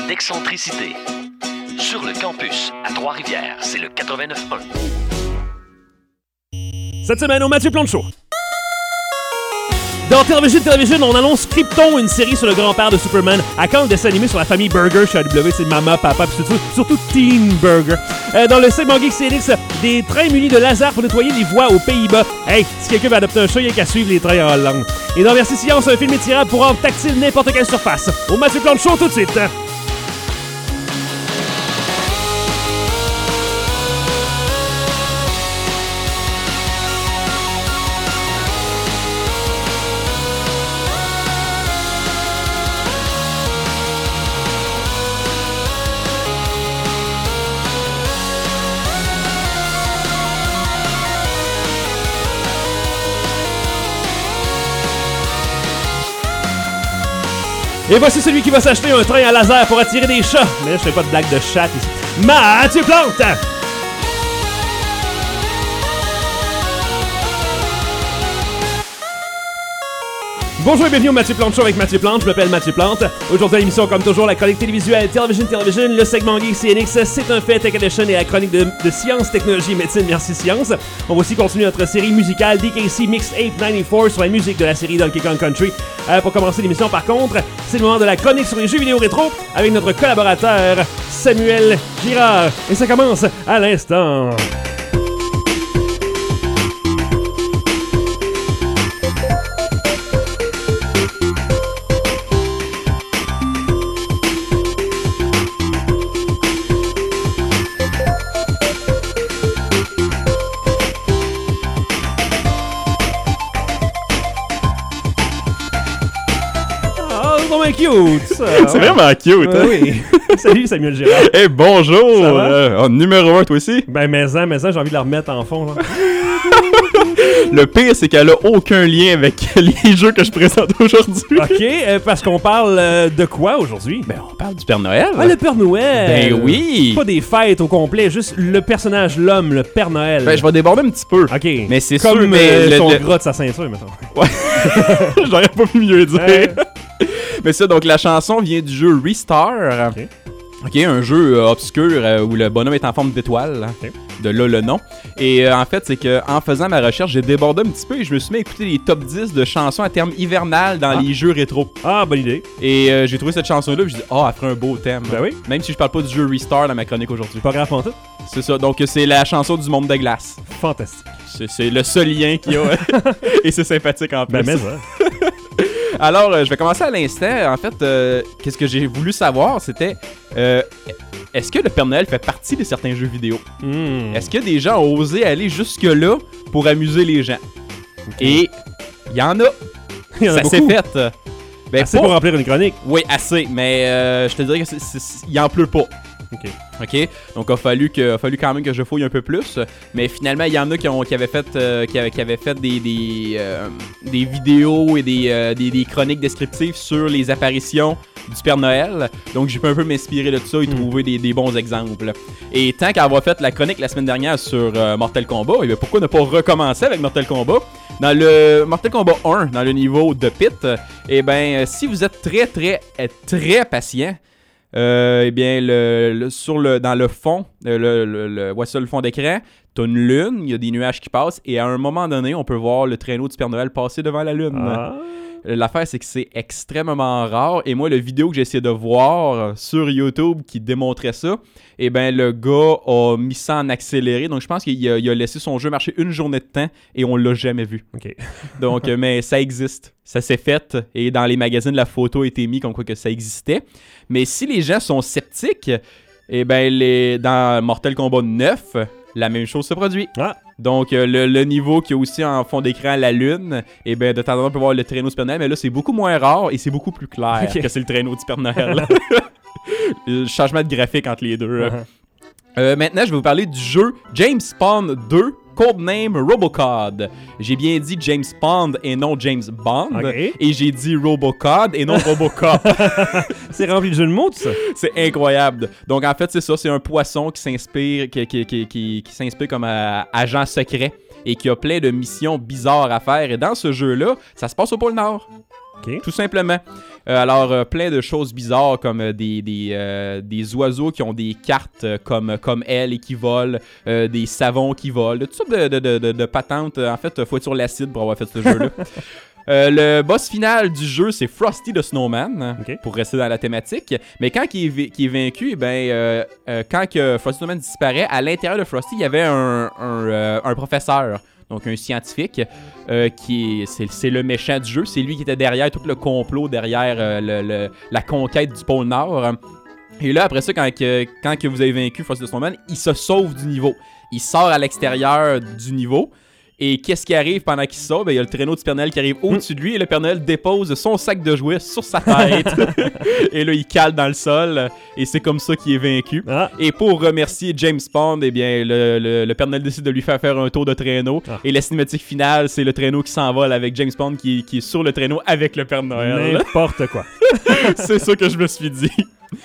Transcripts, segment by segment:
d'excentricité. Sur le campus, à Trois-Rivières, c'est le 89.1. Cette semaine, au Mathieu Plante Show. Dans Television, on annonce Krypton, une série sur le grand-père de Superman. À quand le dessin animé sur la famille Burger chez AW, c'est Mama, Papa, puis surtout Teen Burger. Dans le segment Geek CNX, des trains munis de lasers pour nettoyer les voies aux Pays-Bas. Hey, si quelqu'un veut adopter un chat, il n'y a qu'à suivre les trains en Hollande. Et dans Versi Science, un film étirable pour rendre tactile n'importe quelle surface. Au Mathieu Plante Show, tout de suite. Et voici celui qui va s'acheter un train à laser pour attirer des chats. Mais là, je fais pas de blague de chat ici. Mathieu Plante! Bonjour et bienvenue au Mathieu Plante Show avec Mathieu Plante. Je m'appelle Mathieu Plante. Aujourd'hui à l'émission, comme toujours, la chronique télévisuelle Television, le segment Geek CNX, c'est un fait, Tech Edition et la chronique de sciences, technologie, médecine, merci science. On va aussi continuer notre série musicale DKC Mixtape 94 sur la musique de la série Donkey Kong Country. Pour commencer l'émission, par contre, c'est le moment de la chronique sur les jeux vidéo rétro avec notre collaborateur Samuel Girard. Et ça commence à l'instant. Cute, ça. C'est vraiment cute, hein? Oui. Salut Samuel Girard. Hey, bonjour! Numéro 1, toi aussi? Ben, mais ça, j'ai envie de la remettre en fond. Là. Le pire, c'est qu'elle a aucun lien avec les jeux que je présente aujourd'hui. OK, parce qu'on parle de quoi aujourd'hui? Ben, on parle du Père Noël. Ah, le Père Noël! Ben oui! Pas des fêtes au complet, juste le personnage, l'homme, le Père Noël. Ben, je vais déborder un petit peu. OK. Mais c'est comme sûr, mais son gras de sa ceinture, mettons. Ouais. J'aurais pas pu mieux dire. Hey. Mais ça, donc la chanson vient du jeu Restar. OK, un jeu obscur où le bonhomme est en forme d'étoile. Okay. De là le nom. Et en fait, c'est que en faisant ma recherche, j'ai débordé un petit peu et je me suis mis à écouter les top 10 de chansons à terme hivernal dans les jeux rétro. Ah, bonne idée. Et j'ai trouvé cette chanson-là et je me dit, elle ferait un beau thème. Ben oui. Même si je parle pas du jeu Restar dans ma chronique aujourd'hui. Pas grave, tout. C'est ça, donc c'est la chanson du monde de glace. Fantastique. C'est le seul lien qu'il y a. Et c'est sympathique en plus. Ben, mais ça. Alors, je vais commencer à l'instant. En fait, qu'est-ce que j'ai voulu savoir, c'était est-ce que le Père Noël fait partie de certains jeux vidéo? Est-ce que des gens ont osé aller jusque-là pour amuser les gens? Okay. Et il y en a. Ça s'est fait. Ben, assez pour remplir une chronique. Oui, assez, mais je te dirais qu'il en pleut pas. OK. Donc, il a fallu quand même que je fouille un peu plus. Mais finalement, il y en a qui avaient fait des vidéos et des chroniques descriptives sur les apparitions du Père Noël. Donc, j'ai pu un peu m'inspirer de ça et trouver des bons exemples. Et tant qu'avoir fait la chronique la semaine dernière sur Mortal Kombat, et bien, pourquoi ne pas recommencer avec Mortal Kombat? Dans le Mortal Kombat 1, dans le niveau de Pit, et ben si vous êtes très patient, eh bien, dans le fond, voici le fond d'écran, t'as une lune, il y a des nuages qui passent, et à un moment donné, on peut voir le traîneau du Père Noël passer devant la lune. Ah. L'affaire, c'est que c'est extrêmement rare, et moi, la vidéo que j'ai essayé de voir sur YouTube qui démontrait ça, eh bien, le gars a mis ça en accéléré, donc je pense qu'il a laissé son jeu marcher une journée de temps, et on l'a jamais vu. OK. Donc, mais ça existe. Ça s'est fait, et dans les magazines, la photo a été mise comme quoi que ça existait. Mais si les gens sont sceptiques, eh ben dans Mortal Kombat 9, la même chose se produit. Ah. Donc, le niveau qui a aussi en fond d'écran la lune, eh ben de temps en temps, on peut voir le traîneau du Père Noël, mais là, c'est beaucoup moins rare et c'est beaucoup plus clair que c'est le traîneau du Père Noël. Le changement de graphique entre les deux. Maintenant, je vais vous parler du jeu James Bond 2 Codename Robocod. J'ai bien dit James Bond et non James Bond. Okay. Et j'ai dit Robocod et non Robocop. C'est rempli de jeux de mots, tout ça. C'est incroyable. Donc, en fait, c'est ça. C'est un poisson qui s'inspire, qui s'inspire comme agent secret et qui a plein de missions bizarres à faire. Et dans ce jeu-là, ça se passe au pôle Nord. Okay. Tout simplement. Alors, plein de choses bizarres comme des oiseaux qui ont des cartes comme elle et qui volent, des savons qui volent, toutes sortes de patentes. En fait, faut être sur l'acide pour avoir fait ce jeu-là. Le boss final du jeu, c'est Frosty the Snowman, pour rester dans la thématique. Mais quand il est vaincu, quand que Frosty the Snowman disparaît, à l'intérieur de Frosty, il y avait un professeur, donc un scientifique, c'est le méchant du jeu. C'est lui qui était derrière tout le complot, derrière la conquête du pôle Nord. Et là, après ça, quand que vous avez vaincu Frosty the Snowman, il se sauve du niveau. Il sort à l'extérieur du niveau. Et qu'est-ce qui arrive pendant qu'il sort? Ben, il y a le traîneau du Père Noël qui arrive au-dessus de lui et le Père Noël dépose son sac de jouets sur sa tête. Et là, il cale dans le sol et c'est comme ça qu'il est vaincu. Ah. Et pour remercier James Bond, eh bien, le Père Noël décide de lui faire un tour de traîneau. Ah. Et la cinématique finale, c'est le traîneau qui s'envole avec James Bond qui est sur le traîneau avec le Père Noël. N'importe quoi. C'est ça que je me suis dit.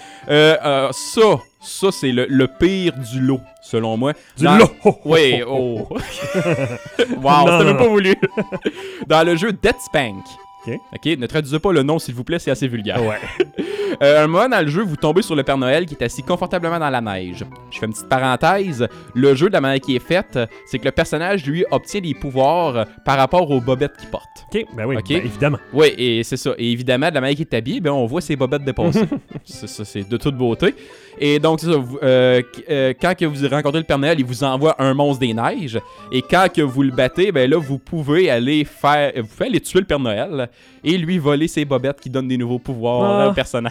Ça c'est le pire du lot, selon moi. Lot? Oui, oh. Wow, c'était même pas voulu. Dans le jeu Death Spank. OK, ne traduisez pas le nom, s'il vous plaît, c'est assez vulgaire. Ouais. Un moment dans le jeu, vous tombez sur le Père Noël qui est assis confortablement dans la neige. Je fais une petite parenthèse. Le jeu, de la manière qui est faite, c'est que le personnage, lui, obtient des pouvoirs par rapport aux bobettes qu'il porte. OK, ben oui, ben évidemment. Oui, et c'est ça. Et évidemment, de la manière qu'il est habillé, ben on voit ses bobettes dépasser. c'est de toute beauté. Et donc, c'est ça. Quand que vous rencontrez le Père Noël, il vous envoie un monstre des neiges. Et quand que vous le battez, ben là, vous pouvez aller tuer le Père Noël et lui voler ses bobettes qui donnent des nouveaux pouvoirs au personnage.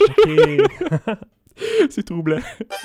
C'est troublant.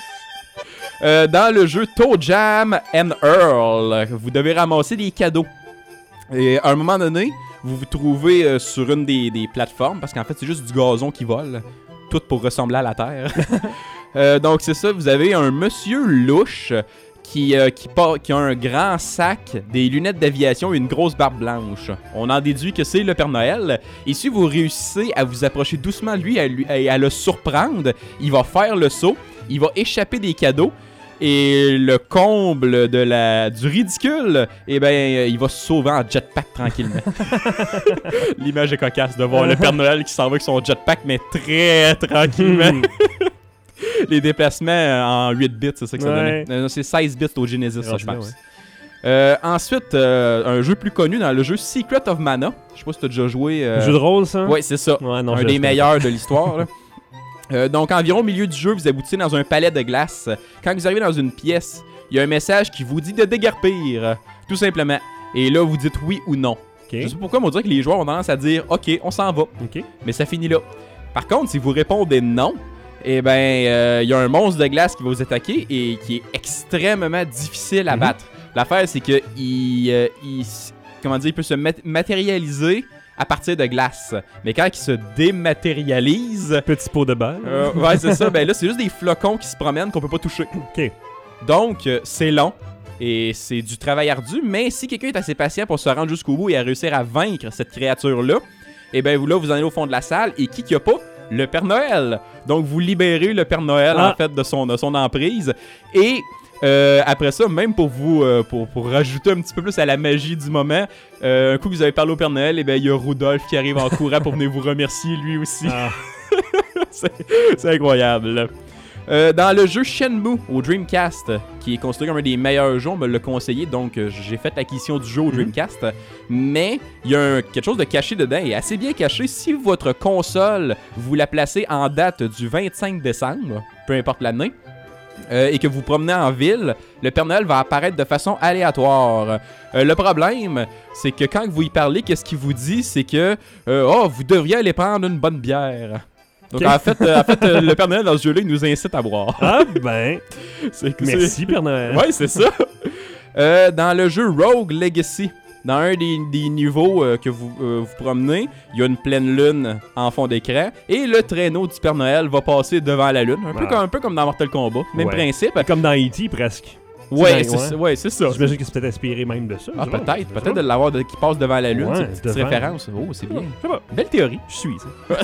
Dans le jeu Toe Jam and Earl, vous devez ramasser des cadeaux. Et à un moment donné, vous vous trouvez sur une des plateformes, parce qu'en fait, c'est juste du gazon qui vole. Tout pour ressembler à la Terre. Donc, c'est ça, vous avez un monsieur louche qui a un grand sac, des lunettes d'aviation et une grosse barbe blanche. On en déduit que c'est le Père Noël. Et si vous réussissez à vous approcher doucement de lui et à le surprendre, il va faire le saut, il va échapper des cadeaux. Et le comble du ridicule, eh ben, il va se sauver en jetpack tranquillement. L'image est cocasse de voir le Père Noël qui s'en va avec son jetpack, mais très tranquillement. Les déplacements en 8 bits, c'est ça que ça donnait. C'est 16 bits au Genesis, ça, je pense. Ouais. Ensuite, un jeu plus connu dans le jeu Secret of Mana. Je sais pas si t'as déjà joué. Jeu de rôle, ça? Ouais, c'est ça. Ouais, non, un des meilleurs de l'histoire. Donc, environ au milieu du jeu, vous aboutissez dans un palais de glace. Quand vous arrivez dans une pièce, il y a un message qui vous dit de déguerpir, tout simplement. Et là, vous dites oui ou non. Okay. Je sais pas pourquoi, mais on dirait que les joueurs ont tendance à dire « OK, on s'en va. Okay. » Mais ça finit là. Par contre, si vous répondez non, eh ben, il y a un monstre de glace qui va vous attaquer et qui est extrêmement difficile à battre. L'affaire, c'est que il peut se matérialiser à partir de glace. Mais quand il se dématérialise... Petit pot de beurre. Ouais, c'est ça. Ben là, c'est juste des flocons qui se promènent qu'on peut pas toucher. OK. Donc, c'est long et c'est du travail ardu, mais si quelqu'un est assez patient pour se rendre jusqu'au bout et à réussir à vaincre cette créature-là, eh ben vous en allez au fond de la salle et qui a pas? Le Père Noël. Donc, vous libérez le Père Noël, en fait, de son emprise. Et... après ça, même pour vous pour rajouter un petit peu plus à la magie du moment, un coup que vous avez parlé au Père Noël, et ben il y a Rudolph qui arrive en courant pour venir vous remercier lui aussi. C'est incroyable. Dans le jeu Shenmue au Dreamcast, qui est considéré comme un des meilleurs jeux, on me l'a conseillé, donc j'ai fait l'acquisition du jeu au Dreamcast. Mais il y a quelque chose de caché dedans, et assez bien caché. Si votre console, vous la placez en date du 25 décembre, peu importe l'année, et que vous promenez en ville, le Père Noël va apparaître de façon aléatoire. Le problème, c'est que quand vous y parlez, qu'est-ce qu'il vous dit? C'est que vous devriez aller prendre une bonne bière. Donc en fait, le Père Noël dans ce jeu-là, il nous incite à boire. Ah ben, merci Père Noël. Ouais, c'est ça. Dans le jeu Rogue Legacy, dans un des niveaux que vous promenez, il y a une pleine lune en fond d'écran et le traîneau du Père Noël va passer devant la lune. Un peu comme dans Mortal Kombat. Même principe. Comme dans E.T. presque. Ouais, c'est ça. J'imagine que c'est peut-être inspiré même de ça. Ah, peut-être. Peut-être de l'avoir qui passe devant la lune. C'est une petite référence. Oh, c'est bien. Belle théorie. Je suis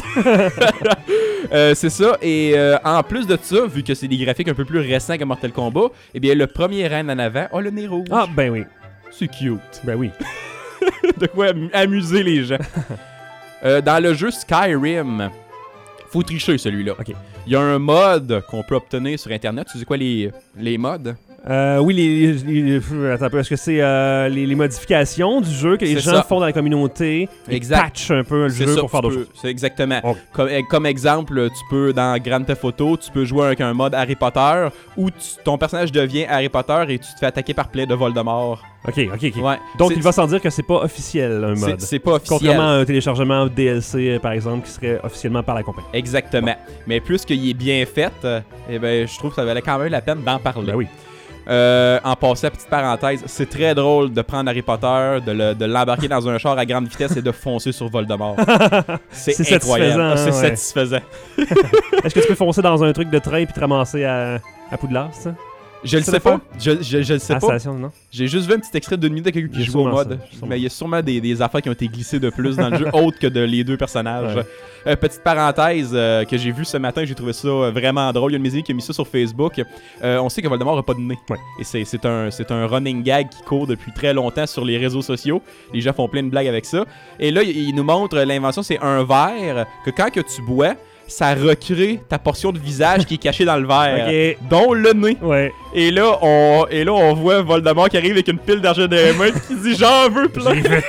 ça. C'est ça. Et en plus de ça, vu que c'est des graphiques un peu plus récents que Mortal Kombat, eh bien, le premier renne en avant a le nez rouge. Ah, ben oui. C'est cute. Ben oui. De quoi amuser les gens. Dans le jeu Skyrim, faut tricher celui-là. Ok. Il y a un mode qu'on peut obtenir sur Internet. Tu sais quoi les modes? Oui, attends un peu. Est-ce que c'est les modifications du jeu que les gens font dans la communauté? Exact. Patchent un peu le jeu pour faire d'autres choses. C'est exactement. Okay. Comme exemple, tu peux, dans Grand Theft Auto, tu peux jouer avec un mode Harry Potter où ton personnage devient Harry Potter et tu te fais attaquer par plein de Voldemort. Ok. Ouais. Donc, il va sans dire que c'est pas officiel, un mode. C'est pas officiel. Contrairement à un téléchargement DLC, par exemple, qui serait officiellement par la compagnie. Exactement. Bon. Mais puisqu'il est bien fait, je trouve que ça valait quand même la peine d'en parler. Ben oui. En passant, petite parenthèse, c'est très drôle de prendre Harry Potter, de l'embarquer dans un char à grande vitesse et de foncer sur Voldemort. C'est incroyable. C'est satisfaisant. Est-ce que tu peux foncer dans un truc de train et te ramasser à Poudlard, ça? Je le sais pas. Je le sais pas. Station, non? J'ai juste vu un petit extrait de minute de quelqu'un qui joue au mode. Mais il y a sûrement des affaires qui ont été glissées de plus dans le jeu, autres que les deux personnages. Ouais. Petite parenthèse que j'ai vue ce matin, j'ai trouvé ça vraiment drôle. Il y a une de mes amies qui a mis ça sur Facebook. On sait que Voldemort n'a pas de nez. Ouais. Et c'est un running gag qui court depuis très longtemps sur les réseaux sociaux. Les gens font plein de blagues avec ça. Et là, il nous montre l'invention, c'est un verre que quand que tu bois, ça recrée ta portion de visage qui est cachée dans le verre, dont le nez. Ouais. Et là, on voit Voldemort qui arrive avec une pile d'argent dans les mains et qui dit « J'en veux plein! » J'ai fait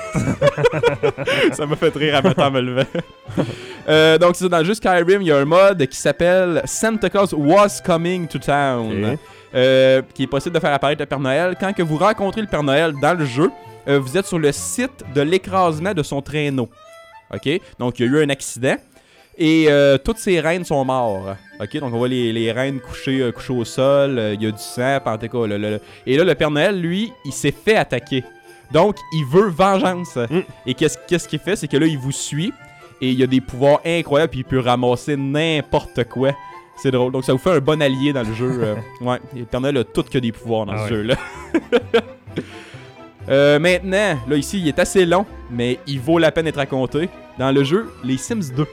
tout! Ça m'a fait rire à matin en me levant. Donc, c'est dans le jeu Skyrim, il y a un mode qui s'appelle Santa Claus Was Coming to Town, qui est possible de faire apparaître le Père Noël. Quand que vous rencontrez le Père Noël dans le jeu, vous êtes sur le site de l'écrasement de son traîneau. OK? Donc, il y a eu un accident. Et toutes ces reines sont mortes. OK? Donc, on voit les reines couchées au sol. Il y a du sang. Et là, le Père Noël, lui, il s'est fait attaquer. Donc, il veut vengeance. Et qu'est-ce qu'il fait? C'est que là, il vous suit. Et il y a des pouvoirs incroyables. Puis il peut ramasser n'importe quoi. C'est drôle. Donc, ça vous fait un bon allié dans le jeu. Ouais. Le Père Noël a tout que des pouvoirs dans ce jeu-là. Maintenant, là, ici, il est assez long. Mais il vaut la peine d'être raconté. Dans le jeu, les Sims 2.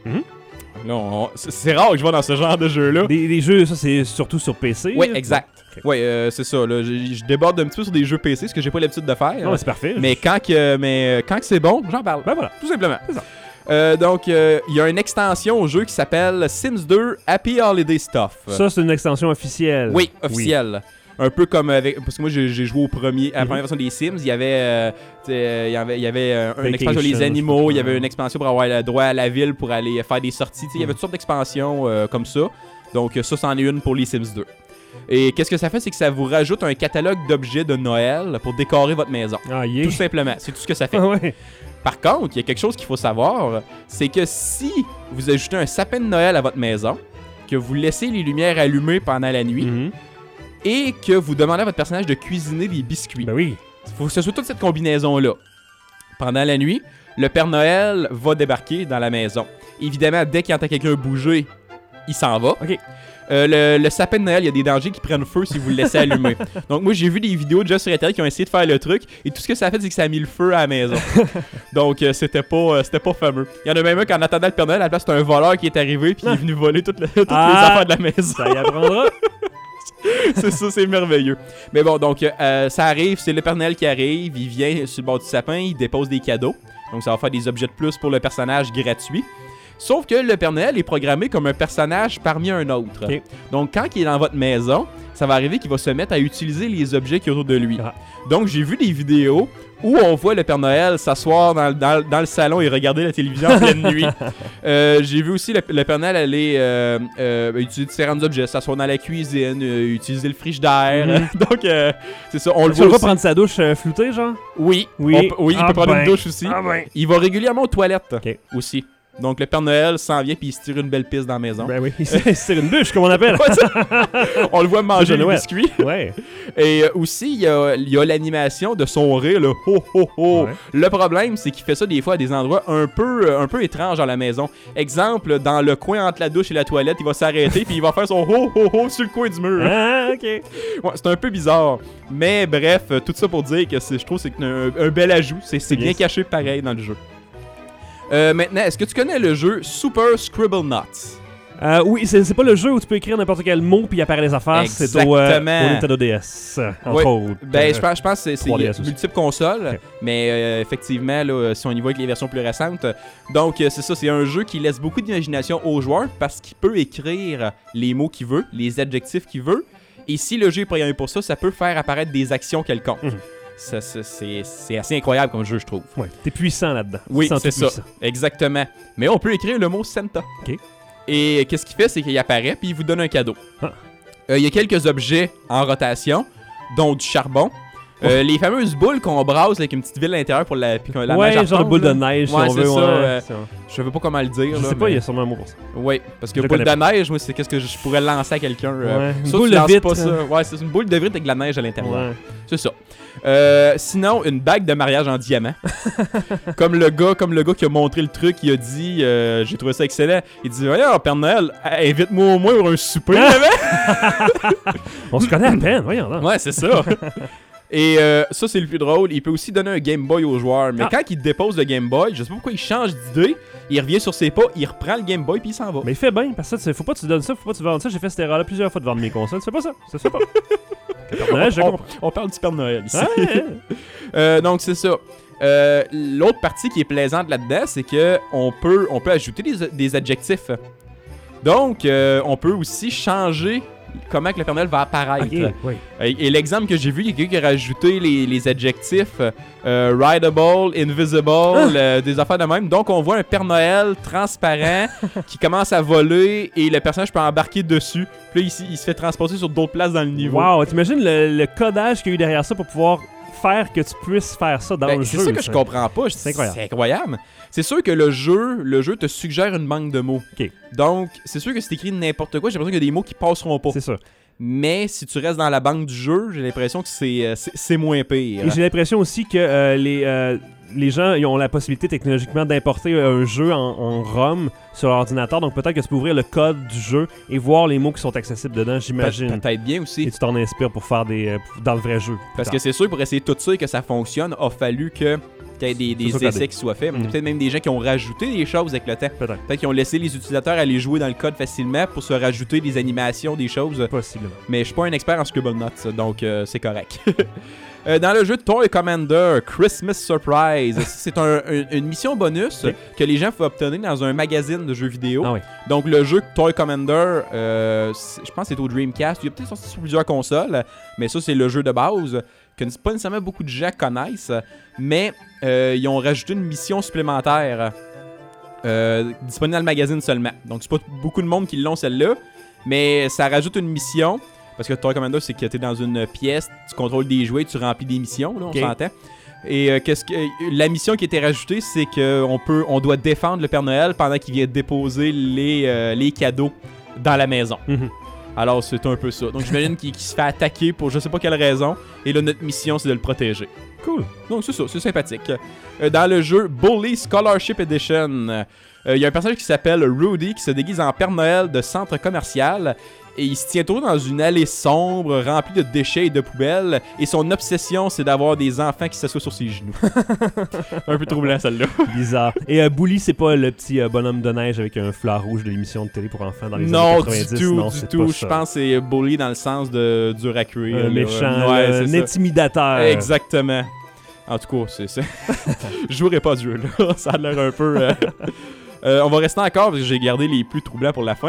Là, c'est rare que je vois dans ce genre de jeu-là. Des jeux, ça, c'est surtout sur PC? Oui, exact. Okay. Oui, c'est ça. Là, je déborde un petit peu sur des jeux PC, ce que j'ai pas l'habitude de faire. Non, c'est parfait. Mais quand que c'est bon, j'en parle. Ben voilà. Tout simplement. C'est ça. Donc, il y a une extension au jeu qui s'appelle Sims 2 Happy Holiday Stuff. Ça, c'est une extension officielle. Oui, officielle. Oui. Un peu comme avec... Parce que moi, j'ai joué à la première version des Sims. Il y avait, une expansion sur les animaux. Il y avait une expansion pour avoir le droit à la ville pour aller faire des sorties. Il y avait toutes sortes d'expansions comme ça. Donc, ça, c'en est une pour les Sims 2. Et qu'est-ce que ça fait? C'est que ça vous rajoute un catalogue d'objets de Noël pour décorer votre maison. Tout simplement. C'est tout ce que ça fait. Par contre, il y a quelque chose qu'il faut savoir. C'est que si vous ajoutez un sapin de Noël à votre maison, que vous laissez les lumières allumées pendant la nuit... et que vous demandez à votre personnage de cuisiner des biscuits. Ben oui. Il faut que ce soit toute cette combinaison-là. Pendant la nuit, le Père Noël va débarquer dans la maison. Évidemment, dès qu'il entend quelqu'un bouger, il s'en va. OK. Le sapin de Noël, il y a des dangers qui prennent feu si vous le laissez allumer. Donc moi, j'ai vu des vidéos déjà sur Internet qui ont essayé de faire le truc, et tout ce que ça a fait, c'est que ça a mis le feu à la maison. Donc c'était pas fameux. Il y en a même un qu'en attendant le Père Noël, à la place, c'est un voleur qui est arrivé puis il est venu voler toutes les affaires de la maison. Ça y apprendra. C'est ça, c'est merveilleux. Mais bon, donc, ça arrive, c'est le Père Noël qui arrive, il vient sur le bord du sapin, il dépose des cadeaux. Donc, ça va faire des objets de plus pour le personnage gratuit. Sauf que le Père Noël est programmé comme un personnage parmi un autre. Okay. Donc, quand il est dans votre maison, ça va arriver qu'il va se mettre à utiliser les objets qui sont autour de lui. Donc, j'ai vu des vidéos où on voit le Père Noël s'asseoir dans le salon et regarder la télévision en pleine nuit. J'ai vu aussi le Père Noël aller utiliser différents objets, s'asseoir dans la cuisine, utiliser le frigidaire. Donc, c'est ça, on le voit. Tu vas prendre sa douche floutée, genre? Oui, il peut prendre une douche aussi. Il va régulièrement aux toilettes aussi. Donc, le Père Noël s'en vient puis il se tire une belle piste dans la maison. Ben oui, il se tire une bûche, comme on appelle. On le voit manger les biscuits. Ouais. Et aussi, il y a l'animation de son rire, le ho ho ho. Ouais. Le problème, c'est qu'il fait ça des fois à des endroits un peu étranges dans la maison. Exemple, dans le coin entre la douche et la toilette, il va s'arrêter puis il va faire son ho ho ho sur le coin du mur. Ah, ok. Ouais, c'est un peu bizarre. Mais bref, tout ça pour dire que je trouve que c'est un bel ajout. C'est bien caché pareil dans le jeu. Maintenant, est-ce que tu connais le jeu Super Scribblenauts? Oui, c'est pas le jeu où tu peux écrire n'importe quel mot puis il apparaît les affaires. Exactement. C'est au Nintendo DS, entre autres. Ben, je pense que c'est 3DS multiples consoles, okay. mais effectivement, là, si on y va avec les versions plus récentes. Donc, c'est ça, c'est un jeu qui laisse beaucoup d'imagination aux joueurs parce qu'il peut écrire les mots qu'il veut, les adjectifs qu'il veut. Et si le jeu est programmé pour ça, ça peut faire apparaître des actions quelconques. C'est assez incroyable comme jeu, je trouve. Ouais, t'es puissant là-dedans. Oui, c'est ça. Exactement. Mais on peut écrire le mot Santa. OK. Et qu'est-ce qu'il fait, c'est qu'il apparaît puis il vous donne un cadeau. Il y a quelques objets en rotation, dont du charbon. Les fameuses boules qu'on brasse avec une petite ville à l'intérieur pour la neige à genre de boule de neige, si on veut. Je sais pas comment le dire. Je sais pas, il y a sûrement un mot pour ça. Oui, parce que boule de neige, moi, c'est qu'est-ce que je pourrais lancer à quelqu'un. Une boule de vitre. Pas ça. Ouais, c'est une boule de vitre avec de la neige à l'intérieur. Ouais. C'est ça. Sinon, une bague de mariage en diamant. comme le gars qui a montré le truc, il a dit, j'ai trouvé ça excellent. Il dit, voyons, Père Noël, invite-moi au moins pour un souper. On se connaît à peine, voyons. Non. Ouais, c'est ça. Et ça, c'est le plus drôle. Il peut aussi donner un Game Boy aux joueurs. Mais quand il dépose le Game Boy, je sais pas pourquoi il change d'idée. Il revient sur ses pas, il reprend le Game Boy puis il s'en va. Mais il fait bien, parce que faut pas que tu donnes ça, faut pas que tu vendes ça. J'ai fait cette erreur-là plusieurs fois de vendre mes consoles. Tu fais pas ça. Ça se fait pas. On parle du Père Noël ici. Ouais. Donc, c'est ça. L'autre partie qui est plaisante là-dedans, c'est que on peut ajouter des adjectifs. Donc, on peut aussi changer comment que le Père Noël va apparaître. Okay, oui. Et l'exemple que j'ai vu, il y a quelqu'un qui a rajouté les adjectifs rideable, invisible, des affaires de même. Donc, on voit un Père Noël transparent qui commence à voler et le personnage peut embarquer dessus. Puis là, il se fait transporter sur d'autres places dans le niveau. Wow, t'imagines le codage qu'il y a eu derrière ça pour pouvoir faire que tu puisses faire ça dans le jeu. C'est ça que je comprends pas. C'est incroyable. C'est incroyable. C'est sûr que le jeu te suggère une banque de mots. Okay. Donc, c'est sûr que si t'écris n'importe quoi, j'ai l'impression qu'il y a des mots qui passeront pas. C'est ça. Mais si tu restes dans la banque du jeu, j'ai l'impression que c'est moins pire. Et j'ai l'impression aussi que les gens ils ont la possibilité technologiquement d'importer un jeu en ROM sur l'ordinateur. Donc peut-être que tu peux ouvrir le code du jeu et voir les mots qui sont accessibles dedans, j'imagine. Peut-être bien aussi. Et tu t'en inspires pour faire dans le vrai jeu. Parce que c'est sûr, pour essayer tout ça et que ça fonctionne, a fallu qu'il y ait des essais qui soient faits. Peut-être même des gens qui ont rajouté des choses avec le temps. Peut-être qu'ils ont laissé les utilisateurs aller jouer dans le code facilement pour se rajouter des animations, des choses. Possiblement. Mais je suis pas un expert en Scribble Notes, donc c'est correct. Dans le jeu Toy Commander Christmas Surprise, c'est une mission bonus que les gens peuvent obtenir dans un magazine de jeux vidéo. Ah oui. Donc le jeu Toy Commander, je pense que c'est au Dreamcast. Il est peut-être sorti sur plusieurs consoles, mais ça c'est le jeu de base que pas nécessairement beaucoup de gens connaissent. Mais ils ont rajouté une mission supplémentaire disponible dans le magazine seulement. Donc c'est pas beaucoup de monde qui l'ont celle-là, mais ça rajoute une mission. Parce que Toy Commander, c'est que tu es dans une pièce, tu contrôles des jouets, tu remplis des missions, là, on s'entend. Et la mission qui a été rajoutée, c'est qu'on doit défendre le Père Noël pendant qu'il vient déposer les cadeaux dans la maison. Mm-hmm. Alors, c'est un peu ça. Donc, j'imagine qu'il se fait attaquer pour je sais pas quelle raison. Et là, notre mission, c'est de le protéger. Cool. Donc, c'est ça, c'est sympathique. Dans le jeu Bully Scholarship Edition, il y a un personnage qui s'appelle Rudy qui se déguise en Père Noël de centre commercial. Et il se tient toujours dans une allée sombre, remplie de déchets et de poubelles. Et son obsession, c'est d'avoir des enfants qui s'assoient sur ses genoux. Un peu troublant, celle-là. Bizarre. Et Bully, c'est pas le petit bonhomme de neige avec un foulard rouge de l'émission de télé pour enfants dans les années 90? Non, du tout. Je pense que c'est Bully dans le sens de dur à cuire. Un méchant, un intimidateur. Exactement. En tout cas, c'est ça. Je jouerai pas à ce jeu-là. Ça a l'air un peu... on va rester encore parce que j'ai gardé les plus troublants pour la fin.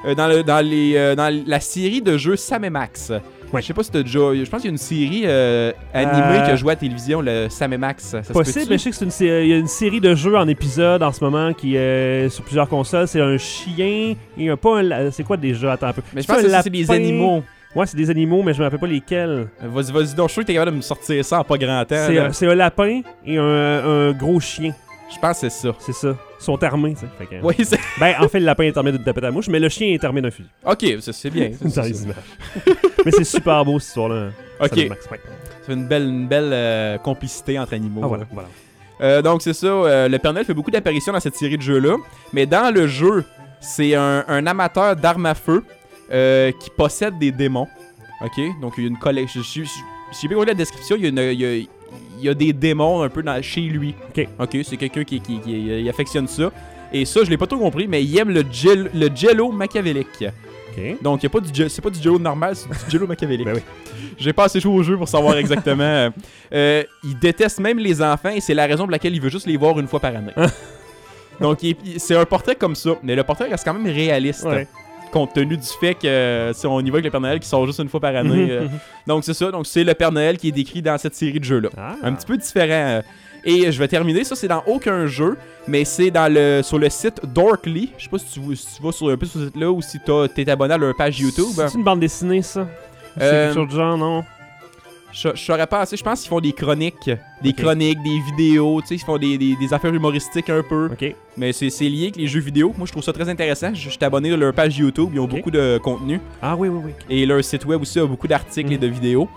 Dans la série de jeux Sam et Max. Ouais. Je sais pas si t'as déjà. Je pense qu'il y a une série animée qui a joué à la télévision, le Sam et Max. Ça possible, mais je sais qu'il y a une série de jeux en épisode en ce moment qui est sur plusieurs consoles. C'est un chien et c'est quoi déjà? Attends un peu. Mais je pense que c'est des animaux. Ouais, c'est des animaux, mais je me rappelle pas lesquels. Vas-y donc, je suis sûr que t'es capable de me sortir ça en pas grand temps. C'est un lapin et un gros chien. Je pense que c'est ça. C'est ça. Ils sont armés, tu sais. Oui, c'est... En fait, le lapin est armé d'une tapette à mouche, mais le chien est armé d'un fusil. Ok, c'est bien. Dans les images. Mais c'est super beau, cette histoire-là. Ok. C'est une belle complicité entre animaux. Ah, voilà. Donc, c'est ça. Le Père Noël fait beaucoup d'apparitions dans cette série de jeux-là. Mais dans le jeu, c'est un amateur d'armes à feu qui possède des démons. Ok? Donc, il y a une collection. Je sais pas quoi la description. Il y a des démons un peu chez lui. Ok, c'est quelqu'un qui affectionne ça. Et ça, je l'ai pas trop compris, mais il aime le jello machiavélique. OK. Donc, c'est pas du jello normal, c'est du jello machiavélique. Ben oui. J'ai pas assez joué au jeu pour savoir exactement. Il déteste même les enfants et c'est la raison pour laquelle il veut juste les voir une fois par année. Donc, c'est un portrait comme ça. Mais le portrait reste quand même réaliste. Ouais. Compte tenu du fait que si on y va avec le Père Noël qui sort juste une fois par année. Donc, c'est ça. Donc, c'est le Père Noël qui est décrit dans cette série de jeux-là. Un petit peu différent. Et je vais terminer. Ça, c'est dans aucun jeu. Mais c'est sur le site Dorkly. Je sais pas si tu vas un peu sur ce site-là ou si t'es abonné à leur page YouTube. C'est une bande dessinée, ça? C'est quelque chose du genre, non? Je saurais pas assez. Je pense qu'ils font des chroniques. Des vidéos. Tu sais, ils font des affaires humoristiques un peu. OK. Mais c'est lié avec les jeux vidéo. Moi, je trouve ça très intéressant. Je suis abonné à leur page YouTube. Ils ont beaucoup de contenu. Ah oui. Et leur site web aussi a beaucoup d'articles et de vidéos.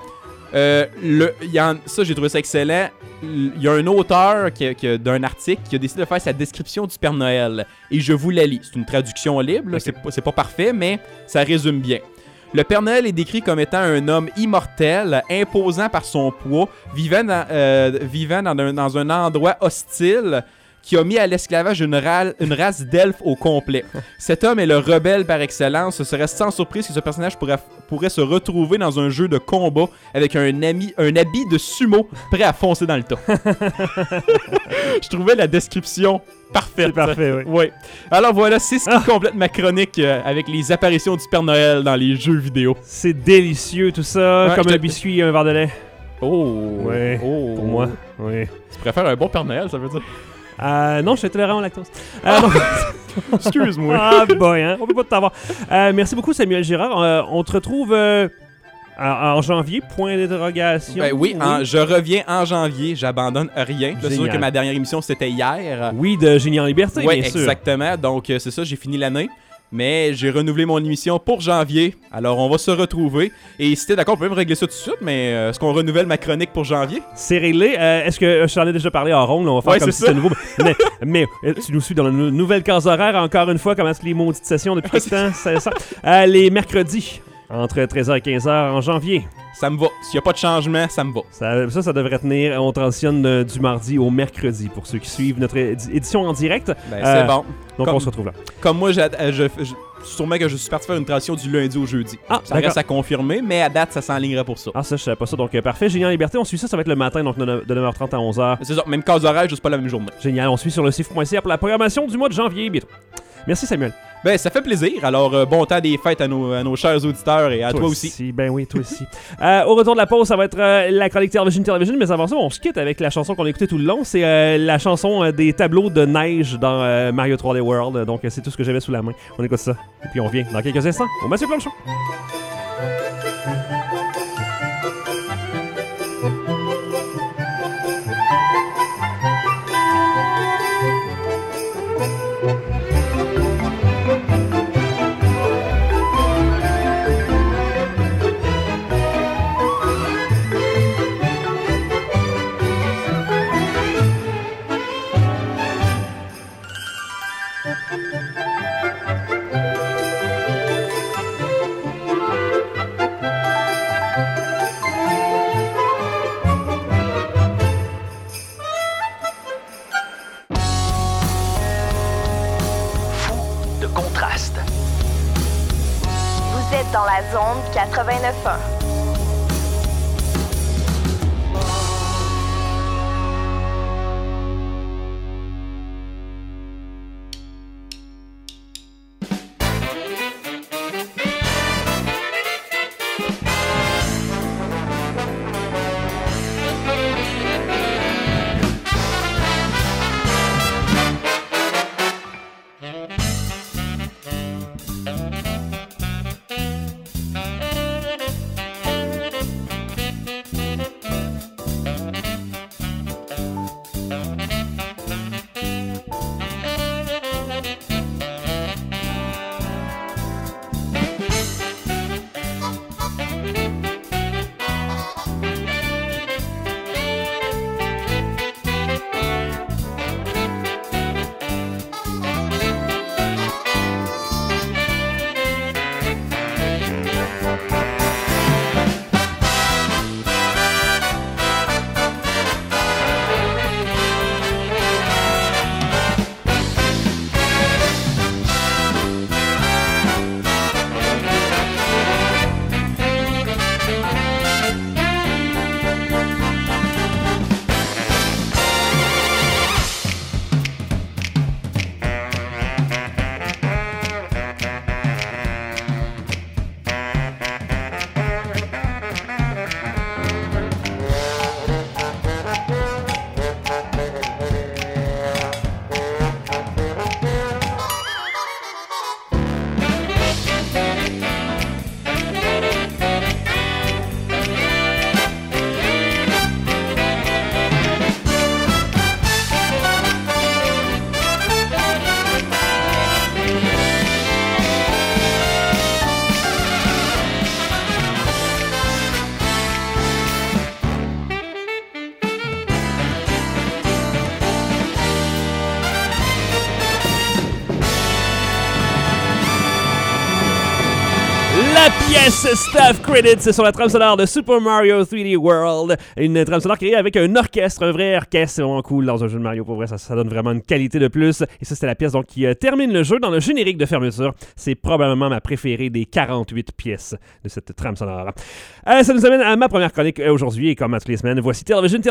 Ça, j'ai trouvé ça excellent. Il y a un auteur d'un article qui a décidé de faire sa description du Père Noël. Et je vous la lis. C'est une traduction libre. Là. C'est pas parfait, mais ça résume bien. Le Père Noël est décrit comme étant un homme immortel, imposant par son poids, vivant dans un endroit hostile, qui a mis à l'esclavage une race d'elfes au complet. Cet homme est le rebelle par excellence. Ce serait sans surprise que ce personnage pourrait se retrouver dans un jeu de combat avec un habit de sumo prêt à foncer dans le tas. Je trouvais la description parfaite. C'est parfait, oui. Ouais. Alors voilà, c'est ce qui complète ma chronique avec les apparitions du Père Noël dans les jeux vidéo. C'est délicieux tout ça, Ouais, comme un biscuit et un verre de lait. Oh! Ouais, Oh. pour moi. Oui. Tu préfères un bon Père Noël, ça veut dire? Non, je suis intolérant au lactose. Excuse-moi. Ah boy, hein, on peut pas tout avoir. Merci beaucoup Samuel Girard. On te retrouve en janvier, point d'interrogation. Ben oui, je reviens en janvier, j'abandonne rien. C'est sûr que ma dernière émission c'était hier. Oui, de Génie en liberté, bien sûr. Oui, exactement. Donc c'est ça, j'ai fini l'année. Mais j'ai renouvelé mon émission pour janvier. Alors, on va se retrouver. Et si t'es d'accord, on peut même régler ça tout de suite. Mais est-ce qu'on renouvelle ma chronique pour janvier? C'est réglé. Est-ce que je t'en ai déjà parlé en rond? Là, on va faire comme si c'était nouveau. mais tu nous suis dans la nouvelle case horaire, encore une fois, comme à les maudites sessions depuis quelque temps. C'est ça. Les mercredis, entre 13h et 15h en janvier. Ça me va. S'il n'y a pas de changement, ça me va. Ça devrait tenir. On transitionne du mardi au mercredi pour ceux qui suivent notre édition en direct. Ben, c'est bon. Donc, on se retrouve là. Comme moi, sûrement que je suis parti faire une transition du lundi au jeudi. Ça reste à confirmer, mais à date, ça s'enlignerait pour ça. Ah, ça, je savais pas ça. Donc, parfait. Génial Liberté. On suit ça va être le matin, donc de 9h30 à 11h. C'est ça. Même case horaire, juste pas la même journée. Génial. On suit sur le sif.ca pour la programmation du mois de janvier bientôt. Merci, Samuel. Ben, ça fait plaisir. Alors, bon temps des fêtes à nos chers auditeurs et à toi aussi. Ben oui, toi aussi. Au retour de la pause, ça va être la chronique Television. Mais avant ça, on se quitte avec la chanson qu'on a écoutée tout le long. C'est la chanson des tableaux de neige dans Mario 3D World. Donc, c'est tout ce que j'avais sous la main. On écoute ça. Et puis, on revient dans quelques instants au Mathieu Planchon. Dans la zone 89.1. La pièce Staff Credits sur la trame sonore de Super Mario 3D World. Une trame sonore créée avec un orchestre, un vrai orchestre. C'est vraiment cool dans un jeu de Mario. Pour vrai, ça donne vraiment une qualité de plus. Et ça, c'était la pièce donc, qui termine le jeu dans le générique de fermeture. C'est probablement ma préférée des 48 pièces de cette trame sonore. Ça nous amène à ma première chronique aujourd'hui. Et comme à toutes les semaines, voici Television.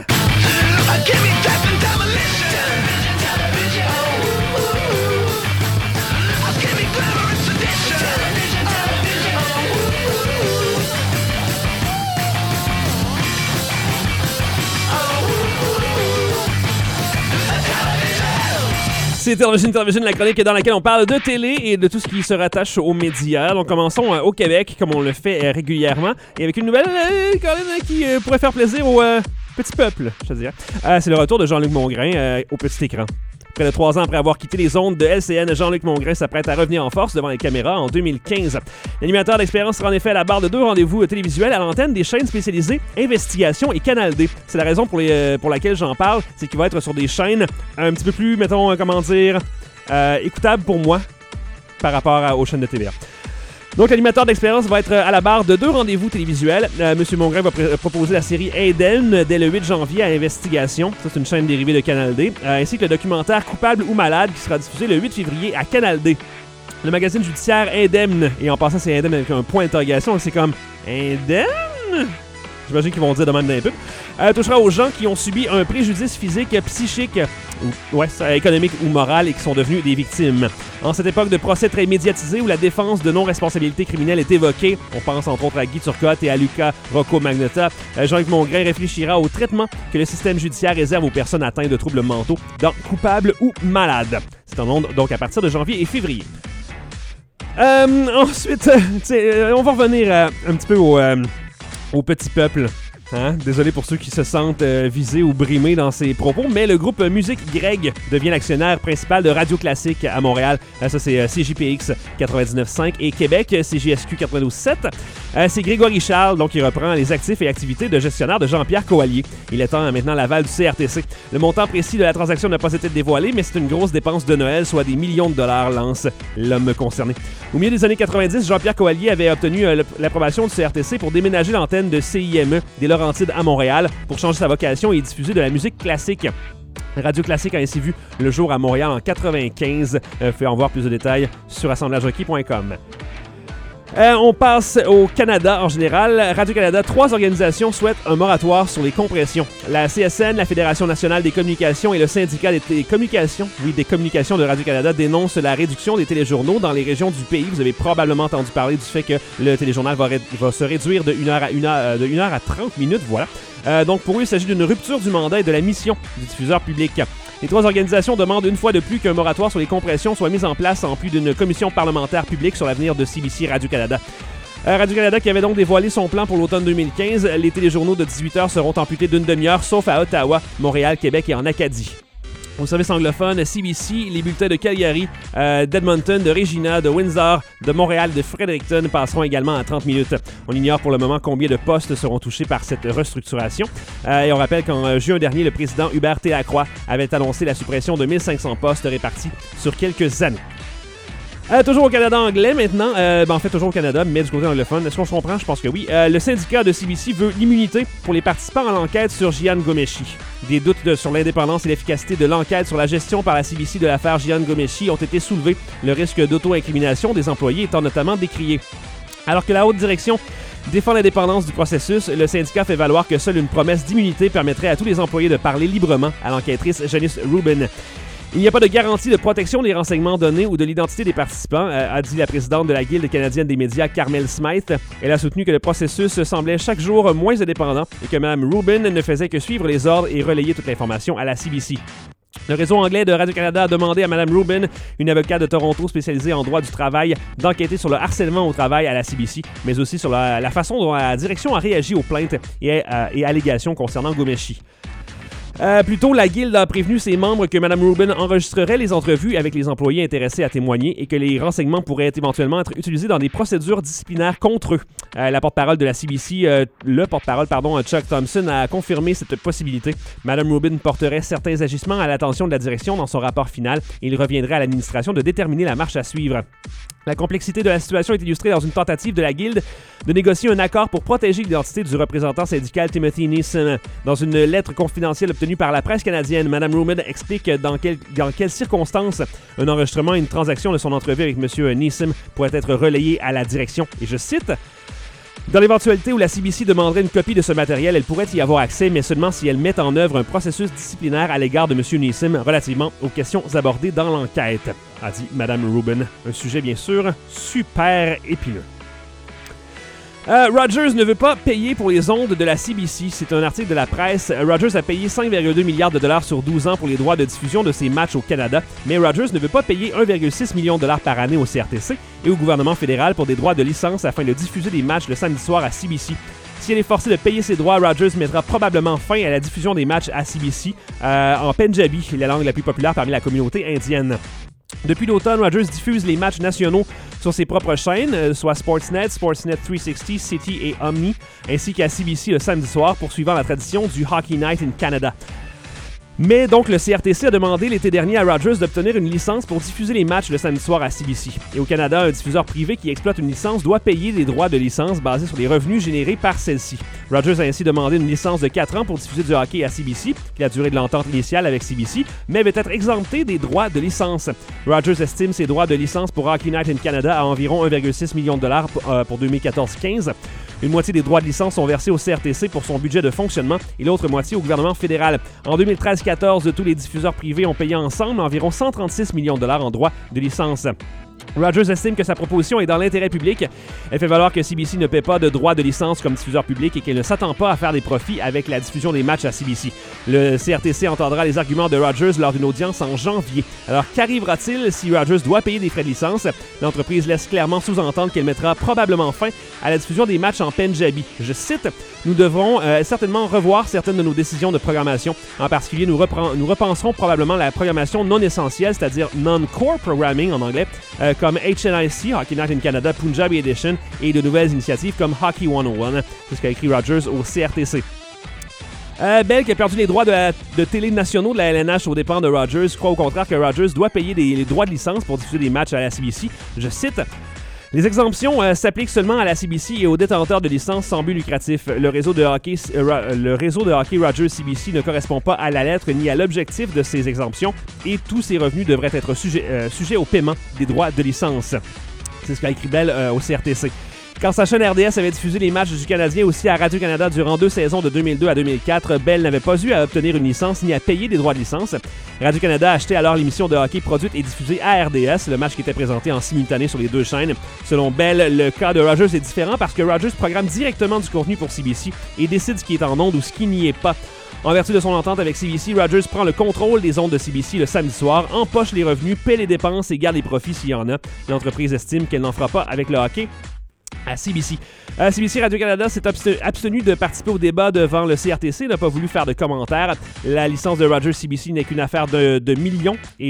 C'est Television, la chronique dans laquelle on parle de télé et de tout ce qui se rattache aux médias. Donc commençons au Québec, comme on le fait régulièrement, et avec une nouvelle qui pourrait faire plaisir au petit peuple, je te dirais. C'est le retour de Jean-Luc Mongrain au petit écran. Près de 3 ans après avoir quitté les ondes de LCN, Jean-Luc Mongrain s'apprête à revenir en force devant les caméras en 2015. L'animateur d'expérience sera en effet à la barre de 2 rendez-vous télévisuels à l'antenne des chaînes spécialisées Investigation et Canal D. C'est la raison pour laquelle j'en parle, c'est qu'il va être sur des chaînes un petit peu plus, mettons, écoutables pour moi par rapport aux chaînes de TVA. Donc, l'animateur d'expérience va être à la barre de 2 rendez-vous télévisuels. Monsieur Mongrain va proposer la série Aiden dès le 8 janvier à Investigation. Ça, c'est une chaîne dérivée de Canal D. Ainsi que le documentaire Coupable ou Malade qui sera diffusé le 8 février à Canal D. Le magazine judiciaire Indemne, et en passant, c'est Indemne avec un point d'interrogation, donc c'est comme Indemne? J'imagine qu'ils vont dire de même dans les pubs. Touchera aux gens qui ont subi un préjudice physique, psychique, économique ou moral et qui sont devenus des victimes. En cette époque de procès très médiatisé où la défense de non-responsabilité criminelle est évoquée, on pense entre autres à Guy Turcotte et à Luca Rocco-Magnotta, Jean-Luc Mongrain réfléchira au traitement que le système judiciaire réserve aux personnes atteintes de troubles mentaux dans Coupable ou Malade. C'est en ondes donc à partir de janvier et février. Ensuite, on va revenir un petit peu au petit peuple. Hein? Désolé pour ceux qui se sentent visés ou brimés dans ces propos, mais le groupe Musique Greg devient l'actionnaire principal de Radio Classique à Montréal. Ça, c'est CJPX 99.5 et Québec, CJSQ 92.7. C'est Grégory Charles, donc, qui reprend les actifs et activités de gestionnaire de Jean-Pierre Coallier. Il attend maintenant l'aval du CRTC. Le montant précis de la transaction n'a pas été dévoilé, mais c'est une grosse dépense de Noël, soit des millions de dollars, lance l'homme concerné. Au milieu des années 90, Jean-Pierre Coallier avait obtenu l'approbation du CRTC pour déménager l'antenne de CIME des Laurentides à Montréal pour changer sa vocation et diffuser de la musique classique. Radio Classique a ainsi vu le jour à Montréal en 95. Faites en voir plus de détails sur assemblagehockey.com. On passe au Canada en général. Radio-Canada, 3 organisations souhaitent un moratoire sur les compressions. La CSN, la Fédération nationale des communications et le syndicat des communications de Radio-Canada dénoncent la réduction des téléjournaux dans les régions du pays. Vous avez probablement entendu parler du fait que le téléjournal va se réduire de 1 heure à 30 minutes. Voilà. Donc pour eux, il s'agit d'une rupture du mandat et de la mission du diffuseur public. Les 3 organisations demandent une fois de plus qu'un moratoire sur les compressions soit mis en place en plus d'une commission parlementaire publique sur l'avenir de CBC Radio-Canada. Radio-Canada qui avait donc dévoilé son plan pour l'automne 2015, les téléjournaux de 18h seront amputés d'une demi-heure, sauf à Ottawa, Montréal, Québec et en Acadie. Au service anglophone, CBC, les bulletins de Calgary, d'Edmonton, de Regina, de Windsor, de Montréal et de Fredericton passeront également à 30 minutes. On ignore pour le moment combien de postes seront touchés par cette restructuration. Et on rappelle qu'en juin dernier, le président Hubert T. Lacroix avait annoncé la suppression de 1500 postes répartis sur quelques années. Toujours au Canada anglais maintenant, en fait toujours au Canada, mais du côté anglophone. Est-ce qu'on se comprend? Je pense que oui. Le syndicat de CBC veut l'immunité pour les participants à l'enquête sur Jian Ghomeshi. Des doutes sur l'indépendance et l'efficacité de l'enquête sur la gestion par la CBC de l'affaire Jian Ghomeshi ont été soulevés, le risque d'auto-incrimination des employés étant notamment décrié. Alors que la haute direction défend l'indépendance du processus, le syndicat fait valoir que seule une promesse d'immunité permettrait à tous les employés de parler librement à l'enquêtrice Janice Rubin. Il n'y a pas de garantie de protection des renseignements donnés ou de l'identité des participants, a dit la présidente de la Guilde canadienne des médias, Carmel Smythe. Elle a soutenu que le processus semblait chaque jour moins indépendant et que Mme Rubin ne faisait que suivre les ordres et relayer toute l'information à la CBC. Le réseau anglais de Radio-Canada a demandé à Mme Rubin, une avocate de Toronto spécialisée en droit du travail, d'enquêter sur le harcèlement au travail à la CBC, mais aussi sur la façon dont la direction a réagi aux plaintes et allégations concernant Ghomeshi. Plus tôt, la Guilde a prévenu ses membres que Mme Rubin enregistrerait les entrevues avec les employés intéressés à témoigner et que les renseignements pourraient éventuellement être utilisés dans des procédures disciplinaires contre eux. Le porte-parole de la CBC, Chuck Thompson, a confirmé cette possibilité. Mme Rubin porterait certains agissements à l'attention de la direction dans son rapport final et il reviendrait à l'administration de déterminer la marche à suivre. La complexité de la situation est illustrée dans une tentative de la Guilde de négocier un accord pour protéger l'identité du représentant syndical Timothy Neeson. Dans une lettre confidentielle obtenue par la presse canadienne, Mme Rubin explique dans quelles circonstances un enregistrement et une transaction de son entrevue avec M. Neeson pourraient être relayés à la direction. Et je cite... Dans l'éventualité où la CBC demanderait une copie de ce matériel, elle pourrait y avoir accès, mais seulement si elle met en œuvre un processus disciplinaire à l'égard de M. Neeson relativement aux questions abordées dans l'enquête, a dit Mme Rubin. Un sujet, bien sûr, super épineux. Rogers ne veut pas payer pour les ondes de la CBC. C'est un article de la presse. Rogers a payé 5,2 milliards de dollars sur 12 ans pour les droits de diffusion de ses matchs au Canada, mais Rogers ne veut pas payer 1,6 million de dollars par année au CRTC et au gouvernement fédéral pour des droits de licence afin de diffuser des matchs le samedi soir à CBC. Si elle est forcée de payer ses droits, Rogers mettra probablement fin à la diffusion des matchs à CBC en Punjabi, la langue la plus populaire parmi la communauté indienne. Depuis l'automne, Rogers diffuse les matchs nationaux sur ses propres chaînes, soit Sportsnet, Sportsnet 360, City et Omni, ainsi qu'à CBC le samedi soir, poursuivant la tradition du Hockey Night in Canada. Mais donc, le CRTC a demandé l'été dernier à Rogers d'obtenir une licence pour diffuser les matchs le samedi soir à CBC. Et au Canada, un diffuseur privé qui exploite une licence doit payer des droits de licence basés sur les revenus générés par celle-ci. Rogers a ainsi demandé une licence de 4 ans pour diffuser du hockey à CBC, la durée de l'entente initiale avec CBC, mais va être exempté des droits de licence. Rogers estime ses droits de licence pour Hockey Night in Canada à environ 1,6 million de dollars pour 2014-15. Une moitié des droits de licence sont versés au CRTC pour son budget de fonctionnement et l'autre moitié au gouvernement fédéral. En 2013-14, tous les diffuseurs privés ont payé ensemble environ 136 millions de dollars en droits de licence. Rogers estime que sa proposition est dans l'intérêt public. Elle fait valoir que CBC ne paie pas de droits de licence comme diffuseur public et qu'elle ne s'attend pas à faire des profits avec la diffusion des matchs à CBC. Le CRTC entendra les arguments de Rogers lors d'une audience en janvier. Alors, qu'arrivera-t-il si Rogers doit payer des frais de licence? L'entreprise laisse clairement sous-entendre qu'elle mettra probablement fin à la diffusion des matchs en Punjabi. Je cite, « Nous devrons certainement revoir certaines de nos décisions de programmation. En particulier, nous repenserons probablement la programmation non essentielle, c'est-à-dire non-core programming en anglais, comme HNIC, Hockey Night in Canada, Punjabi Edition, et de nouvelles initiatives comme Hockey 101, c'est ce qu'a écrit Rogers au CRTC. Bell, qui a perdu les droits de télé nationaux de la LNH aux dépens de Rogers, croit au contraire que Rogers doit payer les droits de licence pour diffuser des matchs à la CBC. Je cite, « Les exemptions s'appliquent seulement à la CBC et aux détenteurs de licences sans but lucratif. Le réseau de hockey Rogers CBC ne correspond pas à la lettre ni à l'objectif de ces exemptions et tous ces revenus devraient être sujets au paiement des droits de licence. » C'est ce qu'a écrit Bell au CRTC. Quand sa chaîne RDS avait diffusé les matchs du Canadien aussi à Radio-Canada durant 2 saisons de 2002 à 2004, Bell n'avait pas eu à obtenir une licence ni à payer des droits de licence. Radio-Canada achetait alors l'émission de hockey produite et diffusée à RDS, le match qui était présenté en simultané sur les 2 chaînes. Selon Bell, le cas de Rogers est différent parce que Rogers programme directement du contenu pour CBC et décide ce qui est en ondes ou ce qui n'y est pas. En vertu de son entente avec CBC, Rogers prend le contrôle des ondes de CBC le samedi soir, empoche les revenus, paie les dépenses et garde les profits s'il y en a. L'entreprise estime qu'elle n'en fera pas avec le hockey à CBC. CBC Radio-Canada s'est abstenu de participer au débat devant le CRTC, n'a pas voulu faire de commentaires. La licence de Rogers CBC n'est qu'une affaire de millions et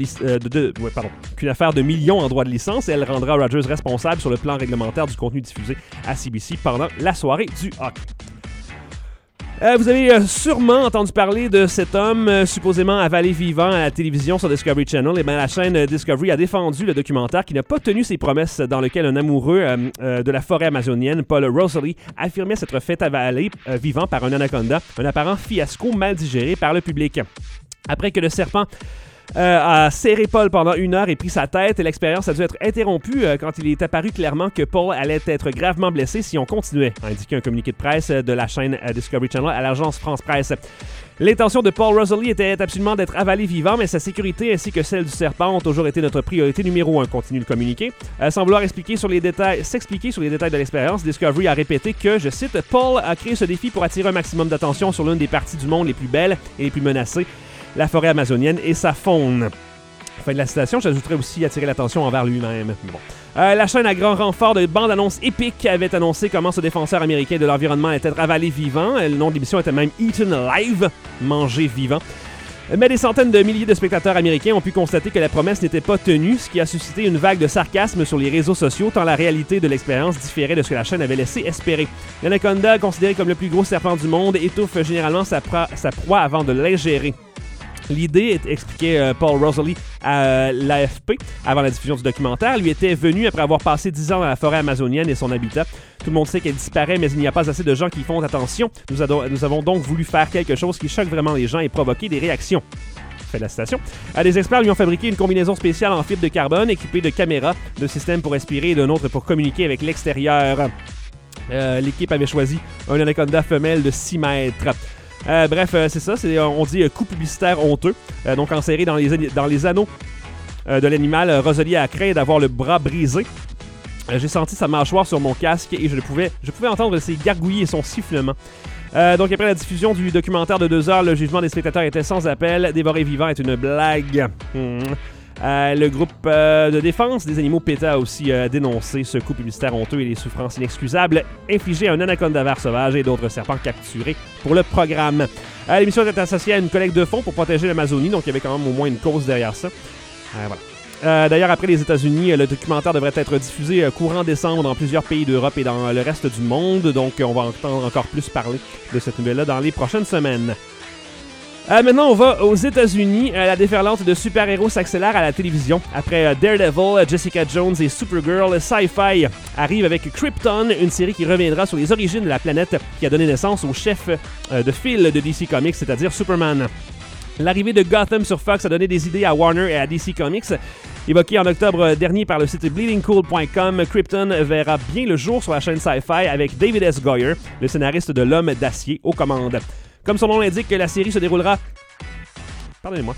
qu'une affaire de millions en droits de licence. Elle rendra Rogers responsable sur le plan réglementaire du contenu diffusé à CBC pendant la soirée du hockey. Vous avez sûrement entendu parler de cet homme supposément avalé vivant à la télévision sur Discovery Channel. Et bien, la chaîne Discovery a défendu le documentaire qui n'a pas tenu ses promesses dans lequel un amoureux de la forêt amazonienne, Paul Rosalie, affirmait s'être fait avaler vivant par un anaconda, un apparent fiasco mal digéré par le public. Après que le serpent a serré Paul pendant 1 heure et pris sa tête. L'expérience a dû être interrompue quand il est apparu clairement que Paul allait être gravement blessé si on continuait, a indiqué un communiqué de presse de la chaîne Discovery Channel à l'agence France Presse. L'intention de Paul Rosalie était absolument d'être avalé vivant, mais sa sécurité ainsi que celle du serpent ont toujours été notre priorité numéro 1, continue le communiqué. Sans vouloir s'expliquer sur les détails de l'expérience, Discovery a répété que, je cite, « Paul a créé ce défi pour attirer un maximum d'attention sur l'une des parties du monde les plus belles et les plus menacées, la forêt amazonienne et sa faune. » Fin de la citation, j'ajouterais aussi attirer l'attention envers lui-même. Bon. La chaîne à grand renfort de bande-annonce épique avait annoncé comment ce défenseur américain de l'environnement allait être avalé vivant. Le nom de l'émission était même Eaten Alive, manger vivant. Mais des centaines de milliers de spectateurs américains ont pu constater que la promesse n'était pas tenue, ce qui a suscité une vague de sarcasme sur les réseaux sociaux, tant la réalité de l'expérience différait de ce que la chaîne avait laissé espérer. L'anaconda, considéré comme le plus gros serpent du monde, étouffe généralement sa proie avant de l'ingérer. L'idée, expliquait Paul Rosalie à l'AFP avant la diffusion du documentaire, lui était venue après avoir passé 10 ans dans la forêt amazonienne et son habitat. Tout le monde sait qu'elle disparaît, mais il n'y a pas assez de gens qui y font attention. Nous avons donc voulu faire quelque chose qui choque vraiment les gens et provoquer des réactions. Fait la citation. Des experts lui ont fabriqué une combinaison spéciale en fibre de carbone équipée de caméras, de systèmes pour respirer et d'un autre pour communiquer avec l'extérieur. L'équipe avait choisi un anaconda femelle de 6 mètres. Bref, c'est ça, on dit coup publicitaire honteux, donc enserré dans les anneaux de l'animal. Rosalie a craint d'avoir le bras brisé. J'ai senti sa mâchoire sur mon casque et je pouvais entendre ses gargouillis et son sifflement. Donc après la diffusion du documentaire de 2 heures, le jugement des spectateurs était sans appel. Dévoré vivant est une blague. Le groupe de défense des animaux PETA a aussi dénoncé ce coup publicitaire honteux et les souffrances inexcusables infligées à un anaconda vert sauvage et d'autres serpents capturés pour le programme. L'émission est associée à une collecte de fonds pour protéger l'Amazonie, donc il y avait quand même au moins une cause derrière ça. Voilà. D'ailleurs, après les États-Unis, le documentaire devrait être diffusé courant décembre dans plusieurs pays d'Europe et dans le reste du monde, donc on va entendre encore plus parler de cette nouvelle-là dans les prochaines semaines. Maintenant, on va aux États-Unis. La déferlante de super-héros s'accélère à la télévision. Après Daredevil, Jessica Jones et Supergirl, Sci-Fi arrive avec Krypton, une série qui reviendra sur les origines de la planète qui a donné naissance au chef de file de DC Comics, c'est-à-dire Superman. L'arrivée de Gotham sur Fox a donné des idées à Warner et à DC Comics. Évoqué en octobre dernier par le site bleedingcool.com, Krypton verra bien le jour sur la chaîne Sci-Fi avec David S. Goyer, le scénariste de L'Homme d'Acier, aux commandes. Comme son nom l'indique, la série se déroulera... Pardonnez-moi.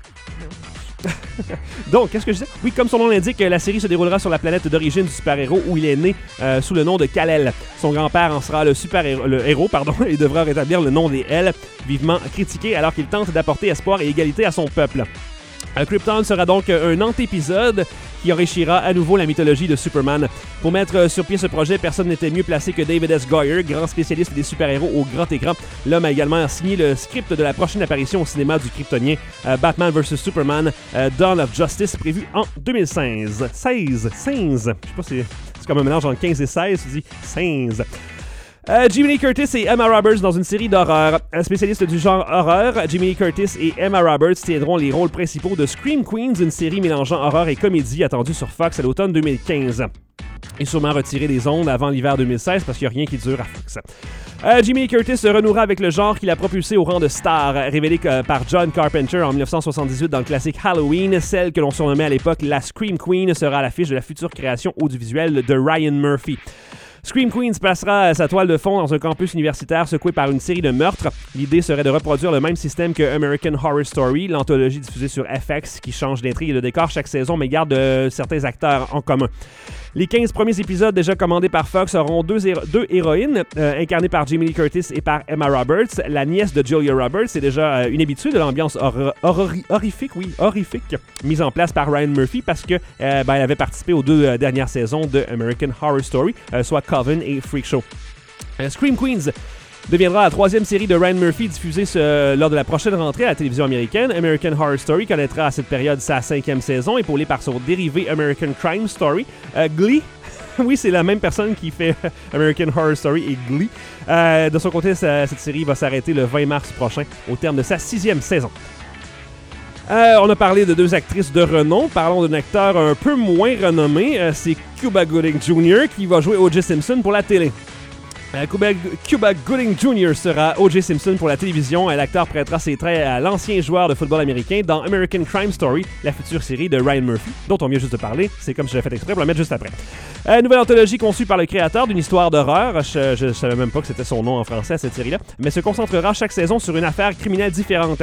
Donc, qu'est-ce que je disais? Oui, comme son nom l'indique, la série se déroulera sur la planète d'origine du super-héros où il est né sous le nom de Kal-El. Son grand-père en sera le héros, et devra rétablir le nom des L, vivement critiqué alors qu'il tente d'apporter espoir et égalité à son peuple. Krypton sera donc un antépisode qui enrichira à nouveau la mythologie de Superman. Pour mettre sur pied ce projet, personne n'était mieux placé que David S. Goyer, grand spécialiste des super-héros au grand écran. L'homme a également signé le script de la prochaine apparition au cinéma du kryptonien Batman vs Superman, Dawn of Justice, prévu en 2016. 16. Je sais pas si c'est comme un mélange entre 15 et 16, tu dis 16. Jamie Lee Curtis et Emma Roberts dans une série d'horreur. Spécialistes du genre horreur, Jamie Lee Curtis et Emma Roberts tiendront les rôles principaux de Scream Queens, une série mélangeant horreur et comédie attendue sur Fox à l'automne 2015. Et sûrement retirée des ondes avant l'hiver 2016 parce qu'il n'y a rien qui dure à Fox. Jamie Lee Curtis se renouera avec le genre qui l'a propulsé au rang de star, révélé par John Carpenter en 1978 dans le classique Halloween. Celle que l'on surnommait à l'époque la Scream Queen sera à l'affiche de la future création audiovisuelle de Ryan Murphy. Scream Queens placera sa toile de fond dans un campus universitaire secoué par une série de meurtres. L'idée serait de reproduire le même système que American Horror Story, l'anthologie diffusée sur FX qui change d'intrigue et de décor chaque saison mais garde certains acteurs en commun. Les 15 premiers épisodes déjà commandés par Fox auront deux héroïnes, incarnées par Jamie Lee Curtis et par Emma Roberts. La nièce de Julia Roberts est déjà une habituée de l'ambiance horrifique mise en place par Ryan Murphy parce que elle avait participé aux 2 dernières saisons de American Horror Story, soit Coven et Freak Show. Scream Queens deviendra la 3e série de Ryan Murphy diffusée lors de la prochaine rentrée à la télévision américaine. American Horror Story connaîtra à cette période sa 5e saison, épaulée par son dérivé American Crime Story. Glee, oui, c'est la même personne qui fait American Horror Story et Glee. De son côté, cette série va s'arrêter le 20 mars prochain, au terme de sa 6e saison. On a parlé de 2 actrices de renom. Parlons d'un acteur un peu moins renommé. C'est Cuba Gooding Jr. qui va jouer O.J. Simpson pour la télé. Cuba Gooding Jr. sera O.J. Simpson pour la télévision. L'acteur prêtera ses traits à l'ancien joueur de football américain dans American Crime Story, la future série de Ryan Murphy, dont on vient juste de parler. C'est comme si j'avais fait exprès pour la mettre juste après. Nouvelle anthologie conçue par le créateur d'une histoire d'horreur. Je savais même pas que c'était son nom en français à cette série-là, mais se concentrera chaque saison sur une affaire criminelle différente.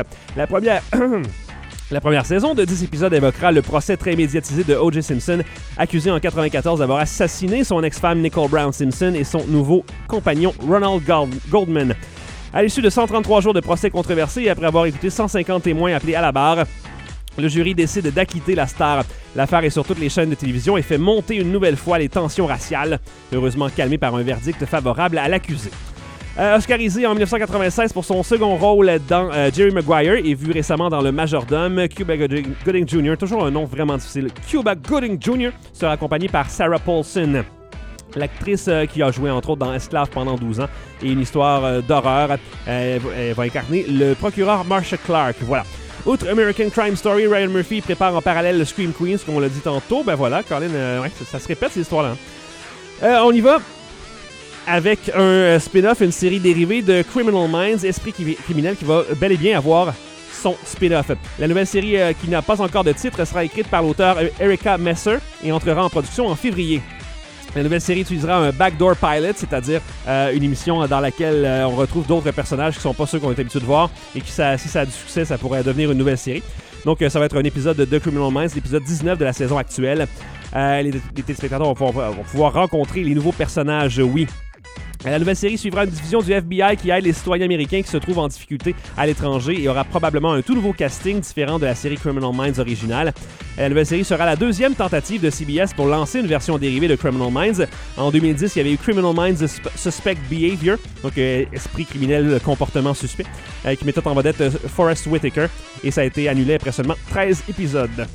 La première saison de 10 épisodes évoquera le procès très médiatisé de O.J. Simpson, accusé en 1994 d'avoir assassiné son ex-femme Nicole Brown Simpson et son nouveau compagnon Ronald Goldman. À l'issue de 133 jours de procès controversé et après avoir écouté 150 témoins appelés à la barre, le jury décide d'acquitter la star. L'affaire est sur toutes les chaînes de télévision et fait monter une nouvelle fois les tensions raciales, heureusement calmées par un verdict favorable à l'accusé. Oscarisé en 1996 pour son second rôle dans Jerry Maguire et vu récemment dans Le Majordome, Cuba Gooding Jr., toujours un nom vraiment difficile, Cuba Gooding Jr. sera accompagné par Sarah Paulson. L'actrice qui a joué entre autres dans Esclave pendant 12 ans et une histoire d'horreur, elle va incarner le procureur Marcia Clark. Voilà. Outre American Crime Story, Ryan Murphy prépare en parallèle le Scream Queens, comme on l'a dit tantôt. Ben voilà, Colin, ouais, ça se répète ces histoires-là. On y va avec un spin-off, une série dérivée de Criminal Minds, Esprit criminel, qui va bel et bien avoir son spin-off. La nouvelle série qui n'a pas encore de titre sera écrite par l'auteur Erica Messer et entrera en production en février. La nouvelle série utilisera un backdoor pilot, c'est-à-dire une émission dans laquelle on retrouve d'autres personnages qui ne sont pas ceux qu'on est habitué de voir et qui, si ça a du succès, ça pourrait devenir une nouvelle série. Donc ça va être un épisode de Criminal Minds, l'épisode 19 de la saison actuelle. Les téléspectateurs vont pouvoir rencontrer les nouveaux personnages, oui. La nouvelle série suivra une division du FBI qui aide les citoyens américains qui se trouvent en difficulté à l'étranger et aura probablement un tout nouveau casting différent de la série Criminal Minds originale. La nouvelle série sera la deuxième tentative de CBS pour lancer une version dérivée de Criminal Minds. En 2010, il y avait eu Criminal Minds Suspect Behavior, donc esprit criminel, comportement suspect, qui mettait en vedette Forrest Whitaker, et ça a été annulé après seulement 13 épisodes.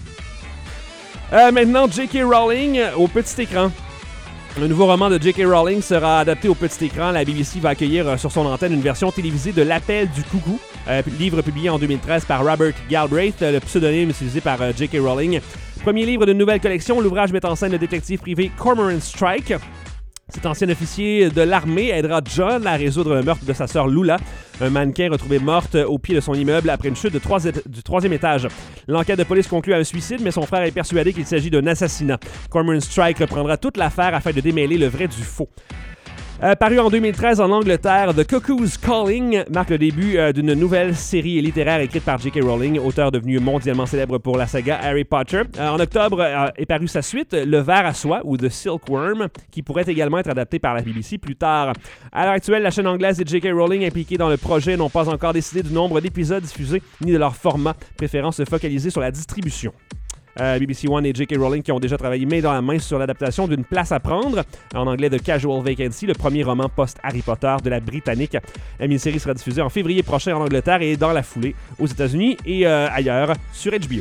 Maintenant, J.K. Rowling au petit écran. Le nouveau roman de J.K. Rowling sera adapté au petit écran. La BBC va accueillir sur son antenne une version télévisée de L'Appel du Coucou, livre publié en 2013 par Robert Galbraith, le pseudonyme utilisé par J.K. Rowling. Premier livre d'une nouvelle collection, l'ouvrage met en scène le détective privé Cormoran Strike. Cet ancien officier de l'armée aidera John à résoudre le meurtre de sa sœur Lula, un mannequin retrouvé morte au pied de son immeuble après une chute du 3e étage. L'enquête de police conclut à un suicide, mais son frère est persuadé qu'il s'agit d'un assassinat. Cormoran Strike reprendra toute l'affaire afin de démêler le vrai du faux. Paru en 2013 en Angleterre, The Cuckoo's Calling marque le début d'une nouvelle série littéraire écrite par J.K. Rowling, auteur devenu mondialement célèbre pour la saga Harry Potter. En octobre est parue sa suite, Le Ver à soie ou The Silkworm, qui pourrait également être adapté par la BBC plus tard. À l'heure actuelle, la chaîne anglaise et J.K. Rowling impliqués dans le projet n'ont pas encore décidé du nombre d'épisodes diffusés ni de leur format, préférant se focaliser sur la distribution. BBC One et J.K. Rowling qui ont déjà travaillé main dans la main sur l'adaptation d'une Place à prendre, en anglais de Casual Vacancy, le premier roman post-Harry Potter de la Britannique. La mini-série sera diffusée en février prochain en Angleterre et dans la foulée aux États-Unis et ailleurs sur HBO.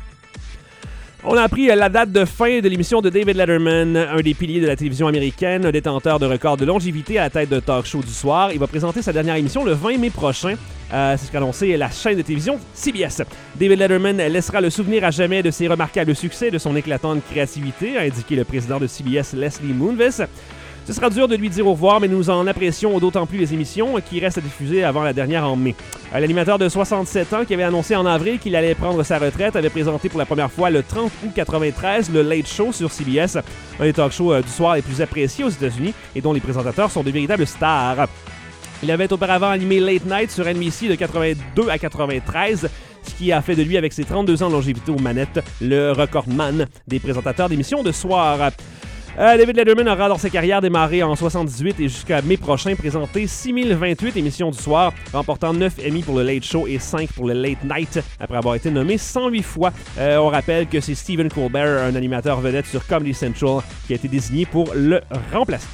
On a appris la date de fin de l'émission de David Letterman, un des piliers de la télévision américaine, un détenteur de record de longévité à la tête de talk show du soir. Il va présenter sa dernière émission le 20 mai prochain. C'est ce qu'a annoncé la chaîne de télévision CBS. David Letterman laissera le souvenir à jamais de ses remarquables succès et de son éclatante créativité, a indiqué le président de CBS, Leslie Moonves. Ce sera dur de lui dire au revoir, mais nous en apprécions d'autant plus les émissions qui restent à diffuser avant la dernière en mai. L'animateur de 67 ans qui avait annoncé en avril qu'il allait prendre sa retraite avait présenté pour la première fois le 30 août 93 le Late Show sur CBS, un des talk-shows du soir les plus appréciés aux États-Unis et dont les présentateurs sont de véritables stars. Il avait auparavant animé Late Night sur NBC de 82 à 93, ce qui a fait de lui, avec ses 32 ans de longévité aux manettes, le recordman des présentateurs d'émissions de soir. David Letterman aura dans sa carrière démarré en 78 et jusqu'à mai prochain présenté 6028 émissions du soir, remportant 9 Emmy pour le Late Show et 5 pour le Late Night, après avoir été nommé 108 fois. On rappelle que c'est Stephen Colbert, un animateur vedette sur Comedy Central, qui a été désigné pour le remplacer.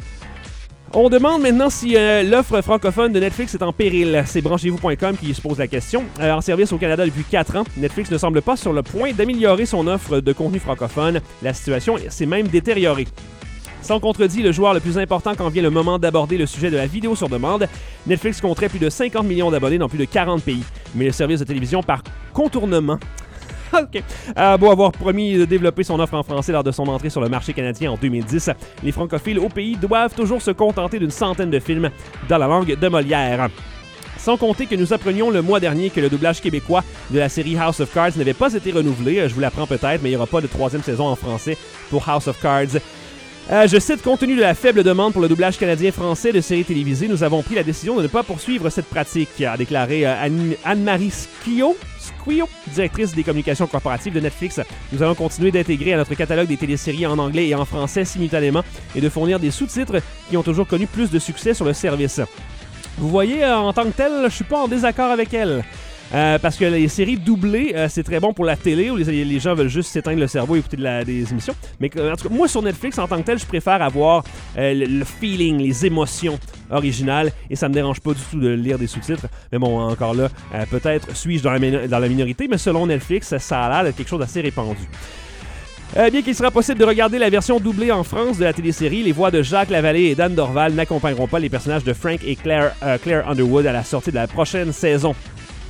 On demande maintenant si l'offre francophone de Netflix est en péril. C'est branchez-vous.com qui se pose la question. En service au Canada depuis 4 ans, Netflix ne semble pas sur le point d'améliorer son offre de contenu francophone. La situation s'est même détériorée. Sans contredit, le joueur le plus important quand vient le moment d'aborder le sujet de la vidéo sur demande, Netflix compterait plus de 50 millions d'abonnés dans plus de 40 pays. Mais le service de télévision par contournement OK. Beau avoir promis de développer son offre en français lors de son entrée sur le marché canadien en 2010, les francophiles au pays doivent toujours se contenter d'une centaine de films dans la langue de Molière. Sans compter que nous apprenions le mois dernier que le doublage québécois de la série House of Cards n'avait pas été renouvelé. Je vous l'apprends peut-être, mais il n'y aura pas de 3e saison en français pour House of Cards. Je cite, compte tenu de la faible demande pour le doublage canadien-français de séries télévisées, nous avons pris la décision de ne pas poursuivre cette pratique, a déclaré Anne-Marie Squio, directrice des communications corporatives de Netflix. Nous allons continuer d'intégrer à notre catalogue des téléséries en anglais et en français simultanément et de fournir des sous-titres qui ont toujours connu plus de succès sur le service. Vous voyez, en tant que tel, je suis pas en désaccord avec elle. Parce que les séries doublées, c'est très bon pour la télé où les gens veulent juste s'éteindre le cerveau et écouter des émissions. Mais en tout cas, moi sur Netflix, en tant que tel, je préfère avoir le feeling, les émotions originales et ça me dérange pas du tout de lire des sous-titres. Mais bon, encore là, peut-être suis-je dans la minorité, mais selon Netflix, ça a l'air d'être quelque chose d'assez répandu. Bien qu'il sera possible de regarder la version doublée en France de la télésérie, les voix de Jacques Lavallée et Dan Dorval n'accompagneront pas les personnages de Frank et Claire Underwood à la sortie de la prochaine saison.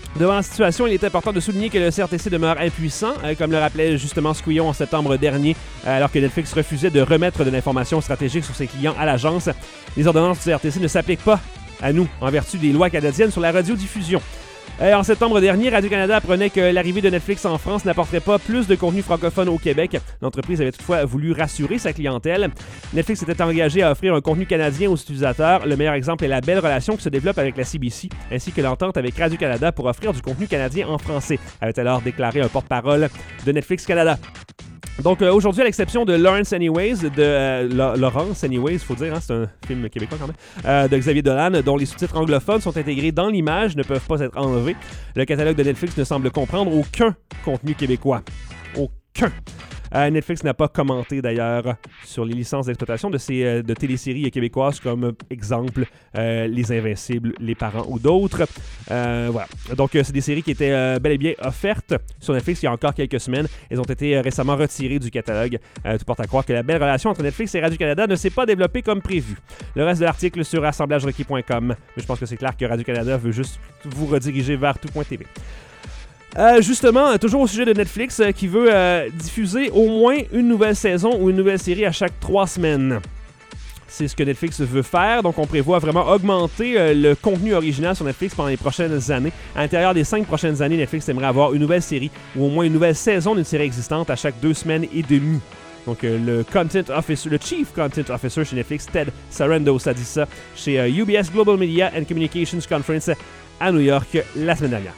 Devant la situation, il est important de souligner que le CRTC demeure impuissant, comme le rappelait justement Squillon en septembre dernier, alors que Netflix refusait de remettre de l'information stratégique sur ses clients à l'agence. Les ordonnances du CRTC ne s'appliquent pas à nous, en vertu des lois canadiennes sur la radiodiffusion. En septembre dernier, Radio-Canada apprenait que l'arrivée de Netflix en France n'apporterait pas plus de contenu francophone au Québec. L'entreprise avait toutefois voulu rassurer sa clientèle. Netflix était engagé à offrir un contenu canadien aux utilisateurs. Le meilleur exemple est la belle relation qui se développe avec la CBC, ainsi que l'entente avec Radio-Canada pour offrir du contenu canadien en français, avait alors déclaré un porte-parole de Netflix Canada. Donc aujourd'hui, à l'exception de Lawrence Anyways, Laurence Anyways, faut dire, hein, c'est un film québécois quand même, de Xavier Dolan, dont les sous-titres anglophones sont intégrés dans l'image, ne peuvent pas être enlevés. Le catalogue de Netflix ne semble comprendre aucun contenu québécois. Aucun. Netflix n'a pas commenté d'ailleurs sur les licences d'exploitation de téléséries québécoises comme exemple Les Invincibles, Les Parents ou d'autres. Voilà. Donc c'est des séries qui étaient bel et bien offertes sur Netflix il y a encore quelques semaines. Elles ont été récemment retirées du catalogue. Tout porte à croire que la belle relation entre Netflix et Radio-Canada ne s'est pas développée comme prévu. Le reste de l'article sur assemblagerequis.com. Mais je pense que c'est clair que Radio-Canada veut juste vous rediriger vers tout.tv. Justement, toujours au sujet de Netflix, qui veut diffuser au moins une nouvelle saison ou une nouvelle série à chaque 3 semaines. C'est ce que Netflix veut faire, donc on prévoit vraiment augmenter le contenu original sur Netflix pendant les prochaines années. À l'intérieur des 5 prochaines années, Netflix aimerait avoir une nouvelle série ou au moins une nouvelle saison d'une série existante à chaque 2 semaines et demie. Donc le Chief Content Officer chez Netflix, Ted Sarandos, a dit ça chez UBS Global Media and Communications Conference à New York la semaine dernière.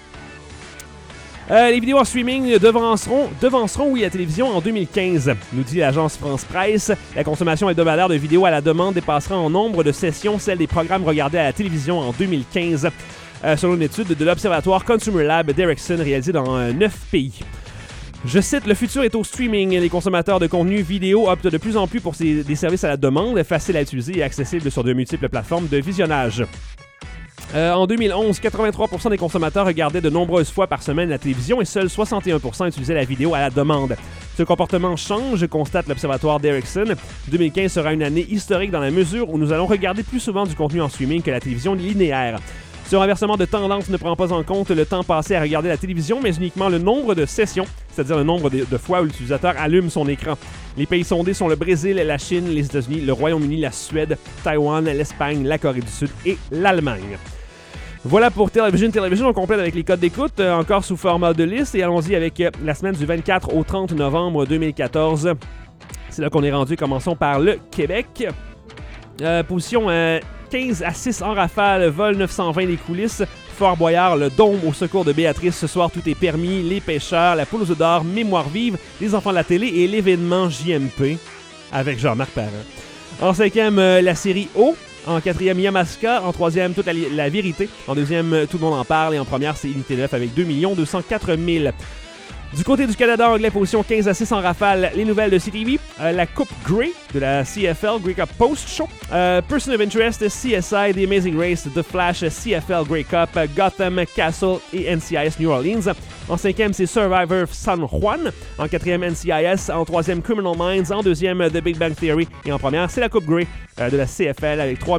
Les vidéos en streaming devanceront la télévision en 2015, nous dit l'agence France Presse. La consommation hebdomadaire de vidéos à la demande dépassera en nombre de sessions celle des programmes regardés à la télévision en 2015, selon une étude de l'Observatoire Consumer Lab d'Ericsson réalisée dans 9 pays. Je cite, « Le futur est au streaming. Les consommateurs de contenu vidéo optent de plus en plus pour des services à la demande, faciles à utiliser et accessibles sur de multiples plateformes de visionnage. » En 2011, 83% des consommateurs regardaient de nombreuses fois par semaine la télévision et seuls 61% utilisaient la vidéo à la demande. Ce comportement change, constate l'Observatoire d'Ericsson. 2015 sera une année historique dans la mesure où nous allons regarder plus souvent du contenu en streaming que la télévision linéaire. Ce renversement de tendance ne prend pas en compte le temps passé à regarder la télévision, mais uniquement le nombre de sessions, c'est-à-dire le nombre de fois où l'utilisateur allume son écran. Les pays sondés sont le Brésil, la Chine, les États-Unis, le Royaume-Uni, la Suède, Taïwan, l'Espagne, la Corée du Sud et l'Allemagne. Voilà pour Television, on complète avec les codes d'écoute, encore sous format de liste, et allons-y avec la semaine du 24 au 30 novembre 2014. C'est là qu'on est rendu, commençons par le Québec. Position 15 à 6 en rafale, vol 920 les coulisses, Fort Boyard, le dôme au secours de Béatrice, ce soir tout est permis, les pêcheurs, la poule aux œufs d'or, Mémoire vive, les enfants de la télé et l'événement JMP avec Jean-Marc Parent. En 5e, la série O. En 4e, Yamaska. En 3e, Toute la vérité. En 2e, Tout le monde en parle. Et en première, c'est Unité 9 avec 2 204 000. Du côté du Canada anglais, position 15 à 6 en rafale, les nouvelles de CTV, la Coupe Grey de la CFL, Grey Cup Post Show, Person of Interest, CSI, The Amazing Race, The Flash, CFL Grey Cup, Gotham, Castle et NCIS New Orleans. En 5e, c'est Survivor San Juan. En 4e, NCIS. En 3e, Criminal Minds. En 2e, The Big Bang Theory. Et en première, c'est la Coupe Grey de la CFL avec 3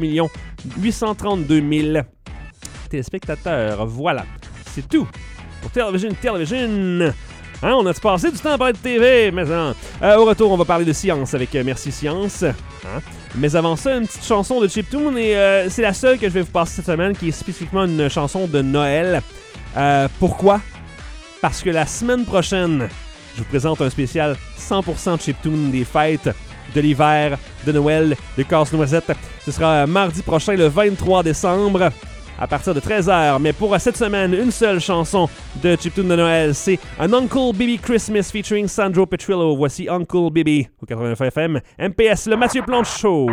832 000 téléspectateurs. Voilà, c'est tout pour Television. Hein, on a-tu passé du temps à parler de TV? Mais non. Au retour, on va parler de science avec Merci Science. Hein? Mais avant ça, une petite chanson de Chiptune. Et c'est la seule que je vais vous passer cette semaine, qui est spécifiquement une chanson de Noël. Pourquoi? Parce que la semaine prochaine, je vous présente un spécial 100% Chiptune des fêtes, de l'hiver, de Noël, de Casse-Noisette. Ce sera mardi prochain, le 23 décembre. À partir de 13h, mais pour cette semaine, une seule chanson de Chiptune de Noël, c'est An Uncle Baby Christmas featuring Sandro Petrillo. Voici Uncle Baby au 89 FM, MPS, le Mathieu Plante Show.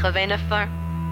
89.1.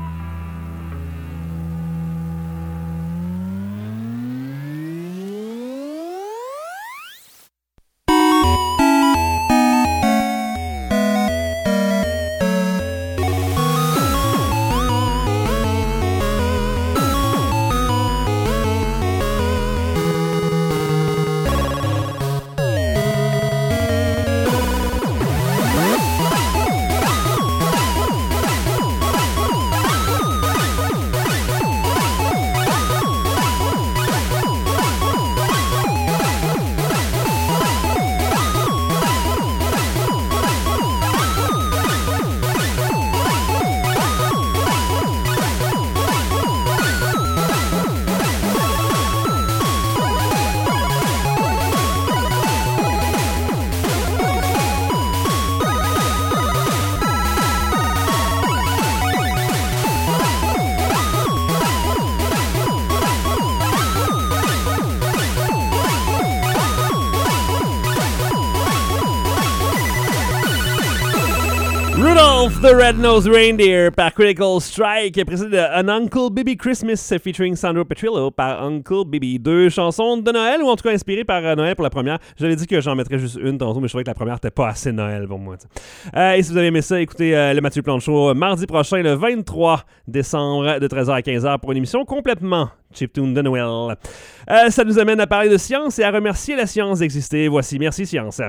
Rudolph the Red-Nosed Reindeer par Critical Strike, précédé de An Uncle Baby Christmas featuring Sandro Petrillo par Uncle Baby. 2 chansons de Noël, ou en tout cas inspirées par Noël pour la première. J'avais dit que j'en mettrais juste une tantôt, mais je trouvais que la première n'était pas assez Noël pour moi. Et si vous avez aimé ça, écoutez le Mathieu Plante Show mardi prochain, le 23 décembre, de 13h à 15h pour une émission complètement chiptune de Noël. Ça nous amène à parler de science et à remercier la science d'exister. Voici Merci Science.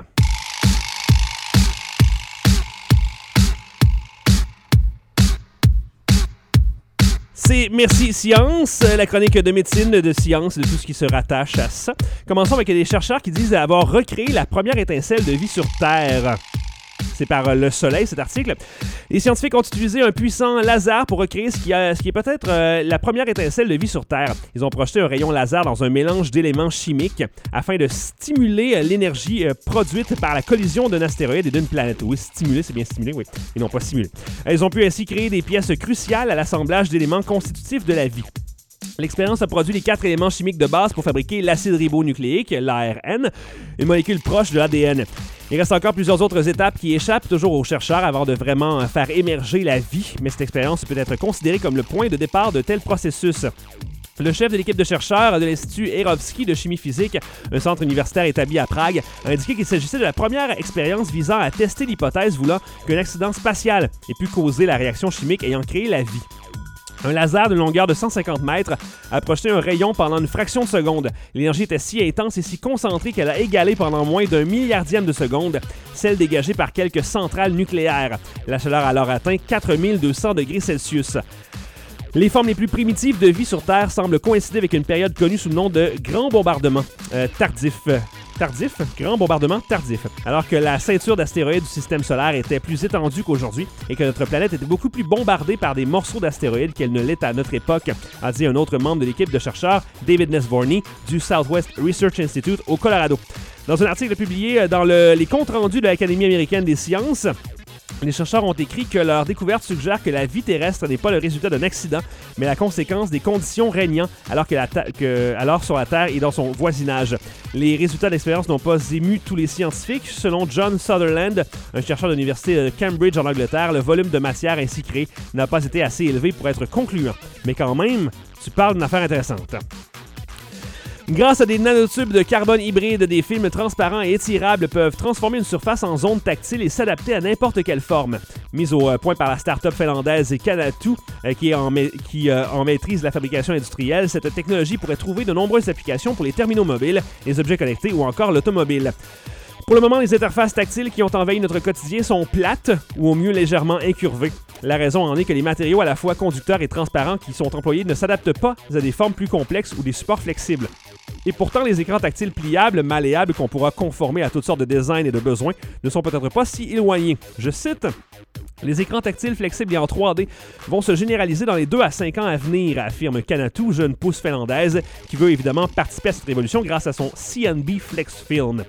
C'est Merci Science, la chronique de médecine, de science, de tout ce qui se rattache à ça. Commençons avec des chercheurs qui disent avoir recréé la première étincelle de vie sur Terre. C'est par Le Soleil, cet article. Les scientifiques ont utilisé un puissant laser pour recréer ce qui est peut-être la première étincelle de vie sur Terre. Ils ont projeté un rayon laser dans un mélange d'éléments chimiques afin de stimuler l'énergie produite par la collision d'un astéroïde et d'une planète. Oui, stimuler, c'est bien stimuler, oui. Ils n'ont pas simulé. Ils ont pu ainsi créer des pièces cruciales à l'assemblage d'éléments constitutifs de la vie. L'expérience a produit les 4 éléments chimiques de base pour fabriquer l'acide ribonucléique, l'ARN, une molécule proche de l'ADN. Il reste encore plusieurs autres étapes qui échappent toujours aux chercheurs avant de vraiment faire émerger la vie, mais cette expérience peut être considérée comme le point de départ de tels processus. Le chef de l'équipe de chercheurs de l'Institut Hérovski de chimie physique, un centre universitaire établi à Prague, a indiqué qu'il s'agissait de la première expérience visant à tester l'hypothèse voulant qu'un accident spatial ait pu causer la réaction chimique ayant créé la vie. Un laser d'une longueur de 150 mètres a projeté un rayon pendant une fraction de seconde. L'énergie était si intense et si concentrée qu'elle a égalé pendant moins d'un milliardième de seconde celle dégagée par quelques centrales nucléaires. La chaleur a alors atteint 4200 degrés Celsius. Les formes les plus primitives de vie sur Terre semblent coïncider avec une période connue sous le nom de Grand Bombardement tardif. Grand bombardement tardif. Alors que la ceinture d'astéroïdes du système solaire était plus étendue qu'aujourd'hui et que notre planète était beaucoup plus bombardée par des morceaux d'astéroïdes qu'elle ne l'est à notre époque, a dit un autre membre de l'équipe de chercheurs, David Nesvorny, du Southwest Research Institute au Colorado. Dans un article publié dans les comptes rendus de l'Académie américaine des sciences, les chercheurs ont écrit que leur découverte suggère que la vie terrestre n'est pas le résultat d'un accident, mais la conséquence des conditions régnant alors sur la Terre et dans son voisinage. Les résultats de l'expérience n'ont pas ému tous les scientifiques. Selon John Sutherland, un chercheur de l'université de Cambridge en Angleterre, le volume de matière ainsi créé n'a pas été assez élevé pour être concluant. Mais quand même, tu parles d'une affaire intéressante. Grâce à des nanotubes de carbone hybride, des films transparents et étirables peuvent transformer une surface en zone tactile et s'adapter à n'importe quelle forme. Mise au point par la start-up finlandaise Canatu, qui en maîtrise la fabrication industrielle, cette technologie pourrait trouver de nombreuses applications pour les terminaux mobiles, les objets connectés ou encore l'automobile. Pour le moment, les interfaces tactiles qui ont envahi notre quotidien sont plates ou au mieux légèrement incurvées. La raison en est que les matériaux à la fois conducteurs et transparents qui sont employés ne s'adaptent pas à des formes plus complexes ou des supports flexibles. Et pourtant, les écrans tactiles pliables, malléables, qu'on pourra conformer à toutes sortes de designs et de besoins, ne sont peut-être pas si éloignés. Je cite: « Les écrans tactiles flexibles et en 3D vont se généraliser dans les 2 à 5 ans à venir », affirme Canatu, jeune pousse finlandaise, qui veut évidemment participer à cette révolution grâce à son CNB Flex Film.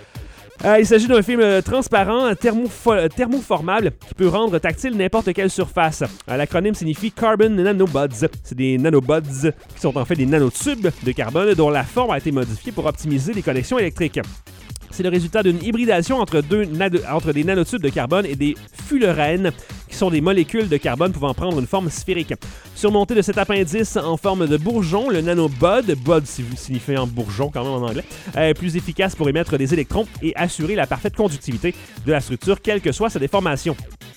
Il s'agit d'un film transparent, thermoformable, qui peut rendre tactile n'importe quelle surface. L'acronyme signifie Carbon Nanobuds. C'est des nanobuds qui sont en fait des nanotubes de carbone dont la forme a été modifiée pour optimiser les connexions électriques. C'est le résultat d'une hybridation entre des nanotubes de carbone et des fullerènes, qui sont des molécules de carbone pouvant prendre une forme sphérique. Surmonté de cet appendice en forme de bourgeon, le nanobud, bud signifiant bourgeon quand même en anglais, est plus efficace pour émettre des électrons et assurer la parfaite conductivité de la structure, quelle que soit sa déformation.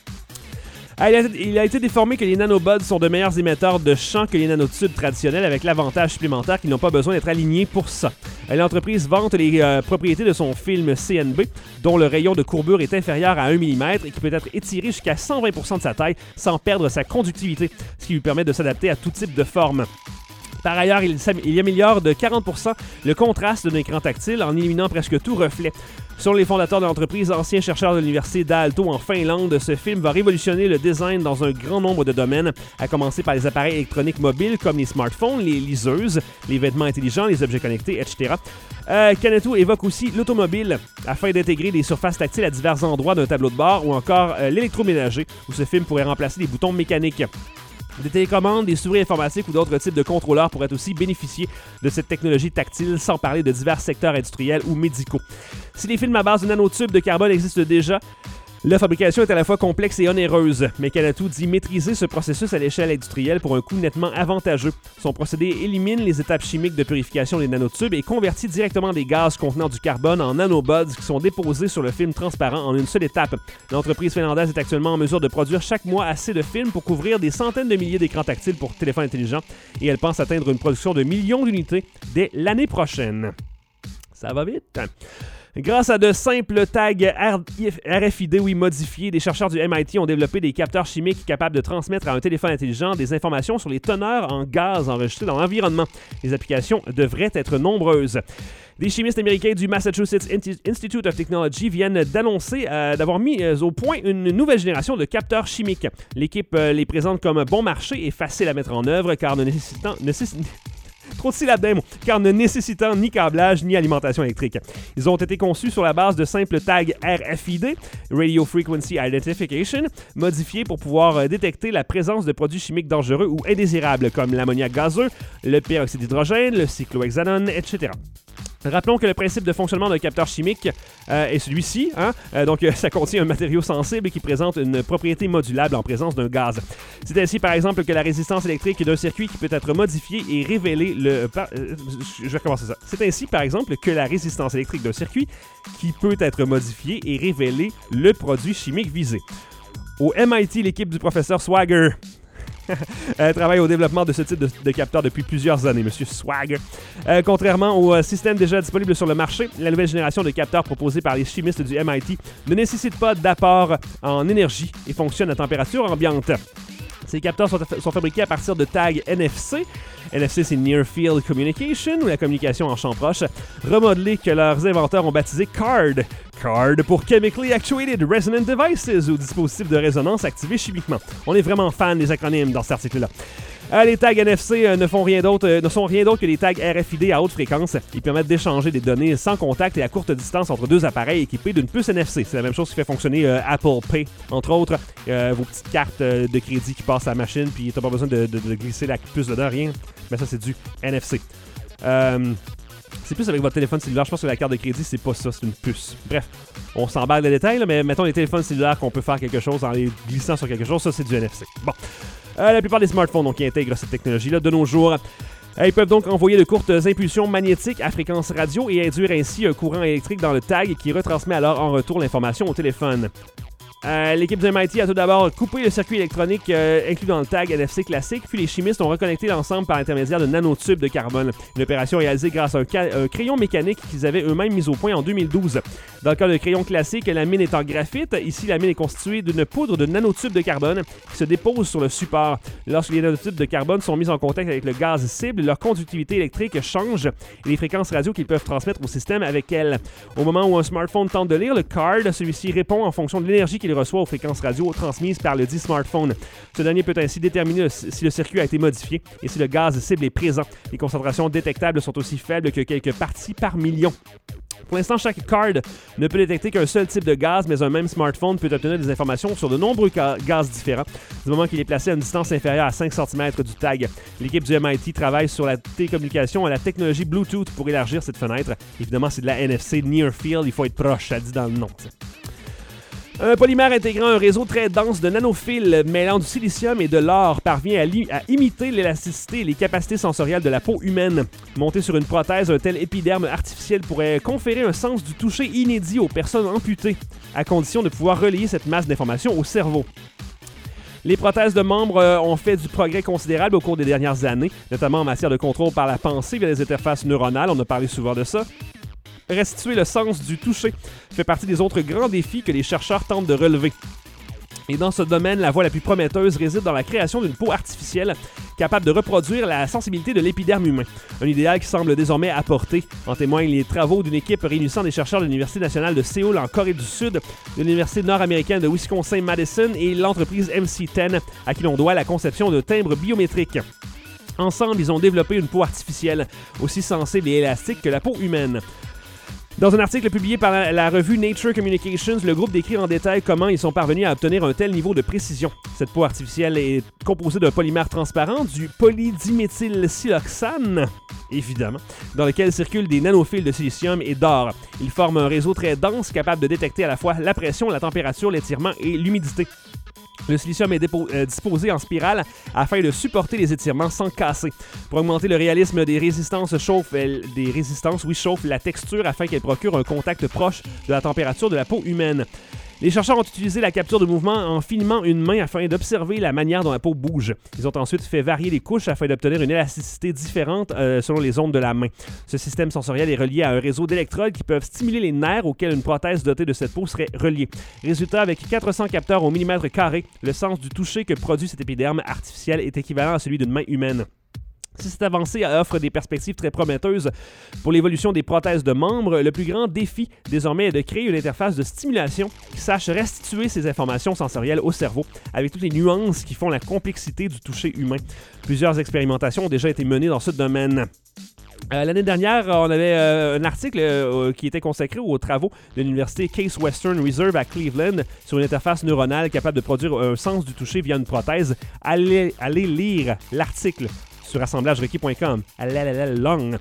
Il a été déformé que les nanobuds sont de meilleurs émetteurs de champ que les nanotubes traditionnels, avec l'avantage supplémentaire qu'ils n'ont pas besoin d'être alignés pour ça. L'entreprise vante les propriétés de son film CNB, dont le rayon de courbure est inférieur à 1 mm et qui peut être étiré jusqu'à 120% de sa taille sans perdre sa conductivité, ce qui lui permet de s'adapter à tout type de forme. Par ailleurs, il améliore de 40% le contraste d'un écran tactile en éliminant presque tout reflet. Selon les fondateurs de l'entreprise, anciens chercheurs de l'université d'Aalto en Finlande, ce film va révolutionner le design dans un grand nombre de domaines, à commencer par les appareils électroniques mobiles comme les smartphones, les liseuses, les vêtements intelligents, les objets connectés, etc. Canetou évoque aussi l'automobile afin d'intégrer des surfaces tactiles à divers endroits d'un tableau de bord ou encore l'électroménager, où ce film pourrait remplacer des boutons mécaniques. Des télécommandes, des souris informatiques ou d'autres types de contrôleurs pourraient aussi bénéficier de cette technologie tactile, sans parler de divers secteurs industriels ou médicaux. Si les films à base de nanotubes de carbone existent déjà, la fabrication est à la fois complexe et onéreuse, mais Canetou dit maîtriser ce processus à l'échelle industrielle pour un coût nettement avantageux. Son procédé élimine les étapes chimiques de purification des nanotubes et convertit directement des gaz contenant du carbone en nanobuds qui sont déposés sur le film transparent en une seule étape. L'entreprise finlandaise est actuellement en mesure de produire chaque mois assez de films pour couvrir des centaines de milliers d'écrans tactiles pour téléphones intelligents et elle pense atteindre une production de millions d'unités dès l'année prochaine. Ça va vite. Grâce à de simples tags RFID modifiés, des chercheurs du MIT ont développé des capteurs chimiques capables de transmettre à un téléphone intelligent des informations sur les teneurs en gaz enregistrées dans l'environnement. Les applications devraient être nombreuses. Des chimistes américains du Massachusetts Institute of Technology viennent d'annoncer d'avoir mis au point une nouvelle génération de capteurs chimiques. L'équipe les présente comme bon marché et facile à mettre en œuvre car ne nécessitant ni câblage ni alimentation électrique. Ils ont été conçus sur la base de simples tags RFID, Radio Frequency Identification, modifiés pour pouvoir détecter la présence de produits chimiques dangereux ou indésirables comme l'ammoniac gazeux, le peroxyde d'hydrogène, le cyclohexanone, etc. Rappelons que le principe de fonctionnement d'un capteur chimique est celui-ci. Donc, ça contient un matériau sensible qui présente une propriété modulable en présence d'un gaz. C'est ainsi, par exemple, que la résistance électrique d'un circuit qui peut être modifié et révéler je vais recommencer ça. C'est ainsi, par exemple, que la résistance électrique d'un circuit qui peut être modifié et révéler le produit chimique visé. Au MIT, l'équipe du professeur Swagger travaille au développement de ce type de capteur depuis plusieurs années, Monsieur Swag. Contrairement au système déjà disponible sur le marché, la nouvelle génération de capteurs proposés par les chimistes du MIT ne nécessite pas d'apport en énergie et fonctionne à température ambiante. Ces capteurs sont fabriqués à partir de tags NFC. NFC, c'est Near Field Communication, ou la communication en champ proche, remodelés que leurs inventeurs ont baptisé CARD. CARD pour Chemically Actuated Resonant Devices, ou dispositifs de résonance activés chimiquement. On est vraiment fan des acronymes dans cet article-là. Les tags NFC ne sont rien d'autre que des tags RFID à haute fréquence. Ils permettent d'échanger des données sans contact et à courte distance entre deux appareils équipés d'une puce NFC. C'est la même chose qui fait fonctionner Apple Pay, entre autres. Vos petites cartes de crédit qui passent à la machine, puis t'as pas besoin de glisser la puce dedans, rien. Mais ça, c'est du NFC. C'est plus avec votre téléphone cellulaire. Je pense que la carte de crédit, c'est pas ça, c'est une puce. Bref, on s'emballe les détails, là, mais mettons les téléphones cellulaires qu'on peut faire quelque chose en les glissant sur quelque chose, ça, c'est du NFC. Bon. La plupart des smartphones qui intègrent cette technologie-là de nos jours, ils peuvent donc envoyer de courtes impulsions magnétiques à fréquence radio et induire ainsi un courant électrique dans le tag qui retransmet alors en retour l'information au téléphone. L'équipe du MIT a tout d'abord coupé le circuit électronique inclus dans le tag NFC classique, puis les chimistes ont reconnecté l'ensemble par l'intermédiaire de nanotubes de carbone. Une opération réalisée grâce à un crayon mécanique qu'ils avaient eux-mêmes mis au point en 2012. Dans le cas de crayon classique, la mine est en graphite. Ici, la mine est constituée d'une poudre de nanotubes de carbone qui se dépose sur le support. Lorsque les nanotubes de carbone sont mis en contact avec le gaz cible, leur conductivité électrique change et les fréquences radio qu'ils peuvent transmettre au système avec elles. Au moment où un smartphone tente de lire le card, celui-ci répond en fonction de l'énergie qu'il reçoit aux fréquences radio transmises par le dit smartphone. Ce dernier peut ainsi déterminer si le circuit a été modifié et si le gaz cible est présent. Les concentrations détectables sont aussi faibles que quelques parties par million. Pour l'instant, chaque card ne peut détecter qu'un seul type de gaz, mais un même smartphone peut obtenir des informations sur de nombreux gaz différents, du moment qu'il est placé à une distance inférieure à 5 cm du tag. L'équipe du MIT travaille sur la télécommunication et la technologie Bluetooth pour élargir cette fenêtre. Évidemment, c'est de la NFC Near Field, il faut être proche, ça dit dans le nom. Un polymère intégrant un réseau très dense de nanophiles mêlant du silicium et de l'or parvient à imiter l'élasticité et les capacités sensorielles de la peau humaine. Monté sur une prothèse, un tel épiderme artificiel pourrait conférer un sens du toucher inédit aux personnes amputées, à condition de pouvoir relier cette masse d'informations au cerveau. Les prothèses de membres ont fait du progrès considérable au cours des dernières années, notamment en matière de contrôle par la pensée via les interfaces neuronales, on a parlé souvent de ça. Restituer le sens du toucher fait partie des autres grands défis que les chercheurs tentent de relever. Et dans ce domaine, la voie la plus prometteuse réside dans la création d'une peau artificielle capable de reproduire la sensibilité de l'épiderme humain. Un idéal qui semble désormais à portée. En témoignent les travaux d'une équipe réunissant des chercheurs de l'Université nationale de Séoul en Corée du Sud, de l'Université nord-américaine de Wisconsin-Madison et l'entreprise MC10, à qui l'on doit la conception de timbres biométriques. Ensemble, ils ont développé une peau artificielle, aussi sensible et élastique que la peau humaine. Dans un article publié par la revue Nature Communications, le groupe décrit en détail comment ils sont parvenus à obtenir un tel niveau de précision. Cette peau artificielle est composée d'un polymère transparent, du polydiméthylsiloxane, évidemment, dans lequel circulent des nanophiles de silicium et d'or. Ils forment un réseau très dense capable de détecter à la fois la pression, la température, l'étirement et l'humidité. Le silicium est disposé en spirale afin de supporter les étirements sans casser. Pour augmenter le réalisme des résistances chauffe la texture afin qu'elle procure un contact proche de la température de la peau humaine. Les chercheurs ont utilisé la capture de mouvement en filmant une main afin d'observer la manière dont la peau bouge. Ils ont ensuite fait varier les couches afin d'obtenir une élasticité différente selon les ondes de la main. Ce système sensoriel est relié à un réseau d'électrodes qui peuvent stimuler les nerfs auxquels une prothèse dotée de cette peau serait reliée. Résultat, avec 400 capteurs au millimètre carré, le sens du toucher que produit cet épiderme artificiel est équivalent à celui d'une main humaine. Si cette avancée offre des perspectives très prometteuses pour l'évolution des prothèses de membres, le plus grand défi désormais est de créer une interface de stimulation qui sache restituer ces informations sensorielles au cerveau avec toutes les nuances qui font la complexité du toucher humain. Plusieurs expérimentations ont déjà été menées dans ce domaine. L'année dernière, on avait un article qui était consacré aux travaux de l'université Case Western Reserve à Cleveland sur une interface neuronale capable de produire un sens du toucher via une prothèse. Allez lire l'article sur assemblagerequis.com. Long.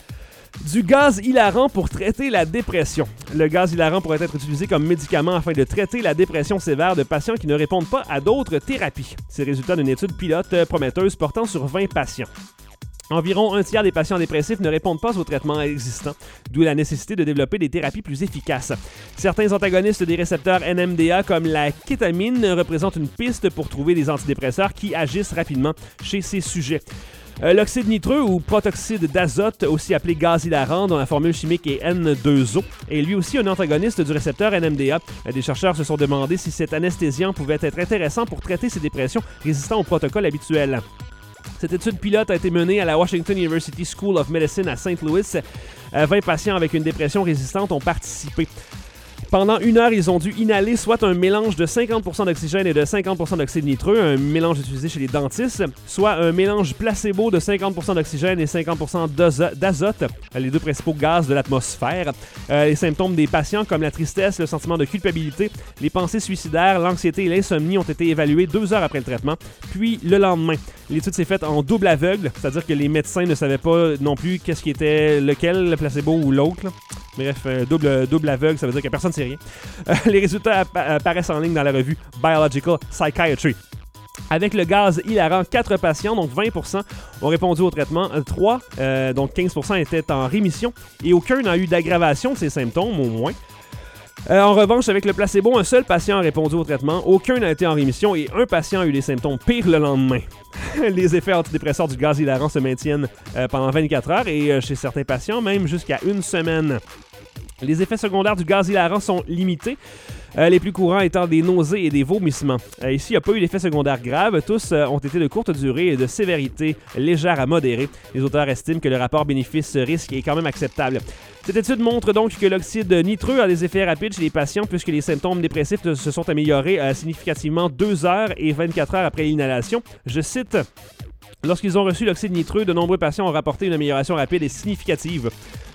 Du gaz hilarant pour traiter la dépression. Le gaz hilarant pourrait être utilisé comme médicament afin de traiter la dépression sévère de patients qui ne répondent pas à d'autres thérapies. C'est le résultat d'une étude pilote prometteuse portant sur 20 patients. Environ un tiers des patients dépressifs ne répondent pas aux traitements existants, d'où la nécessité de développer des thérapies plus efficaces. Certains antagonistes des récepteurs NMDA, comme la kétamine, représentent une piste pour trouver des antidépresseurs qui agissent rapidement chez ces sujets. L'oxyde nitreux ou protoxyde d'azote, aussi appelé gaz hilarant, dont la formule chimique est N2O, est lui aussi un antagoniste du récepteur NMDA. Des chercheurs se sont demandé si cet anesthésiant pouvait être intéressant pour traiter ces dépressions résistant au protocole habituel. Cette étude pilote a été menée à la Washington University School of Medicine à St. Louis. 20 patients avec une dépression résistante ont participé. Pendant 1 heure, ils ont dû inhaler soit un mélange de 50% d'oxygène et de 50% d'oxyde nitreux, un mélange utilisé chez les dentistes, soit un mélange placebo de 50% d'oxygène et 50% d'azote, les deux principaux gaz de l'atmosphère. Les symptômes des patients comme la tristesse, le sentiment de culpabilité, les pensées suicidaires, l'anxiété et l'insomnie ont été évalués 2 heures après le traitement, puis le lendemain. L'étude s'est faite en double aveugle, c'est-à-dire que les médecins ne savaient pas non plus qu'est-ce qui était lequel, le placebo ou l'autre. Bref, double aveugle, ça veut dire que personne ne sait rien. Les résultats apparaissent en ligne dans la revue Biological Psychiatry. Avec le gaz hilarant, 4 patients, donc 20%, ont répondu au traitement. 3, donc 15% étaient en rémission. Et aucun n'a eu d'aggravation de ces symptômes, au moins. En revanche, avec le placebo, un seul patient a répondu au traitement, aucun n'a été en rémission et un patient a eu des symptômes pires le lendemain. Les effets antidépresseurs du gaz hilarant se maintiennent pendant 24 heures et chez certains patients, même jusqu'à 1 semaine. Les effets secondaires du gaz hilarant sont limités, les plus courants étant des nausées et des vomissements. Ici, il n'y a pas eu d'effets secondaires graves. Tous ont été de courte durée et de sévérité légère à modérée. Les auteurs estiment que le rapport bénéfice-risque est quand même acceptable. Cette étude montre donc que l'oxyde nitreux a des effets rapides chez les patients puisque les symptômes dépressifs se sont améliorés significativement 2 heures et 24 heures après l'inhalation. Je cite... Lorsqu'ils ont reçu l'oxyde nitreux, de nombreux patients ont rapporté une amélioration rapide et significative.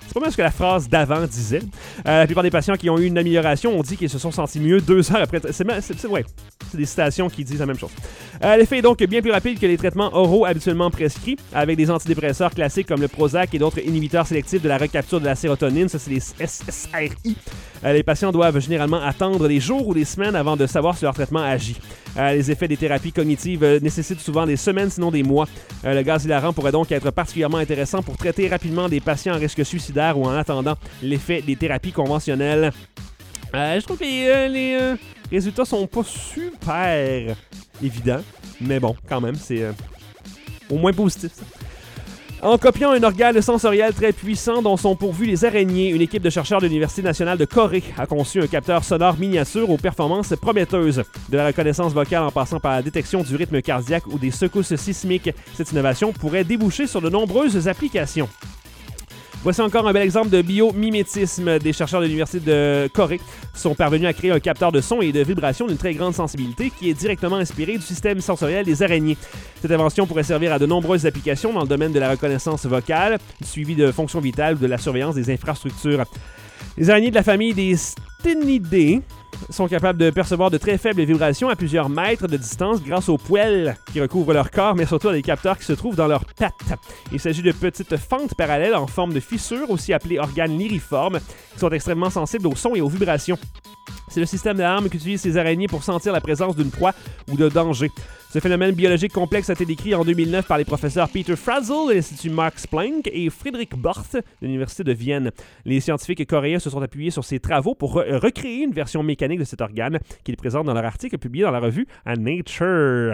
C'est pas mal ce que la phrase d'avant disait. La plupart des patients qui ont eu une amélioration ont dit qu'ils se sont sentis mieux 2 heures après. C'est des citations qui disent la même chose. L'effet est donc bien plus rapide que les traitements oraux habituellement prescrits, avec des antidépresseurs classiques comme le Prozac et d'autres inhibiteurs sélectifs de la recapture de la sérotonine. Ça, c'est les SSRI. Les patients doivent généralement attendre des jours ou des semaines avant de savoir si leur traitement agit. Les effets des thérapies cognitives nécessitent souvent des semaines, sinon des mois. Le gaz hilarant pourrait donc être particulièrement intéressant pour traiter rapidement des patients en risque suicidaire ou en attendant l'effet des thérapies conventionnelles. Je trouve que les résultats sont pas super évidents, mais bon, quand même, c'est au moins positif, ça. En copiant un organe sensoriel très puissant dont sont pourvus les araignées, une équipe de chercheurs de l'Université nationale de Corée a conçu un capteur sonore miniature aux performances prometteuses. De la reconnaissance vocale en passant par la détection du rythme cardiaque ou des secousses sismiques, cette innovation pourrait déboucher sur de nombreuses applications. Voici encore un bel exemple de biomimétisme. Des chercheurs de l'Université de Corée sont parvenus à créer un capteur de son et de vibration d'une très grande sensibilité qui est directement inspiré du système sensoriel des araignées. Cette invention pourrait servir à de nombreuses applications dans le domaine de la reconnaissance vocale, du suivi de fonctions vitales ou de la surveillance des infrastructures. Les araignées de la famille des Stenidae sont capables de percevoir de très faibles vibrations à plusieurs mètres de distance grâce aux poils qui recouvrent leur corps, mais surtout à des capteurs qui se trouvent dans leurs pattes. Il s'agit de petites fentes parallèles en forme de fissures, aussi appelées organes lyriformes, qui sont extrêmement sensibles au son et aux vibrations. C'est le système d'alarme qu'utilisent ces araignées pour sentir la présence d'une proie ou de danger. Ce phénomène biologique complexe a été décrit en 2009 par les professeurs Peter Frazel de l'Institut Max Planck et Friedrich Borth de l'Université de Vienne. Les scientifiques coréens se sont appuyés sur ces travaux pour recréer une version mécanique de cet organe qu'ils présentent dans leur article publié dans la revue Nature.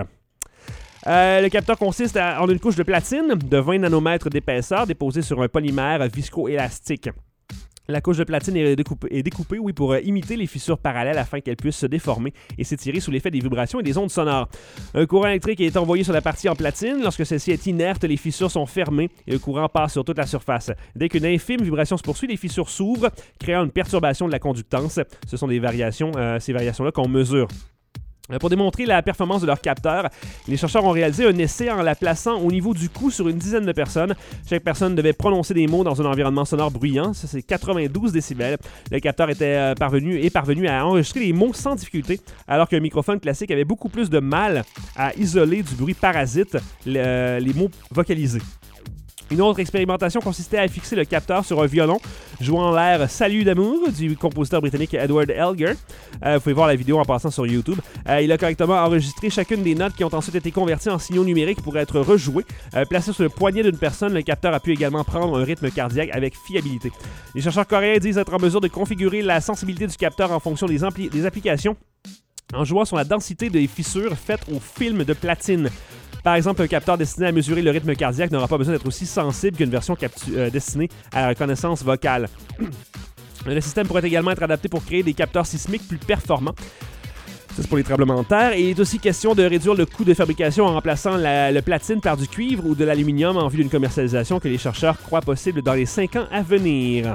Le capteur consiste en une couche de platine de 20 nanomètres d'épaisseur déposée sur un polymère viscoélastique. La couche de platine est découpée pour imiter les fissures parallèles afin qu'elle puisse se déformer et s'étirer sous l'effet des vibrations et des ondes sonores. Un courant électrique est envoyé sur la partie en platine. Lorsque celle-ci est inerte, les fissures sont fermées et le courant passe sur toute la surface. Dès qu'une infime vibration se poursuit, les fissures s'ouvrent, créant une perturbation de la conductance. Ce sont ces variations-là qu'on mesure. Pour démontrer la performance de leur capteur, les chercheurs ont réalisé un essai en la plaçant au niveau du cou sur une dizaine de personnes. Chaque personne devait prononcer des mots dans un environnement sonore bruyant. Ça, c'est 92 décibels. Le capteur est parvenu à enregistrer les mots sans difficulté, alors qu'un microphone classique avait beaucoup plus de mal à isoler du bruit parasite les mots vocalisés. Une autre expérimentation consistait à fixer le capteur sur un violon jouant l'air « Salut d'amour » du compositeur britannique Edward Elgar. Vous pouvez voir la vidéo en passant sur YouTube. Il a correctement enregistré chacune des notes qui ont ensuite été converties en signaux numériques pour être rejouées. Placé sur le poignet d'une personne, le capteur a pu également prendre un rythme cardiaque avec fiabilité. Les chercheurs coréens disent être en mesure de configurer la sensibilité du capteur en fonction des applications en jouant sur la densité des fissures faites au film de platine. Par exemple, un capteur destiné à mesurer le rythme cardiaque n'aura pas besoin d'être aussi sensible qu'une version destinée à la reconnaissance vocale. Le système pourrait également être adapté pour créer des capteurs sismiques plus performants. Ça, c'est pour les tremblements de terre. Et il est aussi question de réduire le coût de fabrication en remplaçant le platine par du cuivre ou de l'aluminium en vue d'une commercialisation que les chercheurs croient possible dans les 5 ans à venir.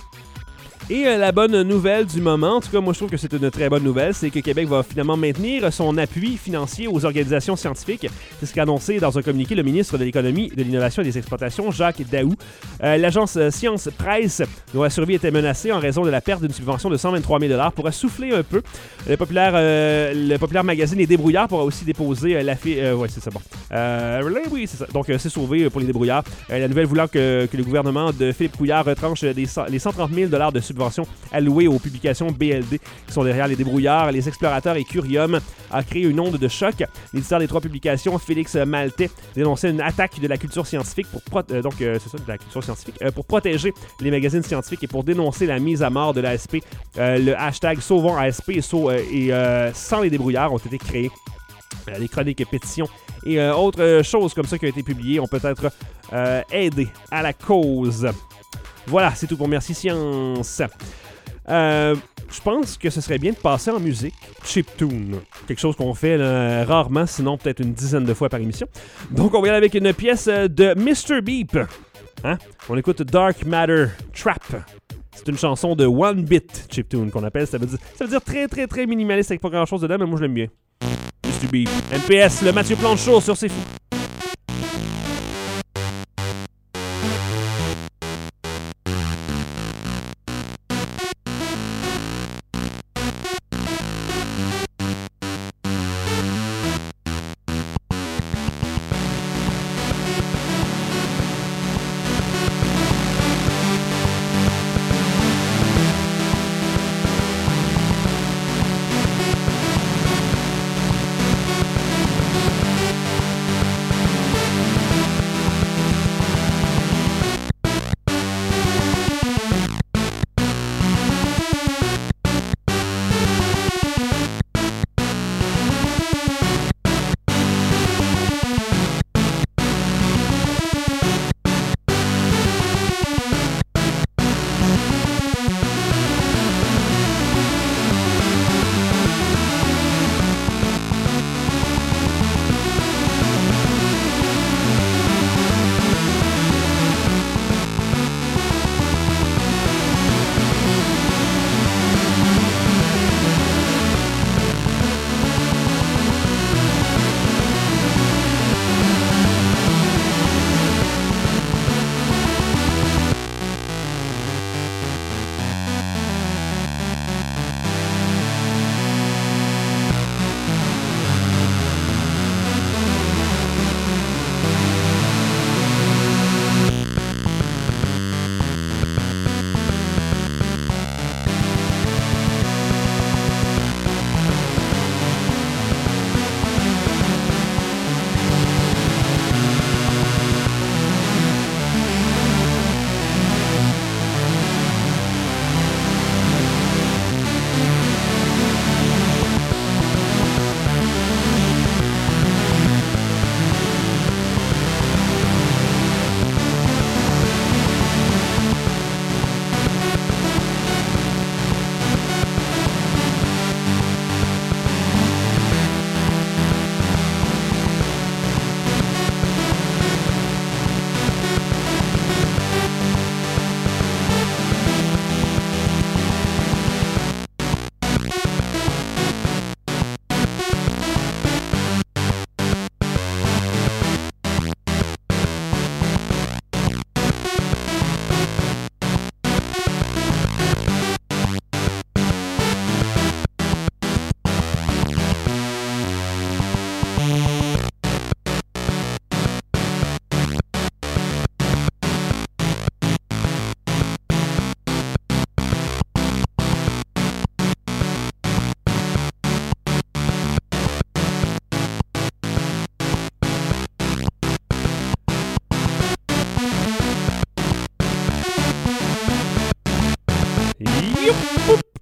Et la bonne nouvelle du moment, en tout cas moi je trouve que c'est une très bonne nouvelle, c'est que Québec va finalement maintenir son appui financier aux organisations scientifiques. C'est ce qu'a annoncé dans un communiqué le ministre de l'Économie, de l'Innovation et des Exploitations, Jacques Daou. L'agence Science Presse, dont la survie était menacée en raison de la perte d'une subvention de 123 000 $ pourra souffler un peu. Le populaire magazine Les Débrouillards pourra aussi déposer ouais, c'est ça, bon. Oui, c'est ça. Donc c'est sauvé pour les débrouillards. La nouvelle voulant que le gouvernement de Philippe Couillard retranche les 130 000 $ de subventions allouées aux publications BLD qui sont derrière les débrouillards, les explorateurs et Curium a créé une onde de choc. L'éditeur des 3 publications, Félix Maltais, dénonçait une attaque de la culture scientifique pour pour protéger les magazines scientifiques et pour dénoncer la mise à mort de l'ASP. Le hashtag Sauvons ASP et sans les débrouillards ont été créés. Les chroniques, pétitions et autres choses comme ça qui ont été publiées ont peut-être aidé à la cause. Voilà, c'est tout pour Merci Science. Je pense que ce serait bien de passer en musique chiptune. Quelque chose qu'on fait rarement, sinon peut-être une dizaine de fois par émission. Donc on va y aller avec une pièce de Mr. Beep. Hein? On écoute Dark Matter Trap. C'est une chanson de One Bit chiptune qu'on appelle. Ça veut dire très très très minimaliste avec pas grand chose dedans, mais moi je l'aime bien. Mr. Beep. MPS, le Mathieu Plante Show sur C'est Fou.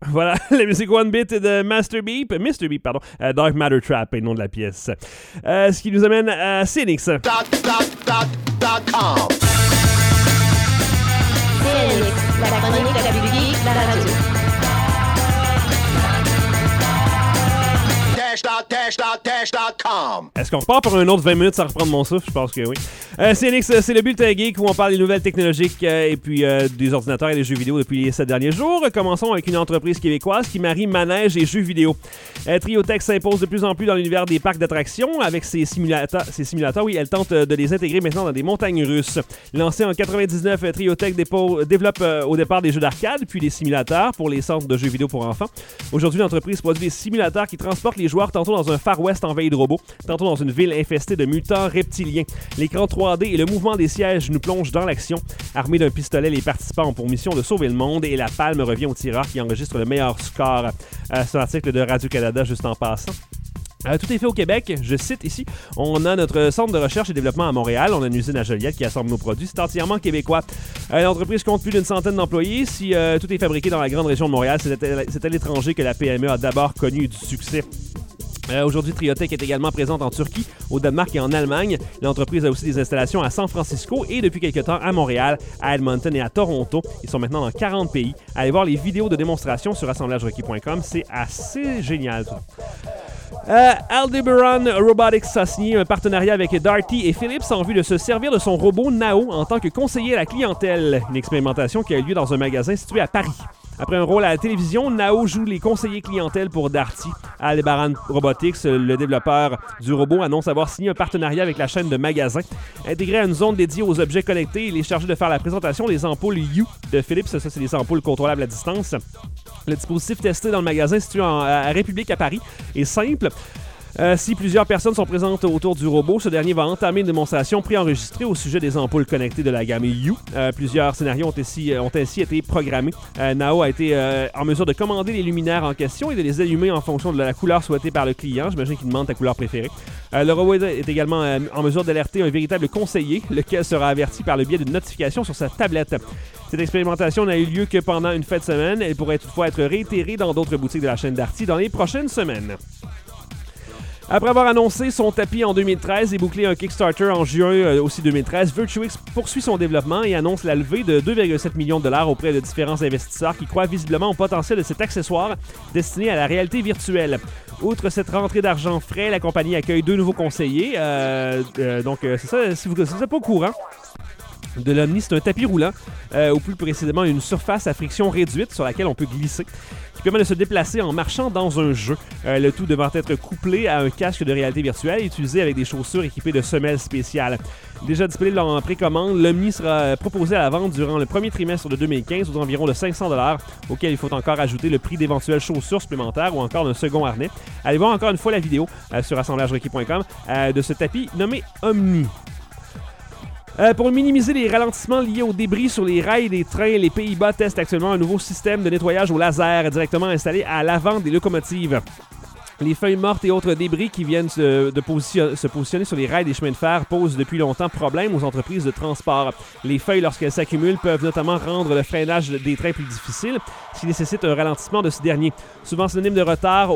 Voilà, la musique One Bit de Mr. Beep, pardon, Dark Matter Trap est le nom de la pièce. Ce qui nous amène à CNX. CNX, la chronique la plus geek de la radio. Est-ce qu'on repart pour un autre 20 minutes sans reprendre mon souffle? Je pense que oui. CNX, c'est le bulletin geek où on parle des nouvelles technologiques et puis des ordinateurs et des jeux vidéo depuis les 7 derniers jours. Commençons avec une entreprise québécoise qui marie manège et jeux vidéo. Triotech s'impose de plus en plus dans l'univers des parcs d'attractions avec ses simulateurs. Oui, elle tente de les intégrer maintenant dans des montagnes russes. Lancé en 99, Triotech développe au départ des jeux d'arcade puis des simulateurs pour les centres de jeux vidéo pour enfants. Aujourd'hui, l'entreprise produit des simulateurs qui transportent les joueurs tantôt dans un Far West envahi de robots, tantôt dans une ville infestée de mutants reptiliens. L'écran 3D et le mouvement des sièges nous plongent dans l'action. Armés d'un pistolet, les participants ont pour mission de sauver le monde et la palme revient au tireur qui enregistre le meilleur score. C'est un article de Radio-Canada juste en passant. Tout est fait au Québec, je cite ici. On a notre centre de recherche et développement à Montréal. On a une usine à Joliette qui assemble nos produits. C'est entièrement québécois. L'entreprise compte plus d'une centaine d'employés. Si tout est fabriqué dans la grande région de Montréal, c'est à l'étranger que la PME a d'abord connu du succès. Aujourd'hui, Triotech est également présente en Turquie, au Danemark et en Allemagne. L'entreprise a aussi des installations à San Francisco et depuis quelques temps à Montréal, à Edmonton et à Toronto. Ils sont maintenant dans 40 pays. Allez voir les vidéos de démonstration sur assemblagerequis.com. C'est assez génial, ça. Aldebaran Robotics a signé un partenariat avec Darty et Philips en vue de se servir de son robot Nao en tant que conseiller à la clientèle. Une expérimentation qui a eu lieu dans un magasin situé à Paris. Après un rôle à la télévision, Nao joue les conseillers clientèle pour Darty. Aldebaran Robotics, le développeur du robot, annonce avoir signé un partenariat avec la chaîne de magasins. Intégré à une zone dédiée aux objets connectés, il est chargé de faire la présentation des ampoules Hue de Philips. Ça, c'est des ampoules contrôlables à distance. Le dispositif testé dans le magasin situé à République à Paris est simple. Si plusieurs personnes sont présentes autour du robot, ce dernier va entamer une démonstration préenregistrée au sujet des ampoules connectées de la gamme Hue. Plusieurs scénarios ont ainsi été programmés. Nao a été en mesure de commander les luminaires en question et de les allumer en fonction de la couleur souhaitée par le client. J'imagine qu'il demande ta couleur préférée. Le robot est également en mesure d'alerter un véritable conseiller, lequel sera averti par le biais d'une notification sur sa tablette. Cette expérimentation n'a eu lieu que pendant une fin de semaine. Elle pourrait toutefois être réitérée dans d'autres boutiques de la chaîne Darty dans les prochaines semaines. Après avoir annoncé son tapis en 2013 et bouclé un Kickstarter en juin aussi 2013, Virtuix poursuit son développement et annonce la levée de 2,7 millions de $ auprès de différents investisseurs qui croient visiblement au potentiel de cet accessoire destiné à la réalité virtuelle. Outre cette rentrée d'argent frais, la compagnie accueille 2 nouveaux conseillers. C'est ça, si vous n'êtes pas au courant de l'Omni, c'est un tapis roulant, ou plus précisément une surface à friction réduite sur laquelle on peut glisser, qui permet de se déplacer en marchant dans un jeu. Le tout devant être couplé à un casque de réalité virtuelle et utilisé avec des chaussures équipées de semelles spéciales. Déjà disponible en précommande, l'Omni sera proposé à la vente durant le premier trimestre de 2015 aux environs de 500 $, auquel il faut encore ajouter le prix d'éventuelles chaussures supplémentaires ou encore d'un second harnais. Allez voir encore une fois la vidéo sur assemblagerequis.com de ce tapis nommé Omni. Pour minimiser les ralentissements liés aux débris sur les rails des trains, les Pays-Bas testent actuellement un nouveau système de nettoyage au laser directement installé à l'avant des locomotives. Les feuilles mortes et autres débris qui viennent se positionner sur les rails des chemins de fer posent depuis longtemps problème aux entreprises de transport. Les feuilles, lorsqu'elles s'accumulent, peuvent notamment rendre le freinage des trains plus difficile, ce qui nécessite un ralentissement de ce dernier. Souvent synonyme de retard,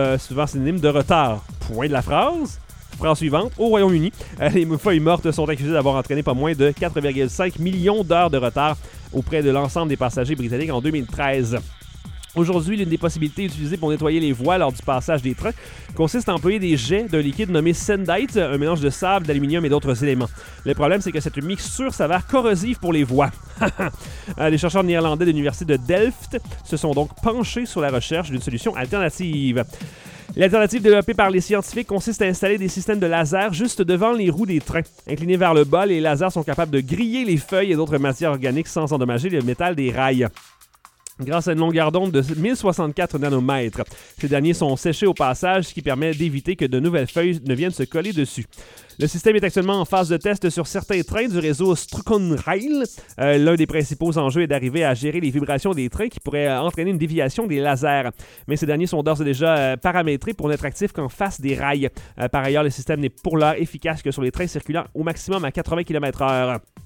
point de la phrase. Phrase suivante, au Royaume-Uni, les feuilles mortes sont accusées d'avoir entraîné pas moins de 4,5 millions d'heures de retard auprès de l'ensemble des passagers britanniques en 2013. Aujourd'hui, l'une des possibilités utilisées pour nettoyer les voies lors du passage des trains consiste à employer des jets d'un liquide nommé Sendite, un mélange de sable, d'aluminium et d'autres éléments. Le problème, c'est que cette mixture s'avère corrosive pour les voies. Les chercheurs néerlandais de l'université de Delft se sont donc penchés sur la recherche d'une solution alternative. L'alternative développée par les scientifiques consiste à installer des systèmes de laser juste devant les roues des trains. Inclinés vers le bas, les lasers sont capables de griller les feuilles et d'autres matières organiques sans endommager le métal des rails. Grâce à une longueur d'onde de 1064 nanomètres. Ces derniers sont séchés au passage, ce qui permet d'éviter que de nouvelles feuilles ne viennent se coller dessus. Le système est actuellement en phase de test sur certains trains du réseau Struckenrail. L'un des principaux enjeux est d'arriver à gérer les vibrations des trains qui pourraient entraîner une déviation des lasers. Mais ces derniers sont d'ores et déjà paramétrés pour n'être actifs qu'en face des rails. Par ailleurs, le système n'est pour l'heure efficace que sur les trains circulant au maximum à 80 km/h.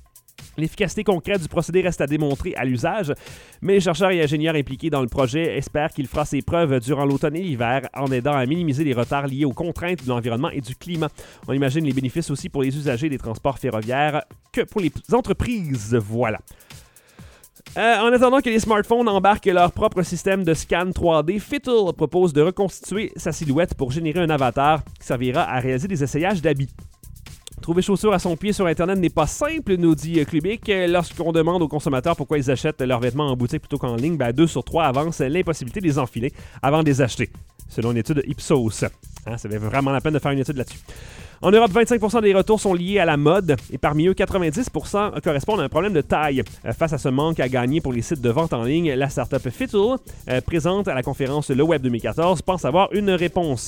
L'efficacité concrète du procédé reste à démontrer à l'usage, mais les chercheurs et ingénieurs impliqués dans le projet espèrent qu'il fera ses preuves durant l'automne et l'hiver en aidant à minimiser les retards liés aux contraintes de l'environnement et du climat. On imagine les bénéfices aussi pour les usagers des transports ferroviaires que pour les entreprises. Voilà. En attendant que les smartphones embarquent leur propre système de scan 3D, Fiddle propose de reconstituer sa silhouette pour générer un avatar qui servira à réaliser des essayages d'habits. Trouver chaussures à son pied sur Internet n'est pas simple, nous dit Klubik. Lorsqu'on demande aux consommateurs pourquoi ils achètent leurs vêtements en boutique plutôt qu'en ligne, 2 sur 3 avancent l'impossibilité de les enfiler avant de les acheter, selon une étude Ipsos. Ça valait vraiment la peine de faire une étude là-dessus. En Europe, 25% des retours sont liés à la mode et parmi eux, 90% correspondent à un problème de taille. Face à ce manque à gagner pour les sites de vente en ligne, la startup Fiddle, présente à la conférence Le Web 2014, pense avoir une réponse.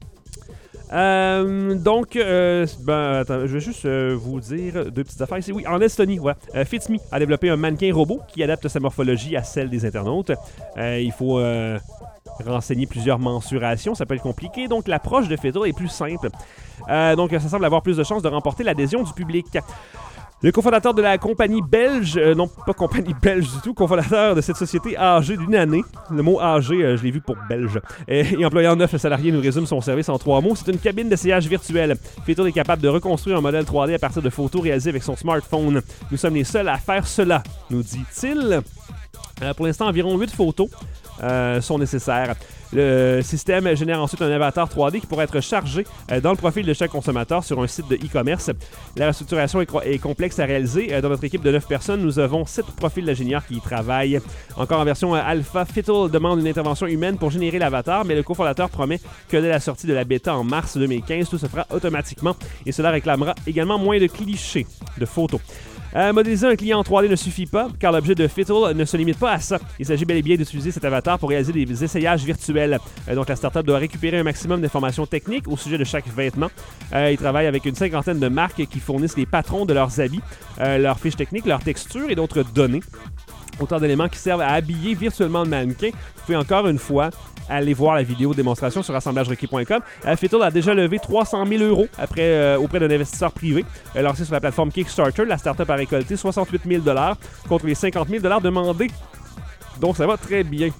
Attends, je vais juste vous dire 2 petites affaires ici. Oui, en Estonie, voilà. Fitsme a développé un mannequin robot qui adapte sa morphologie à celle des internautes. Il faut renseigner plusieurs mensurations, ça peut être compliqué, donc l'approche de Fiddle est plus simple. Donc ça semble avoir plus de chances de remporter l'adhésion du public. Le cofondateur de la compagnie belge, non pas compagnie belge du tout, cofondateur de cette société âgée d'une année, le mot âgé, je l'ai vu pour belge, et employant 9 salariés, nous résume son service en 3 mots. C'est une cabine d'essayage virtuelle. Fiddle est capable de reconstruire un modèle 3D à partir de photos réalisées avec son smartphone. Nous sommes les seuls à faire cela, nous dit-il. Pour l'instant, environ 8 photos sont nécessaires. Le système génère ensuite un avatar 3D qui pourrait être chargé dans le profil de chaque consommateur sur un site de e-commerce. La restructuration est complexe à réaliser. Dans notre équipe de 9 personnes, nous avons 7 profils d'ingénieurs qui y travaillent. Encore en version alpha, Fiddle demande une intervention humaine pour générer l'avatar, mais le cofondateur promet que dès la sortie de la bêta en mars 2015, tout se fera automatiquement et cela réclamera également moins de clichés de photos. Modéliser un client en 3D ne suffit pas, car l'objet de Fiddle ne se limite pas à ça. Il s'agit bel et bien d'utiliser cet avatar pour réaliser des essayages virtuels. Donc la startup doit récupérer un maximum d'informations techniques au sujet de chaque vêtement. Il travaille avec une 50aine de marques qui fournissent les patrons de leurs habits, leurs fiches techniques, leurs textures et d'autres données. Autant d'éléments qui servent à habiller virtuellement le mannequin. Vous pouvez encore une fois aller voir la vidéo démonstration sur assemblagerequis.com. Fiddle a déjà levé 300 000 € auprès d'un investisseur privé. Lancé sur la plateforme Kickstarter, la startup a récolté 68 000 $ contre les 50 000 $ demandés. Donc ça va très bien.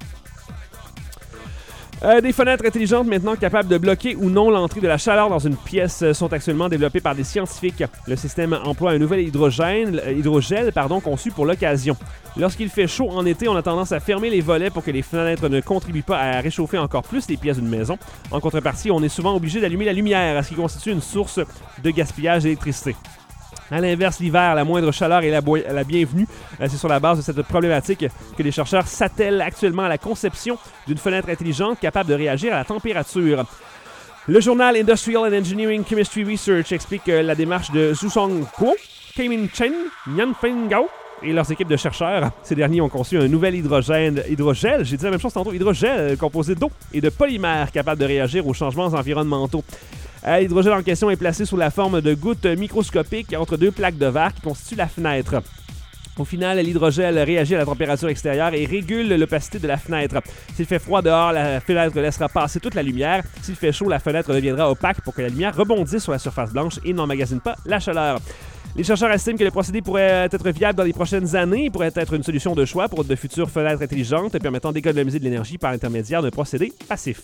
Des fenêtres intelligentes maintenant capables de bloquer ou non l'entrée de la chaleur dans une pièce sont actuellement développées par des scientifiques. Le système emploie un nouvel hydrogel conçu pour l'occasion. Lorsqu'il fait chaud en été, on a tendance à fermer les volets pour que les fenêtres ne contribuent pas à réchauffer encore plus les pièces d'une maison. En contrepartie, on est souvent obligé d'allumer la lumière, ce qui constitue une source de gaspillage d'électricité. À l'inverse, l'hiver, la moindre chaleur est la bienvenue. C'est sur la base de cette problématique que les chercheurs s'attellent actuellement à la conception d'une fenêtre intelligente capable de réagir à la température. Le journal Industrial and Engineering Chemistry Research explique la démarche de Zhusong Kuo, Kaimin Chen, Yanfeng Gao et leurs équipes de chercheurs. Ces derniers ont conçu un nouvel hydrogel, j'ai dit la même chose tantôt, hydrogel composé d'eau et de polymères capable de réagir aux changements environnementaux. L'hydrogel en question est placé sous la forme de gouttes microscopiques entre 2 plaques de verre qui constituent la fenêtre. Au final, l'hydrogel réagit à la température extérieure et régule l'opacité de la fenêtre. S'il fait froid dehors, la fenêtre laissera passer toute la lumière. S'il fait chaud, la fenêtre deviendra opaque pour que la lumière rebondisse sur la surface blanche et n'emmagasine pas la chaleur. Les chercheurs estiment que le procédé pourrait être viable dans les prochaines années et pourrait être une solution de choix pour de futures fenêtres intelligentes permettant d'économiser de l'énergie par l'intermédiaire d'un procédé passif.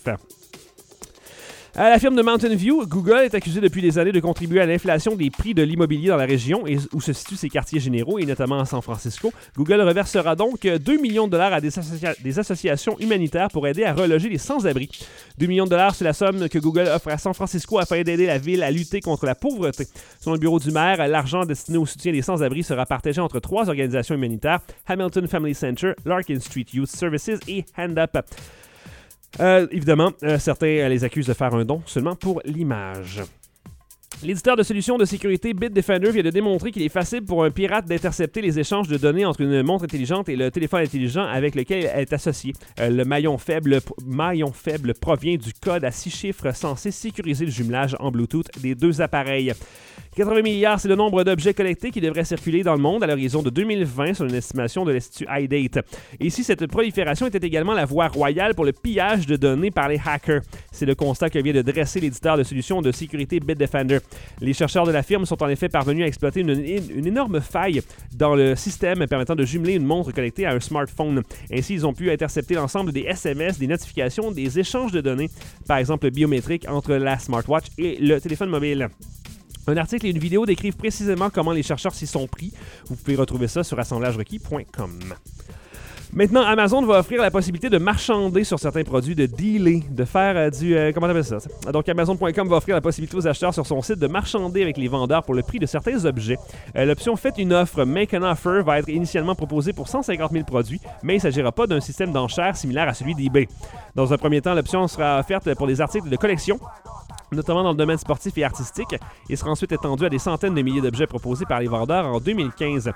La firme de Mountain View, Google, est accusée depuis des années de contribuer à l'inflation des prix de l'immobilier dans la région et où se situent ses quartiers généraux, et notamment à San Francisco. Google reversera donc 2 millions de $ à des associations humanitaires pour aider à reloger les sans-abri. 2 millions de $, c'est la somme que Google offre à San Francisco afin d'aider la ville à lutter contre la pauvreté. Selon le bureau du maire, l'argent destiné au soutien des sans-abri sera partagé entre 3 organisations humanitaires, Hamilton Family Center, Larkin Street Youth Services et Hand Up. Évidemment, certains les accusent de faire un don seulement pour l'image. L'éditeur de solutions de sécurité Bitdefender vient de démontrer qu'il est facile pour un pirate d'intercepter les échanges de données entre une montre intelligente et le téléphone intelligent avec lequel elle est associée. Le maillon faible provient du code à 6 chiffres censé sécuriser le jumelage en Bluetooth des 2 appareils. 80 milliards, c'est le nombre d'objets collectés qui devraient circuler dans le monde à l'horizon de 2020 selon une estimation de l'Institut iDate. Et ici, cette prolifération était également la voie royale pour le pillage de données par les hackers. C'est le constat que vient de dresser l'éditeur de solutions de sécurité Bitdefender. Insider. Les chercheurs de la firme sont en effet parvenus à exploiter une énorme faille dans le système permettant de jumeler une montre connectée à un smartphone. Ainsi, ils ont pu intercepter l'ensemble des SMS, des notifications, des échanges de données, par exemple biométriques, entre la smartwatch et le téléphone mobile. Un article et une vidéo décrivent précisément comment les chercheurs s'y sont pris. Vous pouvez retrouver ça sur assemblagerequis.com. Maintenant, Amazon va offrir la possibilité de marchander sur certains produits, de dealer, de faire comment on appelle ça? Donc, Amazon.com va offrir la possibilité aux acheteurs sur son site de marchander avec les vendeurs pour le prix de certains objets. L'option « Faites une offre » Make an Offer va être initialement proposée pour 150 000 produits, mais il ne s'agira pas d'un système d'enchères similaire à celui d'eBay. Dans un premier temps, l'option sera offerte pour des articles de collection, notamment dans le domaine sportif et artistique, et sera ensuite étendue à des centaines de milliers d'objets proposés par les vendeurs en 2015.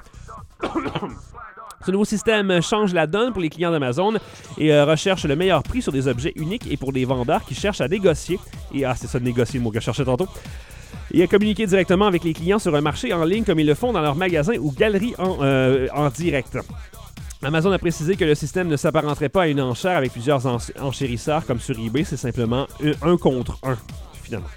Ce nouveau système change la donne pour les clients d'Amazon et recherche le meilleur prix sur des objets uniques et pour des vendeurs qui cherchent à négocier. Et c'est ça, négocier, le mot que je cherchais tantôt. Et à communiquer directement avec les clients sur un marché en ligne comme ils le font dans leurs magasins ou galeries en direct. Amazon a précisé que le système ne s'apparenterait pas à une enchère avec plusieurs enchérisseurs comme sur eBay, c'est simplement un contre un, finalement.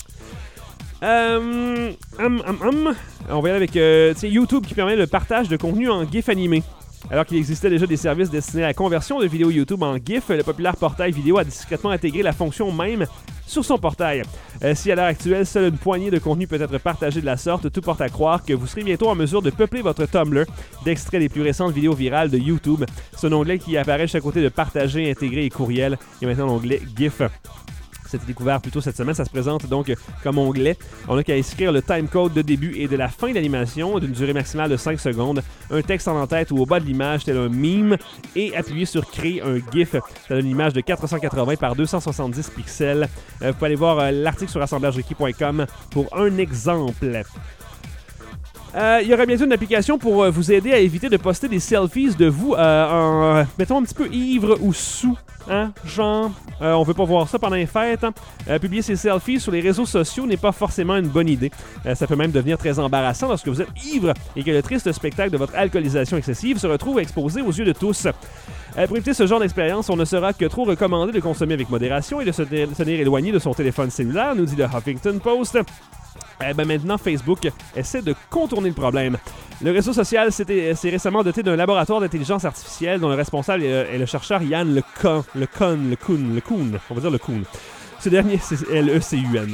On va y aller avec YouTube qui permet le partage de contenu en GIF animé. Alors qu'il existait déjà des services destinés à la conversion de vidéos YouTube en GIF, le populaire portail vidéo a discrètement intégré la fonction même sur son portail. Si à l'heure actuelle, seule une poignée de contenu peut être partagée de la sorte, tout porte à croire que vous serez bientôt en mesure de peupler votre Tumblr d'extraits des plus récentes vidéos virales de YouTube. C'est un onglet qui apparaît juste à côté de partager, intégrer et courriel. Il y a maintenant l'onglet GIF. C'était découvert plus tôt cette semaine. Ça se présente donc comme onglet. On n'a qu'à inscrire le timecode de début et de la fin de l'animation d'une durée maximale de 5 secondes, un texte en tête ou au bas de l'image tel un meme et appuyer sur créer un GIF. Ça donne une image de 480 par 270 pixels. Vous pouvez aller voir l'article sur assemblagerequis.com pour un exemple. Il y aura bientôt une application pour vous aider à éviter de poster des selfies de vous mettons un petit peu ivre ou sous. Hein? Genre, on veut pas voir ça pendant les fêtes. Hein? Publier ses selfies sur les réseaux sociaux n'est pas forcément une bonne idée. Ça peut même devenir très embarrassant lorsque vous êtes ivre et que le triste spectacle de votre alcoolisation excessive se retrouve exposé aux yeux de tous. Pour éviter ce genre d'expérience, on ne sera que trop recommandé de consommer avec modération et de se tenir éloigné de son téléphone cellulaire, nous dit le Huffington Post. Maintenant, Facebook essaie de contourner le problème. Le réseau social s'est récemment doté d'un laboratoire d'intelligence artificielle dont le responsable est le chercheur Yann LeCun. On va dire LeCun. Ce dernier, c'est L-E-C-U-N.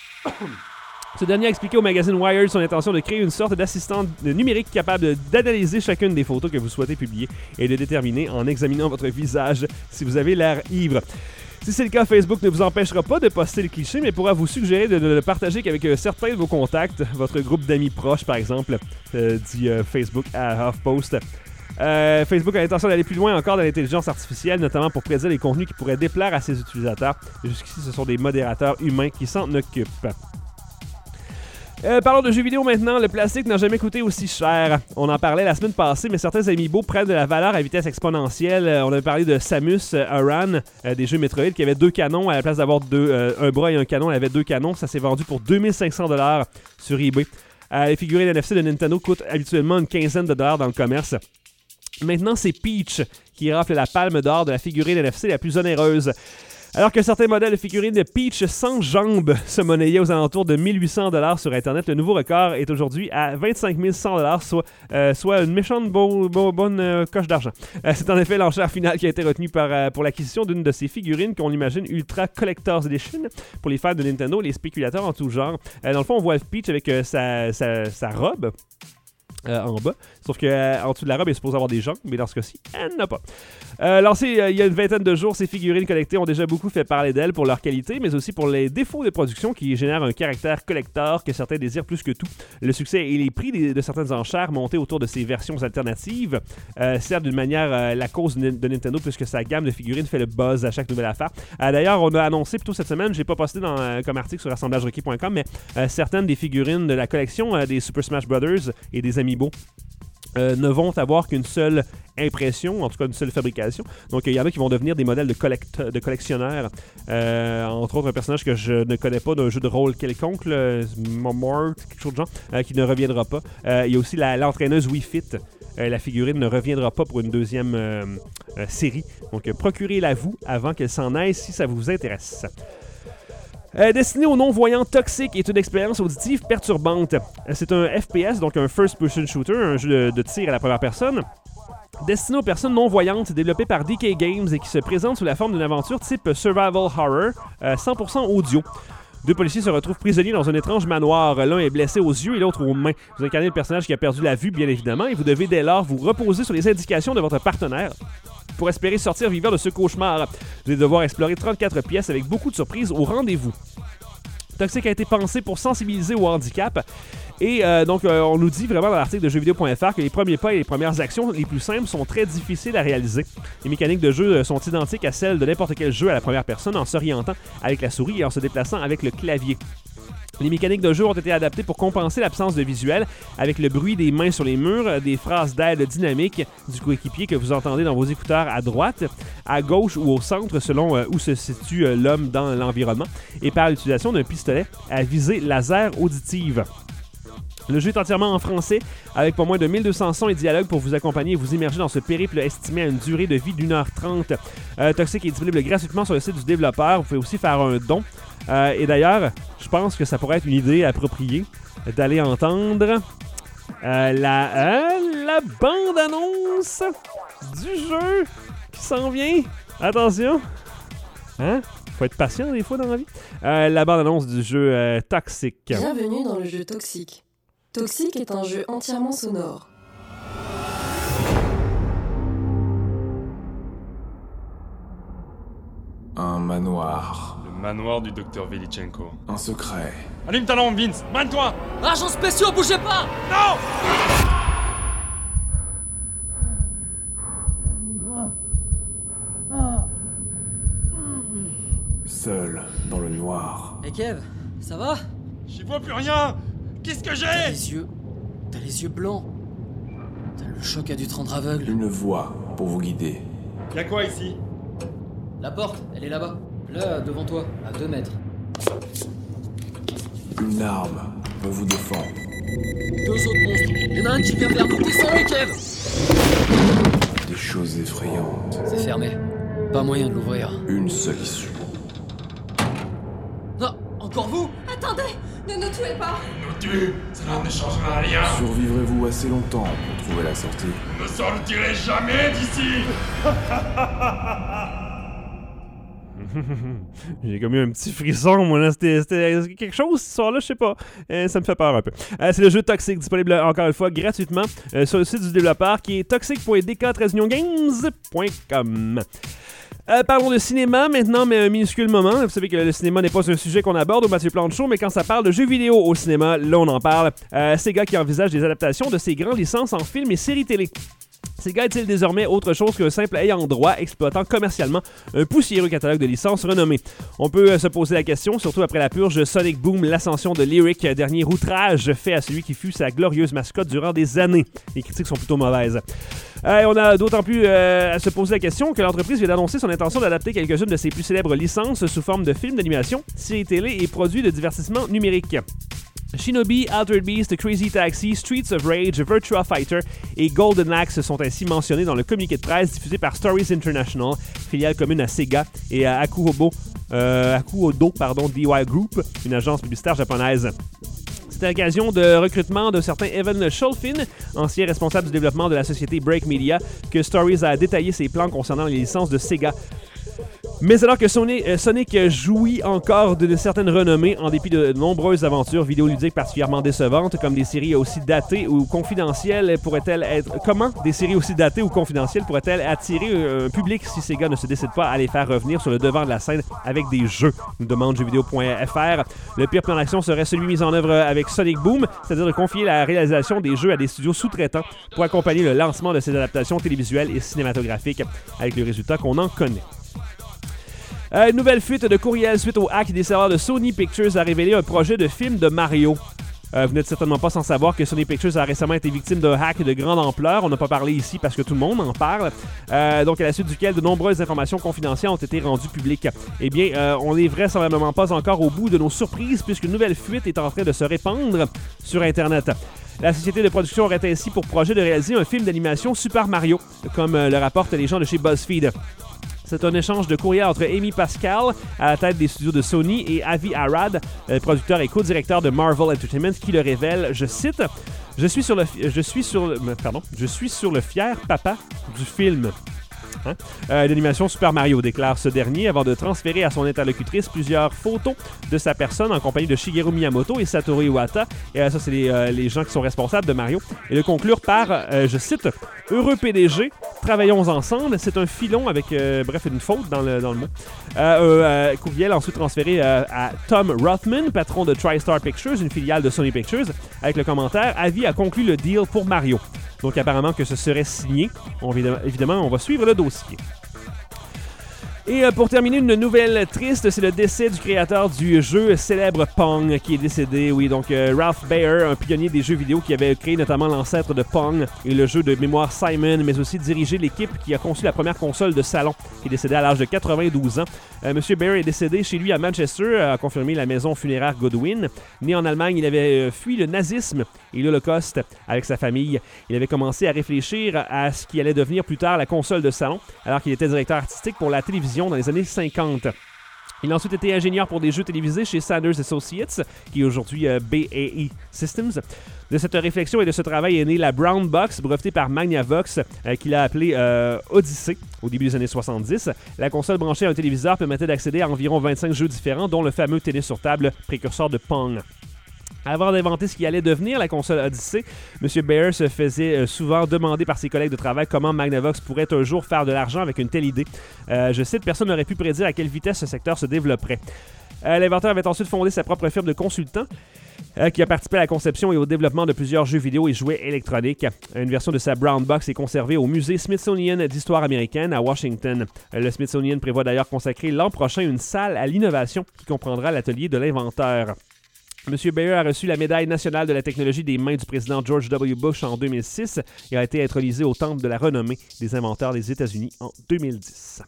Ce dernier a expliqué au magazine Wired son intention de créer une sorte d'assistant numérique capable d'analyser chacune des photos que vous souhaitez publier et de déterminer en examinant votre visage si vous avez l'air ivre. Si c'est le cas, Facebook ne vous empêchera pas de poster le cliché, mais pourra vous suggérer de le partager qu'avec certains de vos contacts, votre groupe d'amis proches par exemple, dit Facebook à HuffPost. Facebook a l'intention d'aller plus loin encore dans l'intelligence artificielle, notamment pour prédire les contenus qui pourraient déplaire à ses utilisateurs. Jusqu'ici, ce sont des modérateurs humains qui s'en occupent. Parlons de jeux vidéo maintenant. Le plastique n'a jamais coûté aussi cher. On en parlait la semaine passée, mais certains amiibo prennent de la valeur à vitesse exponentielle. On avait parlé de Samus Aran, des jeux Metroid, qui avait 2 canons. À la place d'avoir un bras et un canon, elle avait 2 canons. Ça s'est vendu pour 2500$ sur eBay. Les figurines NFC de Nintendo coûtent habituellement une quinzaine de dollars dans le commerce. Maintenant, c'est Peach qui rafle la palme d'or de la figurine NFC la plus onéreuse. Alors que certains modèles de figurines de Peach sans jambes se monnayaient aux alentours de 1800$ sur Internet, le nouveau record est aujourd'hui à 25 100$, soit une méchante bonne coche d'argent. C'est en effet l'enchère finale qui a été retenue pour l'acquisition d'une de ces figurines qu'on imagine Ultra Collector's Edition pour les fans de Nintendo et les spéculateurs en tout genre. Dans le fond, on voit Peach avec sa robe. En bas. Sauf qu'en dessous de la robe, elle est supposée avoir des jambes, mais dans ce cas-ci, elle n'a pas. Lancées il y a une vingtaine de jours, ces figurines collectées ont déjà beaucoup fait parler d'elles pour leur qualité, mais aussi pour les défauts de production qui génèrent un caractère collector que certains désirent plus que tout. Le succès et les prix de certaines enchères montées autour de ces versions alternatives servent d'une manière la cause de Nintendo puisque sa gamme de figurines fait le buzz à chaque nouvelle affaire. D'ailleurs, on a annoncé plutôt cette semaine, j'ai pas posté comme article sur assemblagerequis.com, mais certaines des figurines de la collection des Super Smash Brothers et des Amiibo ne vont avoir qu'une seule impression, en tout cas une seule fabrication. Donc il y en a qui vont devenir des modèles de collectionneurs. Entre autres un personnage que je ne connais pas d'un jeu de rôle quelconque, Mort, quelque chose de genre, qui ne reviendra pas. Il y a aussi l'entraîneuse Wii Fit. La figurine ne reviendra pas pour une deuxième série. Donc procurez-la vous avant qu'elle s'en aille si ça vous intéresse. Destiné aux non-voyants, Toxic est une expérience auditive perturbante. C'est un FPS, donc un first-person shooter, un jeu de tir à la première personne, destiné aux personnes non-voyantes, développé par DK Games et qui se présente sous la forme d'une aventure type survival horror, 100% audio. 2 policiers se retrouvent prisonniers dans un étrange manoir. L'un est blessé aux yeux et l'autre aux mains. Vous incarnez le personnage qui a perdu la vue, bien évidemment, et vous devez dès lors vous reposer sur les indications de votre partenaire pour espérer sortir vivant de ce cauchemar. Vous allez devoir explorer 34 pièces avec beaucoup de surprises au rendez-vous. Toxic a été pensé pour sensibiliser au handicap. Et on nous dit vraiment dans l'article de jeuxvideo.fr que les premiers pas et les premières actions les plus simples sont très difficiles à réaliser. Les mécaniques de jeu sont identiques à celles de n'importe quel jeu à la première personne en s'orientant avec la souris et en se déplaçant avec le clavier. Les mécaniques de jeu ont été adaptées pour compenser l'absence de visuel avec le bruit des mains sur les murs, des phrases d'aide dynamiques du coéquipier que vous entendez dans vos écouteurs à droite, à gauche ou au centre selon où se situe l'homme dans l'environnement, et par l'utilisation d'un pistolet à visée laser auditive. Le jeu est entièrement en français, avec pas moins de 1200 sons et dialogues pour vous accompagner et vous immerger dans ce périple estimé à une durée de vie d'1h30. Toxic est disponible gratuitement sur le site du développeur. Vous pouvez aussi faire un don. Et d'ailleurs, je pense que ça pourrait être une idée appropriée d'aller entendre la bande-annonce du jeu qui s'en vient. Attention! Hein? Faut être patient des fois dans la vie. La bande-annonce du jeu Toxic. Bienvenue dans le jeu Toxic. Toxic est un jeu entièrement sonore. Un manoir. Le manoir du docteur Velichenko. Un secret. Allume ta lampe, Vince. Brane-toi. Agents spéciaux, bougez pas! Non! Seul dans le noir. Hey Kev, ça va? J'y vois plus rien. Qu'est-ce que j'ai? T'as les yeux blancs. Le choc a dû te rendre aveugle. Une voix pour vous guider. Y'a quoi ici? La porte, elle est là-bas. Là, devant toi, à 2 mètres. Une arme peut vous défendre. 2 autres monstres. Y'en a un qui vient vers nous. Descends-les, Kev! Des choses effrayantes. C'est fermé. Pas moyen de l'ouvrir. Une seule issue. Non, encore vous? Attendez, ne nous tuez pas. Nous tue, cela ne changera rien. Survivrez-vous assez longtemps pour trouver la sortie? Vous ne sortirez jamais d'ici. J'ai comme eu un petit frisson, moi, là. C'était quelque chose, ce soir-là, je sais pas. Ça me fait peur un peu. C'est le jeu Toxic, disponible encore une fois gratuitement sur le site du développeur qui est toxic.dk-games.com. Parlons de cinéma maintenant, mais un minuscule moment. Vous savez que le cinéma n'est pas un sujet qu'on aborde au Mathieu Plante Show, mais quand ça parle de jeux vidéo au cinéma, là on en parle. Sega qui envisage des adaptations de ses grandes licences en films et séries télé. Sega est-il désormais autre chose qu'un simple ayant droit exploitant commercialement un poussiéreux catalogue de licences renommées? On peut se poser la question, surtout après la purge Sonic Boom, l'ascension de Lyric, dernier outrage fait à celui qui fut sa glorieuse mascotte durant des années. Les critiques sont plutôt mauvaises. On a d'autant plus à se poser la question que l'entreprise vient d'annoncer son intention d'adapter quelques-unes de ses plus célèbres licences sous forme de films d'animation, séries télé et produits de divertissement numérique. Shinobi, Altered Beast, Crazy Taxi, Streets of Rage, Virtua Fighter et Golden Axe sont ainsi mentionnés dans le communiqué de presse diffusé par Stories International, filiale commune à Sega, et à Akuodo, DY Group, une agence publicitaire japonaise. C'est à l'occasion de recrutement de certain Evan Scholfin, ancien responsable du développement de la société Break Media, que Stories a détaillé ses plans concernant les licences de Sega. Mais alors que Sonic jouit encore d'une certaine renommée en dépit de nombreuses aventures vidéoludiques particulièrement décevantes, comme des séries aussi datées ou confidentielles pourraient-elles être... Comment des séries aussi datées ou confidentielles pourraient-elles attirer un public si Sega ne se décide pas à les faire revenir sur le devant de la scène avec des jeux, nous demande jeuxvideo.fr. Le pire plan d'action serait celui mis en œuvre avec Sonic Boom, c'est-à-dire de confier la réalisation des jeux à des studios sous-traitants pour accompagner le lancement de ces adaptations télévisuelles et cinématographiques, avec le résultat qu'on en connaît. Une nouvelle fuite de courriel suite au hack des serveurs de Sony Pictures a révélé un projet de film de Mario. Vous n'êtes certainement pas sans savoir que Sony Pictures a récemment été victime d'un hack de grande ampleur. On n'a pas parlé ici parce que tout le monde en parle. Donc à la suite duquel de nombreuses informations confidentielles ont été rendues publiques. Eh bien, on n'est vraisemblablement pas encore au bout de nos surprises puisqu'une nouvelle fuite est en train de se répandre sur Internet. La société de production aurait ainsi pour projet de réaliser un film d'animation Super Mario, comme le rapportent les gens de chez BuzzFeed. C'est un échange de courriel entre Amy Pascal, à la tête des studios de Sony, et Avi Arad, producteur et co-directeur de Marvel Entertainment, qui le révèle, je cite, « Je suis sur le fier papa du film. » D'animation Super Mario, déclare ce dernier avant de transférer à son interlocutrice plusieurs photos de sa personne en compagnie de Shigeru Miyamoto et Satoru Iwata. Et ça, c'est les gens qui sont responsables de Mario. Et le conclure par, je cite, « Heureux PDG, travaillons ensemble. » C'est un filon avec, une faute dans le mot. Courriel ensuite transféré à Tom Rothman, patron de TriStar Pictures, une filiale de Sony Pictures, avec le commentaire « Avi a conclu le deal pour Mario. » Donc, apparemment que ce serait signé. Évidemment, on va suivre le dossier. Et pour terminer, une nouvelle triste, c'est le décès du créateur du jeu célèbre Pong qui est décédé. Oui, donc Ralph Baer, un pionnier des jeux vidéo qui avait créé notamment l'ancêtre de Pong et le jeu de mémoire Simon, mais aussi dirigé l'équipe qui a conçu la première console de salon, qui est décédé à l'âge de 92 ans. Monsieur Baer est décédé chez lui à Manchester, a confirmé la maison funéraire Godwin. Né en Allemagne, il avait fui le nazisme et l'Holocauste avec sa famille. Il avait commencé à réfléchir à ce qui allait devenir plus tard la console de salon, alors qu'il était directeur artistique pour la télévision dans les années 50. Il a ensuite été ingénieur pour des jeux télévisés chez Sanders Associates, qui est aujourd'hui BAE Systems. De cette réflexion et de ce travail est née la Brown Box, brevetée par Magnavox, qu'il a appelée Odyssey au début des années 70. La console branchée à un téléviseur permettait d'accéder à environ 25 jeux différents, dont le fameux tennis sur table précurseur de Pong. Avant d'inventer ce qui allait devenir la console Odyssey, M. Baer se faisait souvent demander par ses collègues de travail comment Magnavox pourrait un jour faire de l'argent avec une telle idée. Je cite, « Personne n'aurait pu prédire à quelle vitesse ce secteur se développerait. » L'inventeur avait ensuite fondé sa propre firme de consultants qui a participé à la conception et au développement de plusieurs jeux vidéo et jouets électroniques. Une version de sa Brown Box est conservée au musée Smithsonian d'histoire américaine à Washington. Le Smithsonian prévoit d'ailleurs consacrer l'an prochain une salle à l'innovation qui comprendra l'atelier de l'inventeur. M. Baer a reçu la médaille nationale de la technologie des mains du président George W. Bush en 2006 et a été intronisé au temple de la renommée des inventeurs des États-Unis en 2010.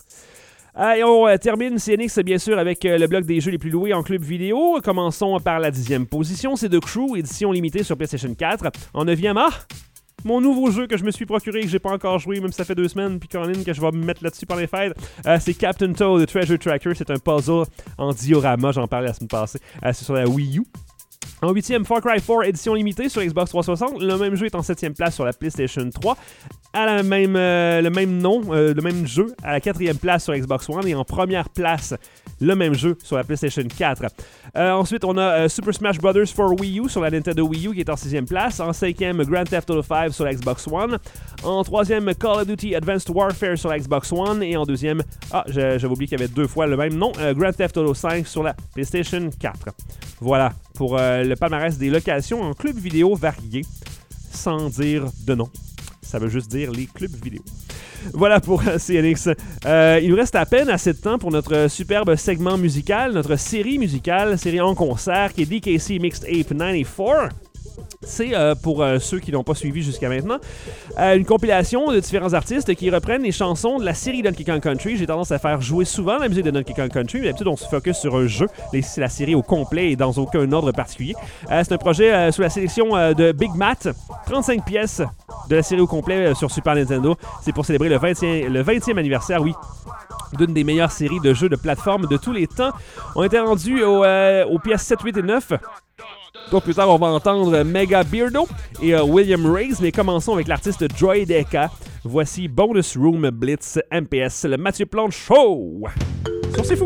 Et on termine CNX bien sûr avec le bloc des jeux les plus loués en club vidéo. Commençons par la 10e position, c'est The Crew, édition limitée sur PlayStation 4. En 9e, mon nouveau jeu que je me suis procuré et que j'ai pas encore joué, même si ça fait 2 semaines, puis Colin, que je vais me mettre là-dessus par les fêtes, c'est Captain Toad, The Treasure Tracker. C'est un puzzle en diorama, j'en parlais la semaine passée. C'est sur la Wii U. En 8e, Far Cry 4 édition limitée sur Xbox 360. Le même jeu est en 7e place sur la PlayStation 3. Le même jeu à la 4e place sur Xbox One et en première place, le même jeu sur la PlayStation 4. Ensuite, on a Super Smash Bros. For Wii U sur la Nintendo Wii U qui est en 6e place. En 5e, Grand Theft Auto 5 sur la Xbox One. En 3e, Call of Duty Advanced Warfare sur la Xbox One. Et en 2e, j'avais oublié qu'il y avait 2 fois le même nom, Grand Theft Auto 5 sur la PlayStation 4. Voilà pour le palmarès des locations en clubs vidéo variés, sans dire de nom. Ça veut juste dire les clubs vidéo. Voilà pour CNX. Il nous reste à peine assez de temps pour notre superbe segment musical, notre série musicale, série en concert qui est DKC Mixed Ape 94. C'est, pour ceux qui n'ont pas suivi jusqu'à maintenant, une compilation de différents artistes qui reprennent les chansons de la série Donkey Kong Country. J'ai tendance à faire jouer souvent la musique de Donkey Kong Country, mais d'habitude on se focus sur un jeu. C'est la série au complet et dans aucun ordre particulier. C'est un projet sous la sélection de Big Matt. 35 pièces de la série au complet sur Super Nintendo. C'est pour célébrer le 20e anniversaire, oui, d'une des meilleures séries de jeux de plateforme de tous les temps. On était rendu aux pièces 7, 8 et 9. Donc plus tard, on va entendre Mega Beardo et William Riggs, mais commençons avec l'artiste Droideka. Voici Bonus Room Blitz MPS, le Mathieu Plante Show! Sur C'est Fou!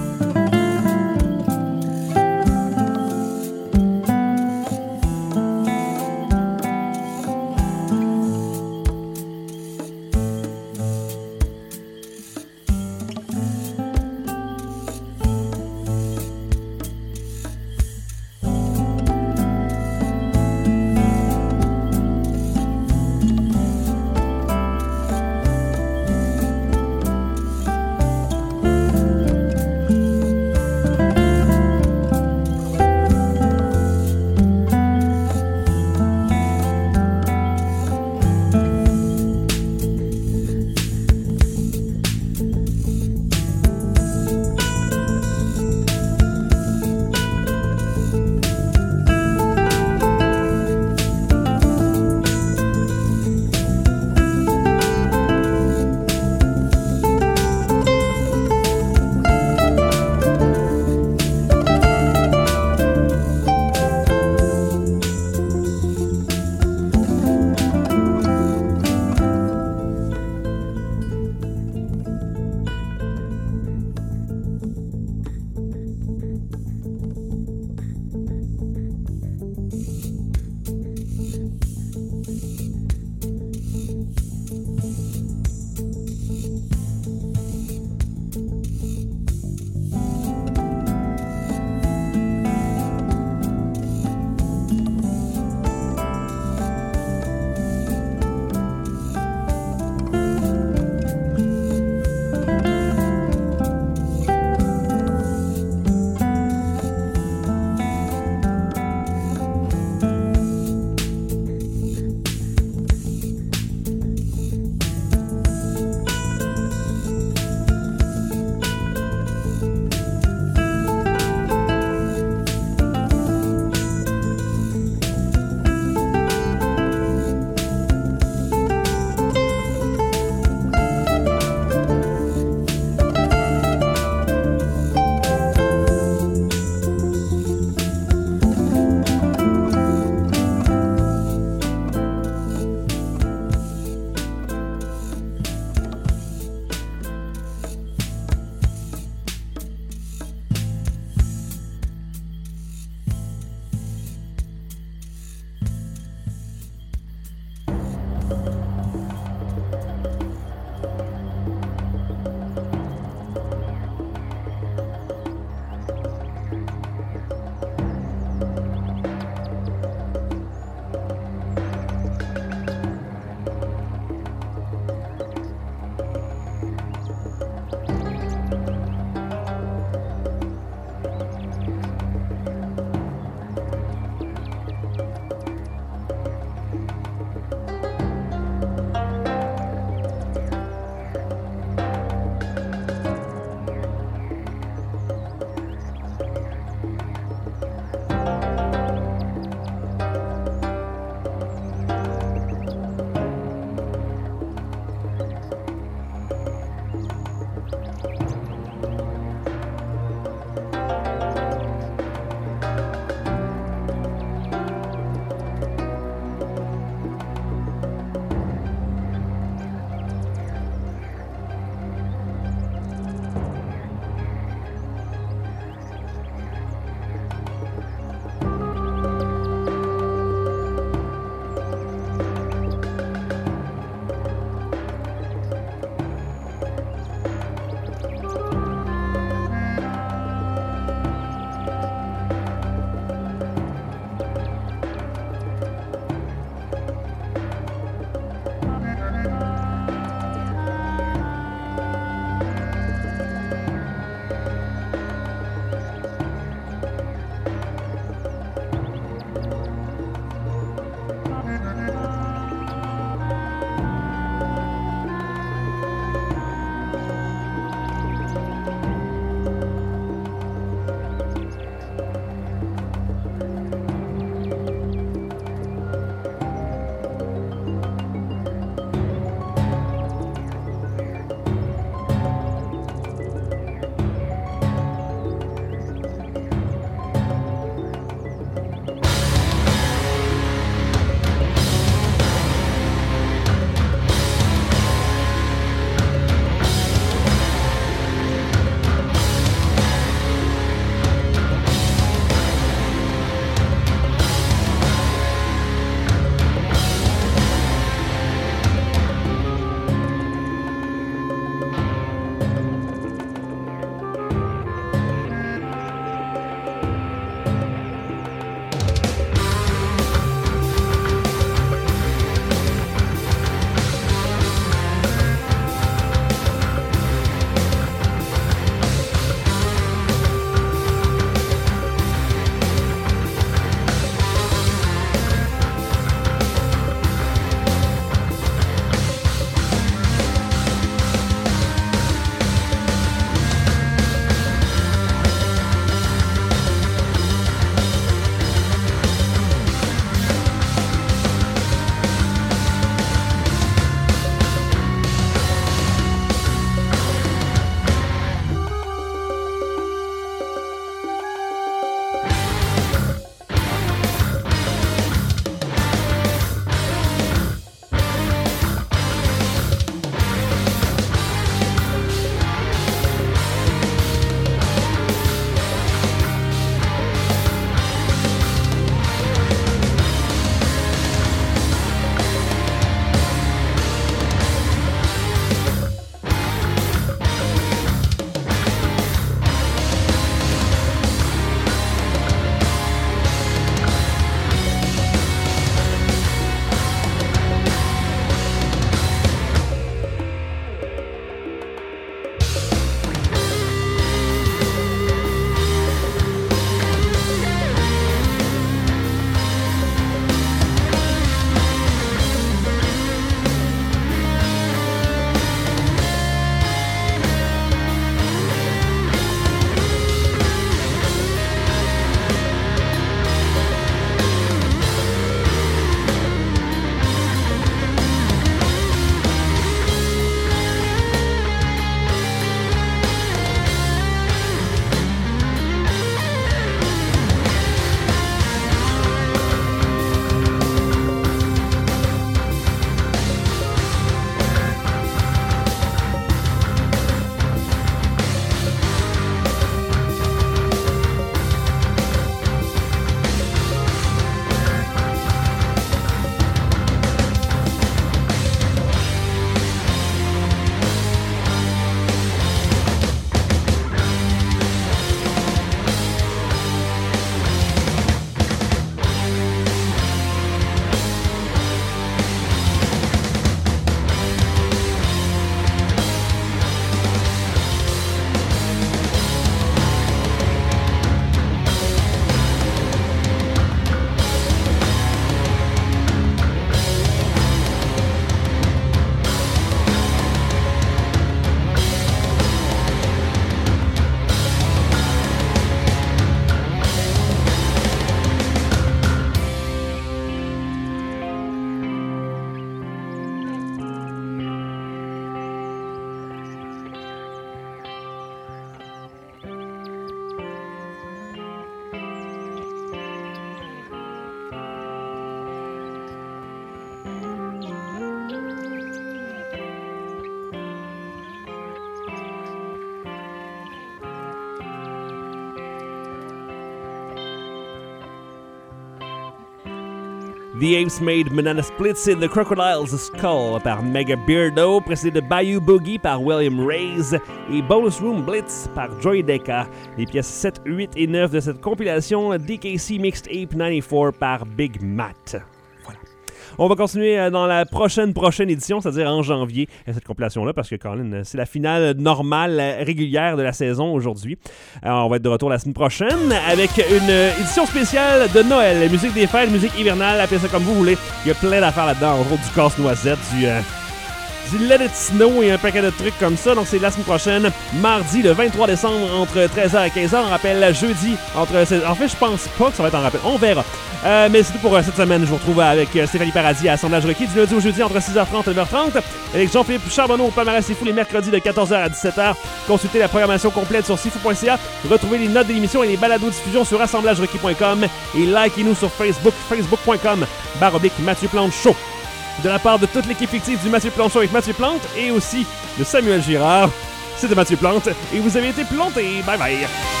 The Apes Made Banana Splits in The Crocodile's Skull par Mega Beardo, précédé de Bayou Boogie par William Reyes et Bonus Room Blitz par Joy Decca. Les pièces 7, 8 et 9 de cette compilation DKC Mixed Ape 94 par Big Matt. On va continuer dans la prochaine édition, c'est-à-dire en janvier, cette compilation-là, parce que Colin, c'est la finale normale, régulière de la saison aujourd'hui. Alors, on va être de retour la semaine prochaine avec une édition spéciale de Noël. Musique des fêtes, musique hivernale, appelez ça comme vous voulez. Il y a plein d'affaires là-dedans, entre autres du casse-noisette, du Let It Snow et un paquet de trucs comme ça. Donc, c'est la semaine prochaine, mardi, le 23 décembre, entre 13h et 15h. On rappelle jeudi, entre... En fait, je pense pas que ça va être en rappel. On verra. Mais c'est tout pour cette semaine. Je vous retrouve avec Stéphanie Paradis à Assemblage Requis du lundi au jeudi entre 6h30 et 9h30. Avec Jean-Philippe Charbonneau au Palmarès C'est Fou les mercredis de 14h à 17h. Consultez la programmation complète sur sifou.ca. Retrouvez les notes de l'émission et les balados-diffusions sur assemblagerequis.com. Et likez-nous sur Facebook, facebook.com/Mathieu Plante Show. De la part de toute l'équipe fictive du Mathieu Plante Show avec Mathieu Plante et aussi de Samuel Girard, c'était Mathieu Plante et vous avez été planté. Bye bye.